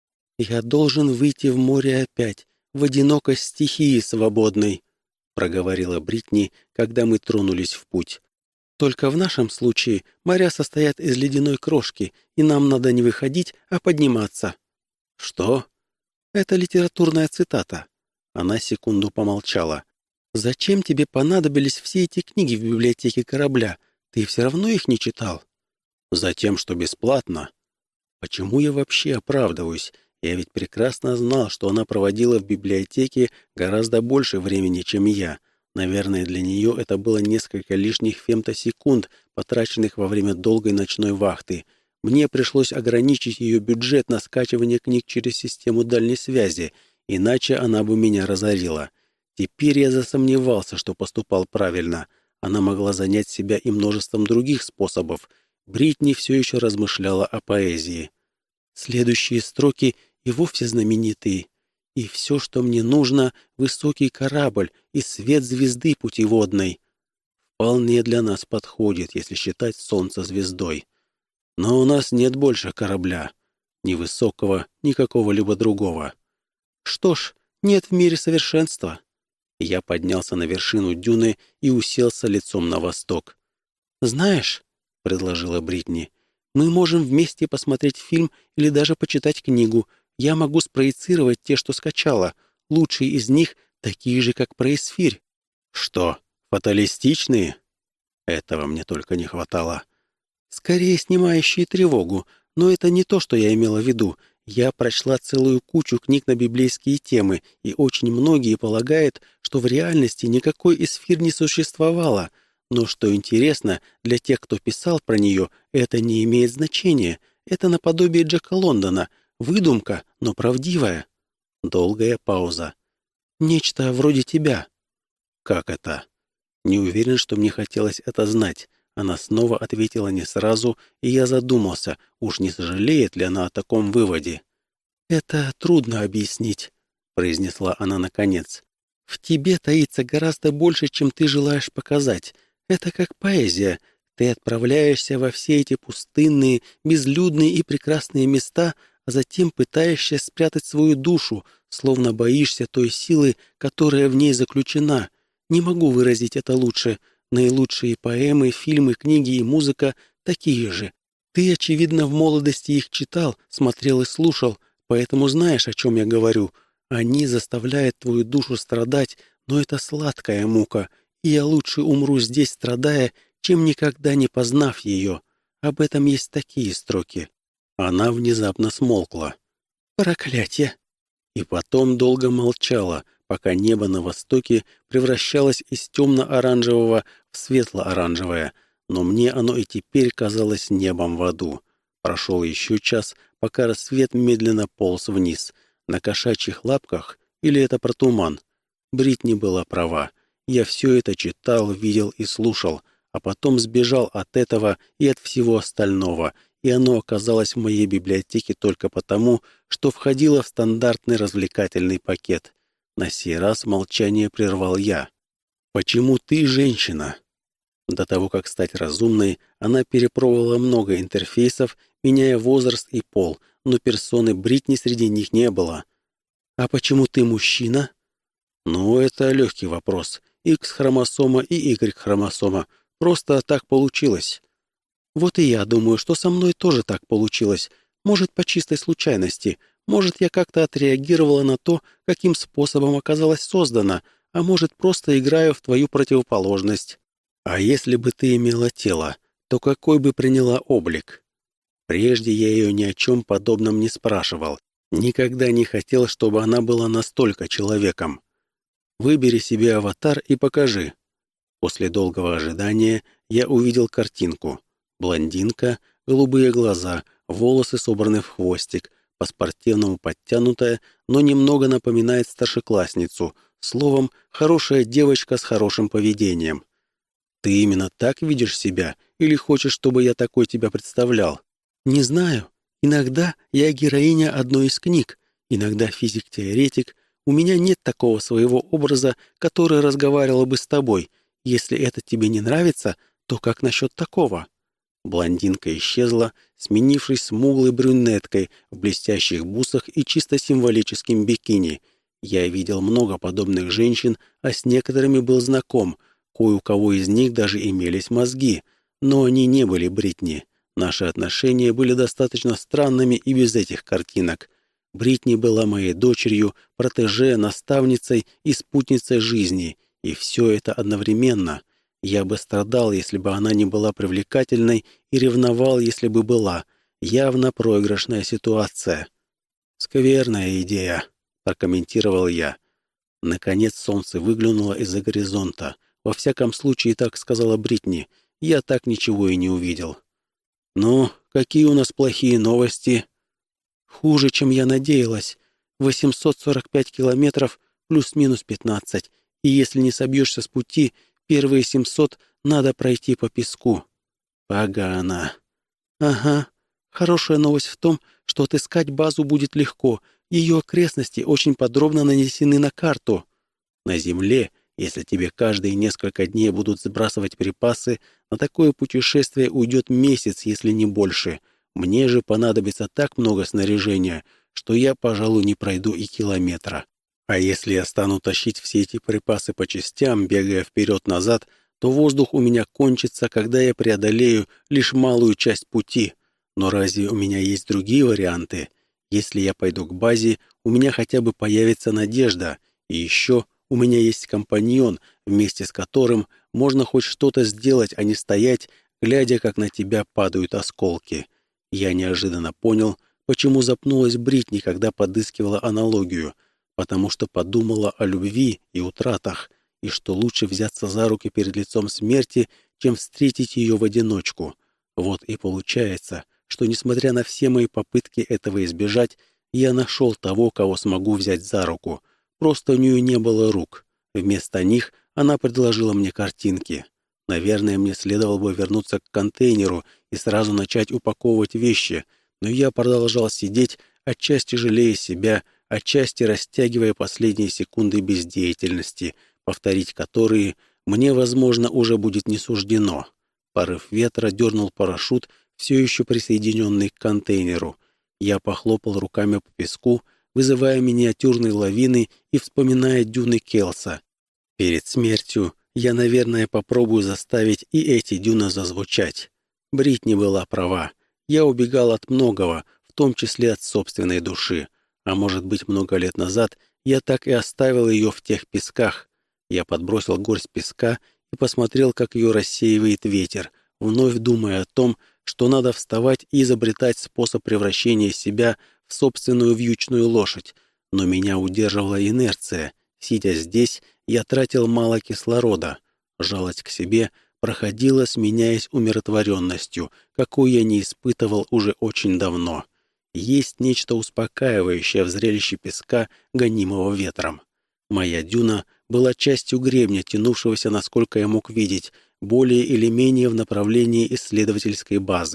«Я должен выйти в море опять, в одинокость стихии свободной», проговорила Бритни, когда мы тронулись в путь. «Только в нашем случае моря состоят из ледяной крошки, и нам надо не выходить, а подниматься». «Что?» «Это литературная цитата». Она секунду помолчала. «Зачем тебе понадобились все эти книги в библиотеке корабля? Ты все равно их не читал?» «Затем, что бесплатно». «Почему я вообще оправдываюсь? Я ведь прекрасно знал, что она проводила в библиотеке гораздо больше времени, чем я. Наверное, для нее это было несколько лишних фемтосекунд, потраченных во время долгой ночной вахты. Мне пришлось ограничить ее бюджет на скачивание книг через систему дальней связи, иначе она бы меня разорила. Теперь я засомневался, что поступал правильно. Она могла занять себя и множеством других способов. Бритни все еще размышляла о поэзии. Следующие строки и вовсе знаменитые. «И все, что мне нужно, высокий корабль и свет звезды путеводной». Вполне для нас подходит, если считать солнце звездой. Но у нас нет больше корабля. Ни высокого, ни какого-либо другого. Что ж, нет в мире совершенства. Я поднялся на вершину дюны и уселся лицом на восток. «Знаешь», — предложила Бритни, — «мы можем вместе посмотреть фильм или даже почитать книгу. Я могу спроецировать те, что скачала. Лучшие из них такие же, как про Эсфирь». «Что, фаталистичные?» Этого мне только не хватало. «Скорее снимающие тревогу, но это не то, что я имела в виду. Я прочла целую кучу книг на библейские темы, и очень многие полагают, что в реальности никакой Эсфирь не существовало. Но что интересно, для тех, кто писал про нее, это не имеет значения. Это наподобие Джека Лондона. Выдумка, но правдивая». Долгая пауза. «Нечто вроде тебя». «Как это?» Не уверен, что мне хотелось это знать. Она снова ответила не сразу, и я задумался, уж не сожалеет ли она о таком выводе. «Это трудно объяснить», — произнесла она наконец. «В тебе таится гораздо больше, чем ты желаешь показать. Это как поэзия. Ты отправляешься во все эти пустынные, безлюдные и прекрасные места, а затем пытаешься спрятать свою душу, словно боишься той силы, которая в ней заключена. Не могу выразить это лучше. Наилучшие поэмы, фильмы, книги и музыка такие же. Ты, очевидно, в молодости их читал, смотрел и слушал, поэтому знаешь, о чем я говорю. Они заставляют твою душу страдать, но это сладкая мука, и я лучше умру здесь, страдая, чем никогда не познав ее. Об этом есть такие строки». Она внезапно смолкла. «Проклятье!» И потом долго молчала, пока небо на востоке превращалось из темно-оранжевого в светло-оранжевое, но мне оно и теперь казалось небом в аду. Прошел еще час, пока рассвет медленно полз вниз. На кошачьих лапках, или это про туман? Бритни была права. Я все это читал, видел и слушал, а потом сбежал от этого и от всего остального, и оно оказалось в моей библиотеке только потому, что входило в стандартный развлекательный пакет. На сей раз молчание прервал я. «Почему ты женщина?» До того, как стать разумной, она перепробовала много интерфейсов, меняя возраст и пол, но персоны Бритни среди них не было. «А почему ты мужчина?» «Ну, это легкий вопрос. X-хромосома и Y-хромосома. Просто так получилось». «Вот и я думаю, что со мной тоже так получилось. Может, по чистой случайности. Может, я как-то отреагировала на то, каким способом оказалась создана, а может, просто играю в твою противоположность. А если бы ты имела тело, то какой бы приняла облик?» Прежде я ее ни о чем подобном не спрашивал. Никогда не хотел, чтобы она была настолько человеком. «Выбери себе аватар и покажи». После долгого ожидания я увидел картинку. Блондинка, голубые глаза, волосы собраны в хвостик, по-спортивному подтянутая, но немного напоминает старшеклассницу. Словом, хорошая девочка с хорошим поведением. «Ты именно так видишь себя? Или хочешь, чтобы я такой тебя представлял?» «Не знаю. Иногда я героиня одной из книг, иногда физик-теоретик. У меня нет такого своего образа, который разговаривал бы с тобой. Если это тебе не нравится, то как насчет такого?» Блондинка исчезла, сменившись смуглой брюнеткой в блестящих бусах и чисто символическим бикини. Я видел много подобных женщин, а с некоторыми был знаком. Кое у кого из них даже имелись мозги. Но они не были Бритни. Наши отношения были достаточно странными и без этих картинок. Бритни была моей дочерью, протеже, наставницей и спутницей жизни. И все это одновременно. Я бы страдал, если бы она не была привлекательной, и ревновал, если бы была. Явно проигрышная ситуация. «Скверная идея», — прокомментировал я. Наконец солнце выглянуло из-за горизонта. Во всяком случае, так сказала Бритни. Я так ничего и не увидел. «Ну, какие у нас плохие новости?» «Хуже, чем я надеялась. 845 километров плюс-минус 15. И если не собьешься с пути, первые 700 надо пройти по песку». «Погано». «Ага. Хорошая новость в том, что отыскать базу будет легко. Ее окрестности очень подробно нанесены на карту. На Земле, если тебе каждые несколько дней будут сбрасывать припасы, на такое путешествие уйдет месяц, если не больше. Мне же понадобится так много снаряжения, что я, пожалуй, не пройду и километра. А если я стану тащить все эти припасы по частям, бегая вперед-назад, то воздух у меня кончится, когда я преодолею лишь малую часть пути. Но разве у меня есть другие варианты? Если я пойду к базе, у меня хотя бы появится надежда. И еще у меня есть компаньон, вместе с которым можно хоть что-то сделать, а не стоять, глядя, как на тебя падают осколки. Я неожиданно понял, почему запнулась Бритни, когда подыскивала аналогию. Потому что подумала о любви и утратах, и что лучше взяться за руки перед лицом смерти, чем встретить ее в одиночку. Вот и получается, что, несмотря на все мои попытки этого избежать, я нашел того, кого смогу взять за руку. Просто у нее не было рук. Вместо них она предложила мне картинки. Наверное, мне следовало бы вернуться к контейнеру и сразу начать упаковывать вещи, но я продолжал сидеть, отчасти жалея себя, отчасти растягивая последние секунды бездеятельности, повторить которые мне, возможно, уже будет не суждено. Порыв ветра дернул парашют, все еще присоединенный к контейнеру. Я похлопал руками по песку, вызывая миниатюрные лавины и вспоминая дюны Келса. Перед смертью я, наверное, попробую заставить и эти дюны зазвучать. Бритни была права. Я убегал от многого, в том числе от собственной души. А может быть, много лет назад я так и оставил ее в тех песках. Я подбросил горсть песка и посмотрел, как ее рассеивает ветер, вновь думая о том, что надо вставать и изобретать способ превращения себя в собственную вьючную лошадь. Но меня удерживала инерция. Сидя здесь, я тратил мало кислорода. Жалость к себе проходила, сменяясь умиротворенностью, какую я не испытывал уже очень давно. Есть нечто успокаивающее в зрелище песка, гонимого ветром. Моя дюна была частью гребня, тянувшегося, насколько я мог видеть, более или менее в направлении исследовательской базы.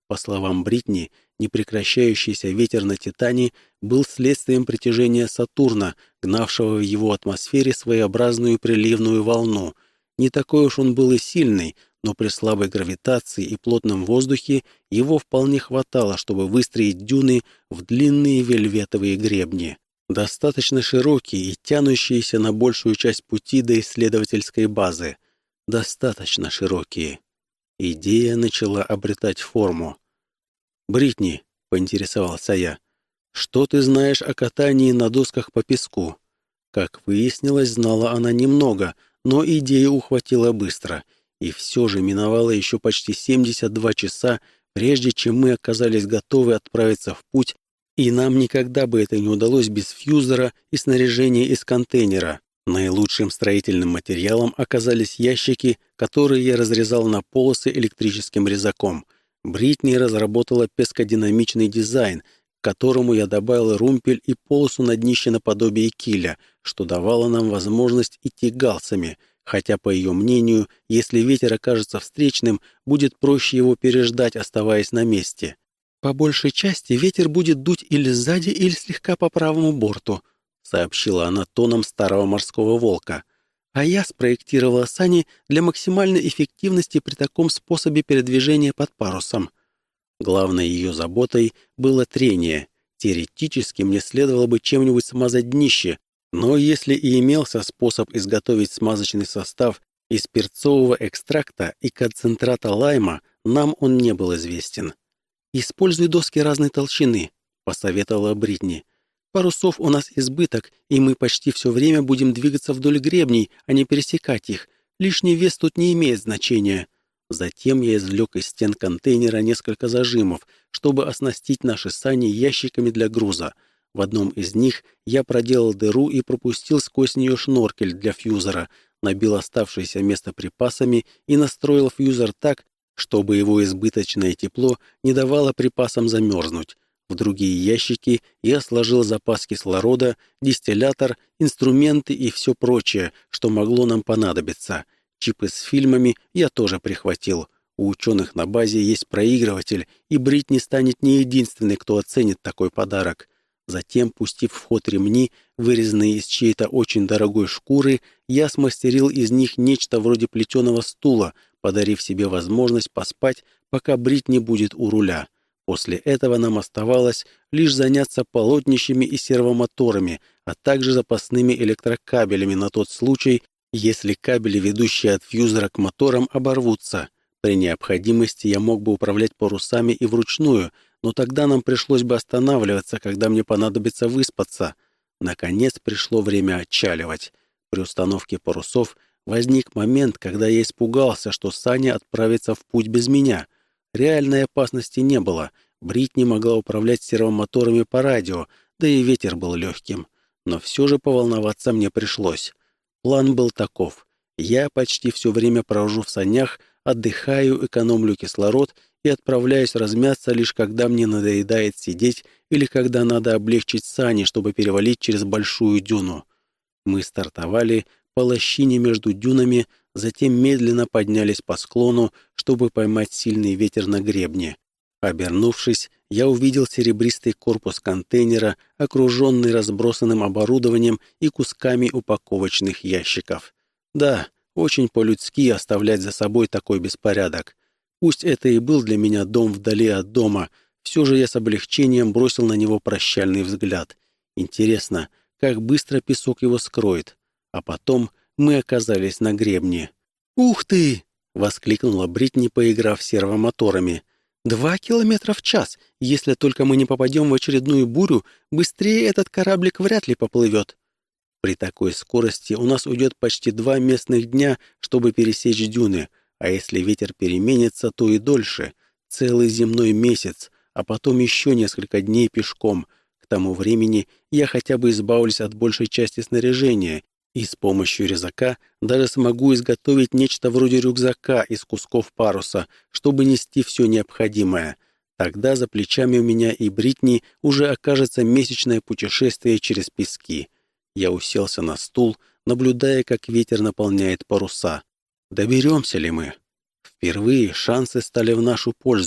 По словам Бритни, непрекращающийся ветер на Титане был следствием притяжения Сатурна, гнавшего в его атмосфере своеобразную приливную волну. Не такой уж он был и сильный, но при слабой гравитации и плотном воздухе его вполне хватало, чтобы выстроить дюны в длинные вельветовые гребни, достаточно широкие и тянущиеся на большую часть пути до исследовательской базы. Достаточно широкие. Идея начала обретать форму. «Бритни», — поинтересовался я, — «что ты знаешь о катании на досках по песку?» Как выяснилось, знала она немного, но идею ухватила быстро, и все же миновало еще почти 72 часа, прежде чем мы оказались готовы отправиться в путь, и нам никогда бы это не удалось без фьюзера и снаряжения из контейнера. Наилучшим строительным материалом оказались ящики, которые я разрезал на полосы электрическим резаком. Бритни разработала пескодинамичный дизайн, к которому я добавил румпель и полосу на днище наподобие киля, что давало нам возможность идти галсами, хотя, по ее мнению, если ветер окажется встречным, будет проще его переждать, оставаясь на месте. «По большей части ветер будет дуть или сзади, или слегка по правому борту», сообщила она тоном старого морского волка. «А я спроектировала сани для максимальной эффективности при таком способе передвижения под парусом». Главной ее заботой было трение. Теоретически мне следовало бы чем-нибудь смазать днище, но если и имелся способ изготовить смазочный состав из перцового экстракта и концентрата лайма, нам он не был известен. «Используй доски разной толщины», — посоветовала Бритни. «Парусов у нас избыток, и мы почти все время будем двигаться вдоль гребней, а не пересекать их. Лишний вес тут не имеет значения». Затем я извлек из стен контейнера несколько зажимов, чтобы оснастить наши сани ящиками для груза. В одном из них я проделал дыру и пропустил сквозь нее шноркель для фьюзера, набил оставшееся место припасами и настроил фьюзер так, чтобы его избыточное тепло не давало припасам замерзнуть. В другие ящики я сложил запас кислорода, дистиллятор, инструменты и все прочее, что могло нам понадобиться. Чипы с фильмами я тоже прихватил. У ученых на базе есть проигрыватель, и Бритни станет не единственной, кто оценит такой подарок. Затем, пустив в ход ремни, вырезанные из чьей-то очень дорогой шкуры, я смастерил из них нечто вроде плетеного стула, подарив себе возможность поспать, пока Бритни будет у руля. После этого нам оставалось лишь заняться полотнищами и сервомоторами, а также запасными электрокабелями на тот случай, если кабели, ведущие от фьюзера к моторам, оборвутся. При необходимости я мог бы управлять парусами и вручную, но тогда нам пришлось бы останавливаться, когда мне понадобится выспаться. Наконец пришло время отчаливать. При установке парусов возник момент, когда я испугался, что Саня отправится в путь без меня. Реальной опасности не было. Бритни могла управлять сервомоторами по радио, да и ветер был легким. Но все же поволноваться мне пришлось. План был таков. Я почти все время провожу в санях, отдыхаю, экономлю кислород и отправляюсь размяться лишь когда мне надоедает сидеть или когда надо облегчить сани, чтобы перевалить через большую дюну. Мы стартовали по лощине между дюнами, затем медленно поднялись по склону, чтобы поймать сильный ветер на гребне. Обернувшись, я увидел серебристый корпус контейнера, окруженный разбросанным оборудованием и кусками упаковочных ящиков. Да, очень по-людски оставлять за собой такой беспорядок. Пусть это и был для меня дом вдали от дома, все же я с облегчением бросил на него прощальный взгляд. Интересно, как быстро песок его скроет. А потом мы оказались на гребне. «Ух ты!» — воскликнула Бритни, поиграв сервомоторами. 2 километра в час. Если только мы не попадем в очередную бурю, быстрее этот кораблик вряд ли поплывет. При такой скорости у нас уйдет почти 2 местных дня, чтобы пересечь дюны, а если ветер переменится, то и дольше. Целый земной месяц, а потом еще несколько дней пешком. К тому времени я хотя бы избавлюсь от большей части снаряжения и с помощью резака даже смогу изготовить нечто вроде рюкзака из кусков паруса, чтобы нести все необходимое. Тогда за плечами у меня и Бритни уже окажется месячное путешествие через пески. Я уселся на стул, наблюдая, как ветер наполняет паруса. Доберемся ли мы? Впервые шансы стали в нашу пользу,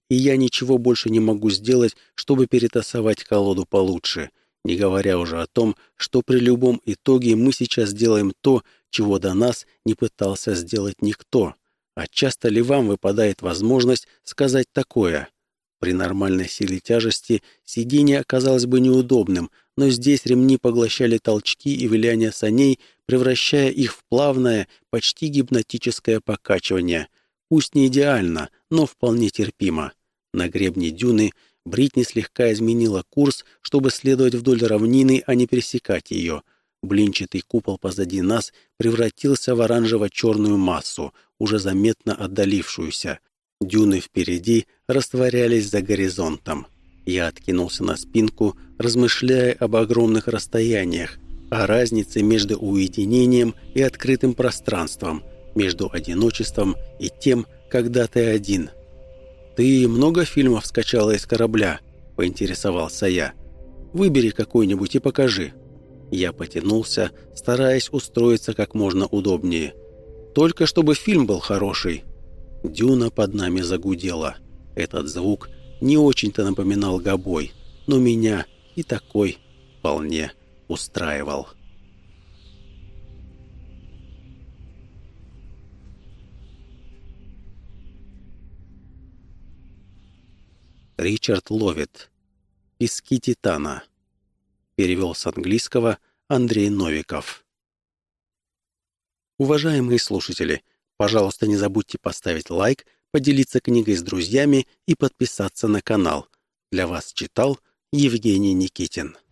и я ничего больше не могу сделать, чтобы перетасовать колоду получше, не говоря уже о том, что при любом итоге мы сейчас делаем то, чего до нас не пытался сделать никто. А часто ли вам выпадает возможность сказать такое? При нормальной силе тяжести сиденье оказалось бы неудобным, но здесь ремни поглощали толчки и виляние саней, превращая их в плавное, почти гипнотическое покачивание. Пусть не идеально, но вполне терпимо. На гребне дюны Бритни слегка изменила курс, чтобы следовать вдоль равнины, а не пересекать ее. Блинчатый купол позади нас превратился в оранжево-черную массу, уже заметно отдалившуюся. Дюны впереди растворялись за горизонтом. Я откинулся на спинку, размышляя об огромных расстояниях, о разнице между уединением и открытым пространством, между одиночеством и тем, когда ты один. «Ты много фильмов скачала из корабля?» — поинтересовался я. «Выбери какой-нибудь и покажи». Я потянулся, стараясь устроиться как можно удобнее. «Только чтобы фильм был хороший». Дюна под нами загудела. Этот звук не очень-то напоминал гобой, но меня и такой вполне устраивал. Ричард Ловит. «Пески Титана». Перевел с английского Андрей Новиков. Уважаемые слушатели, пожалуйста, не забудьте поставить лайк, поделиться книгой с друзьями и подписаться на канал. Для вас читал Евгений Никитин.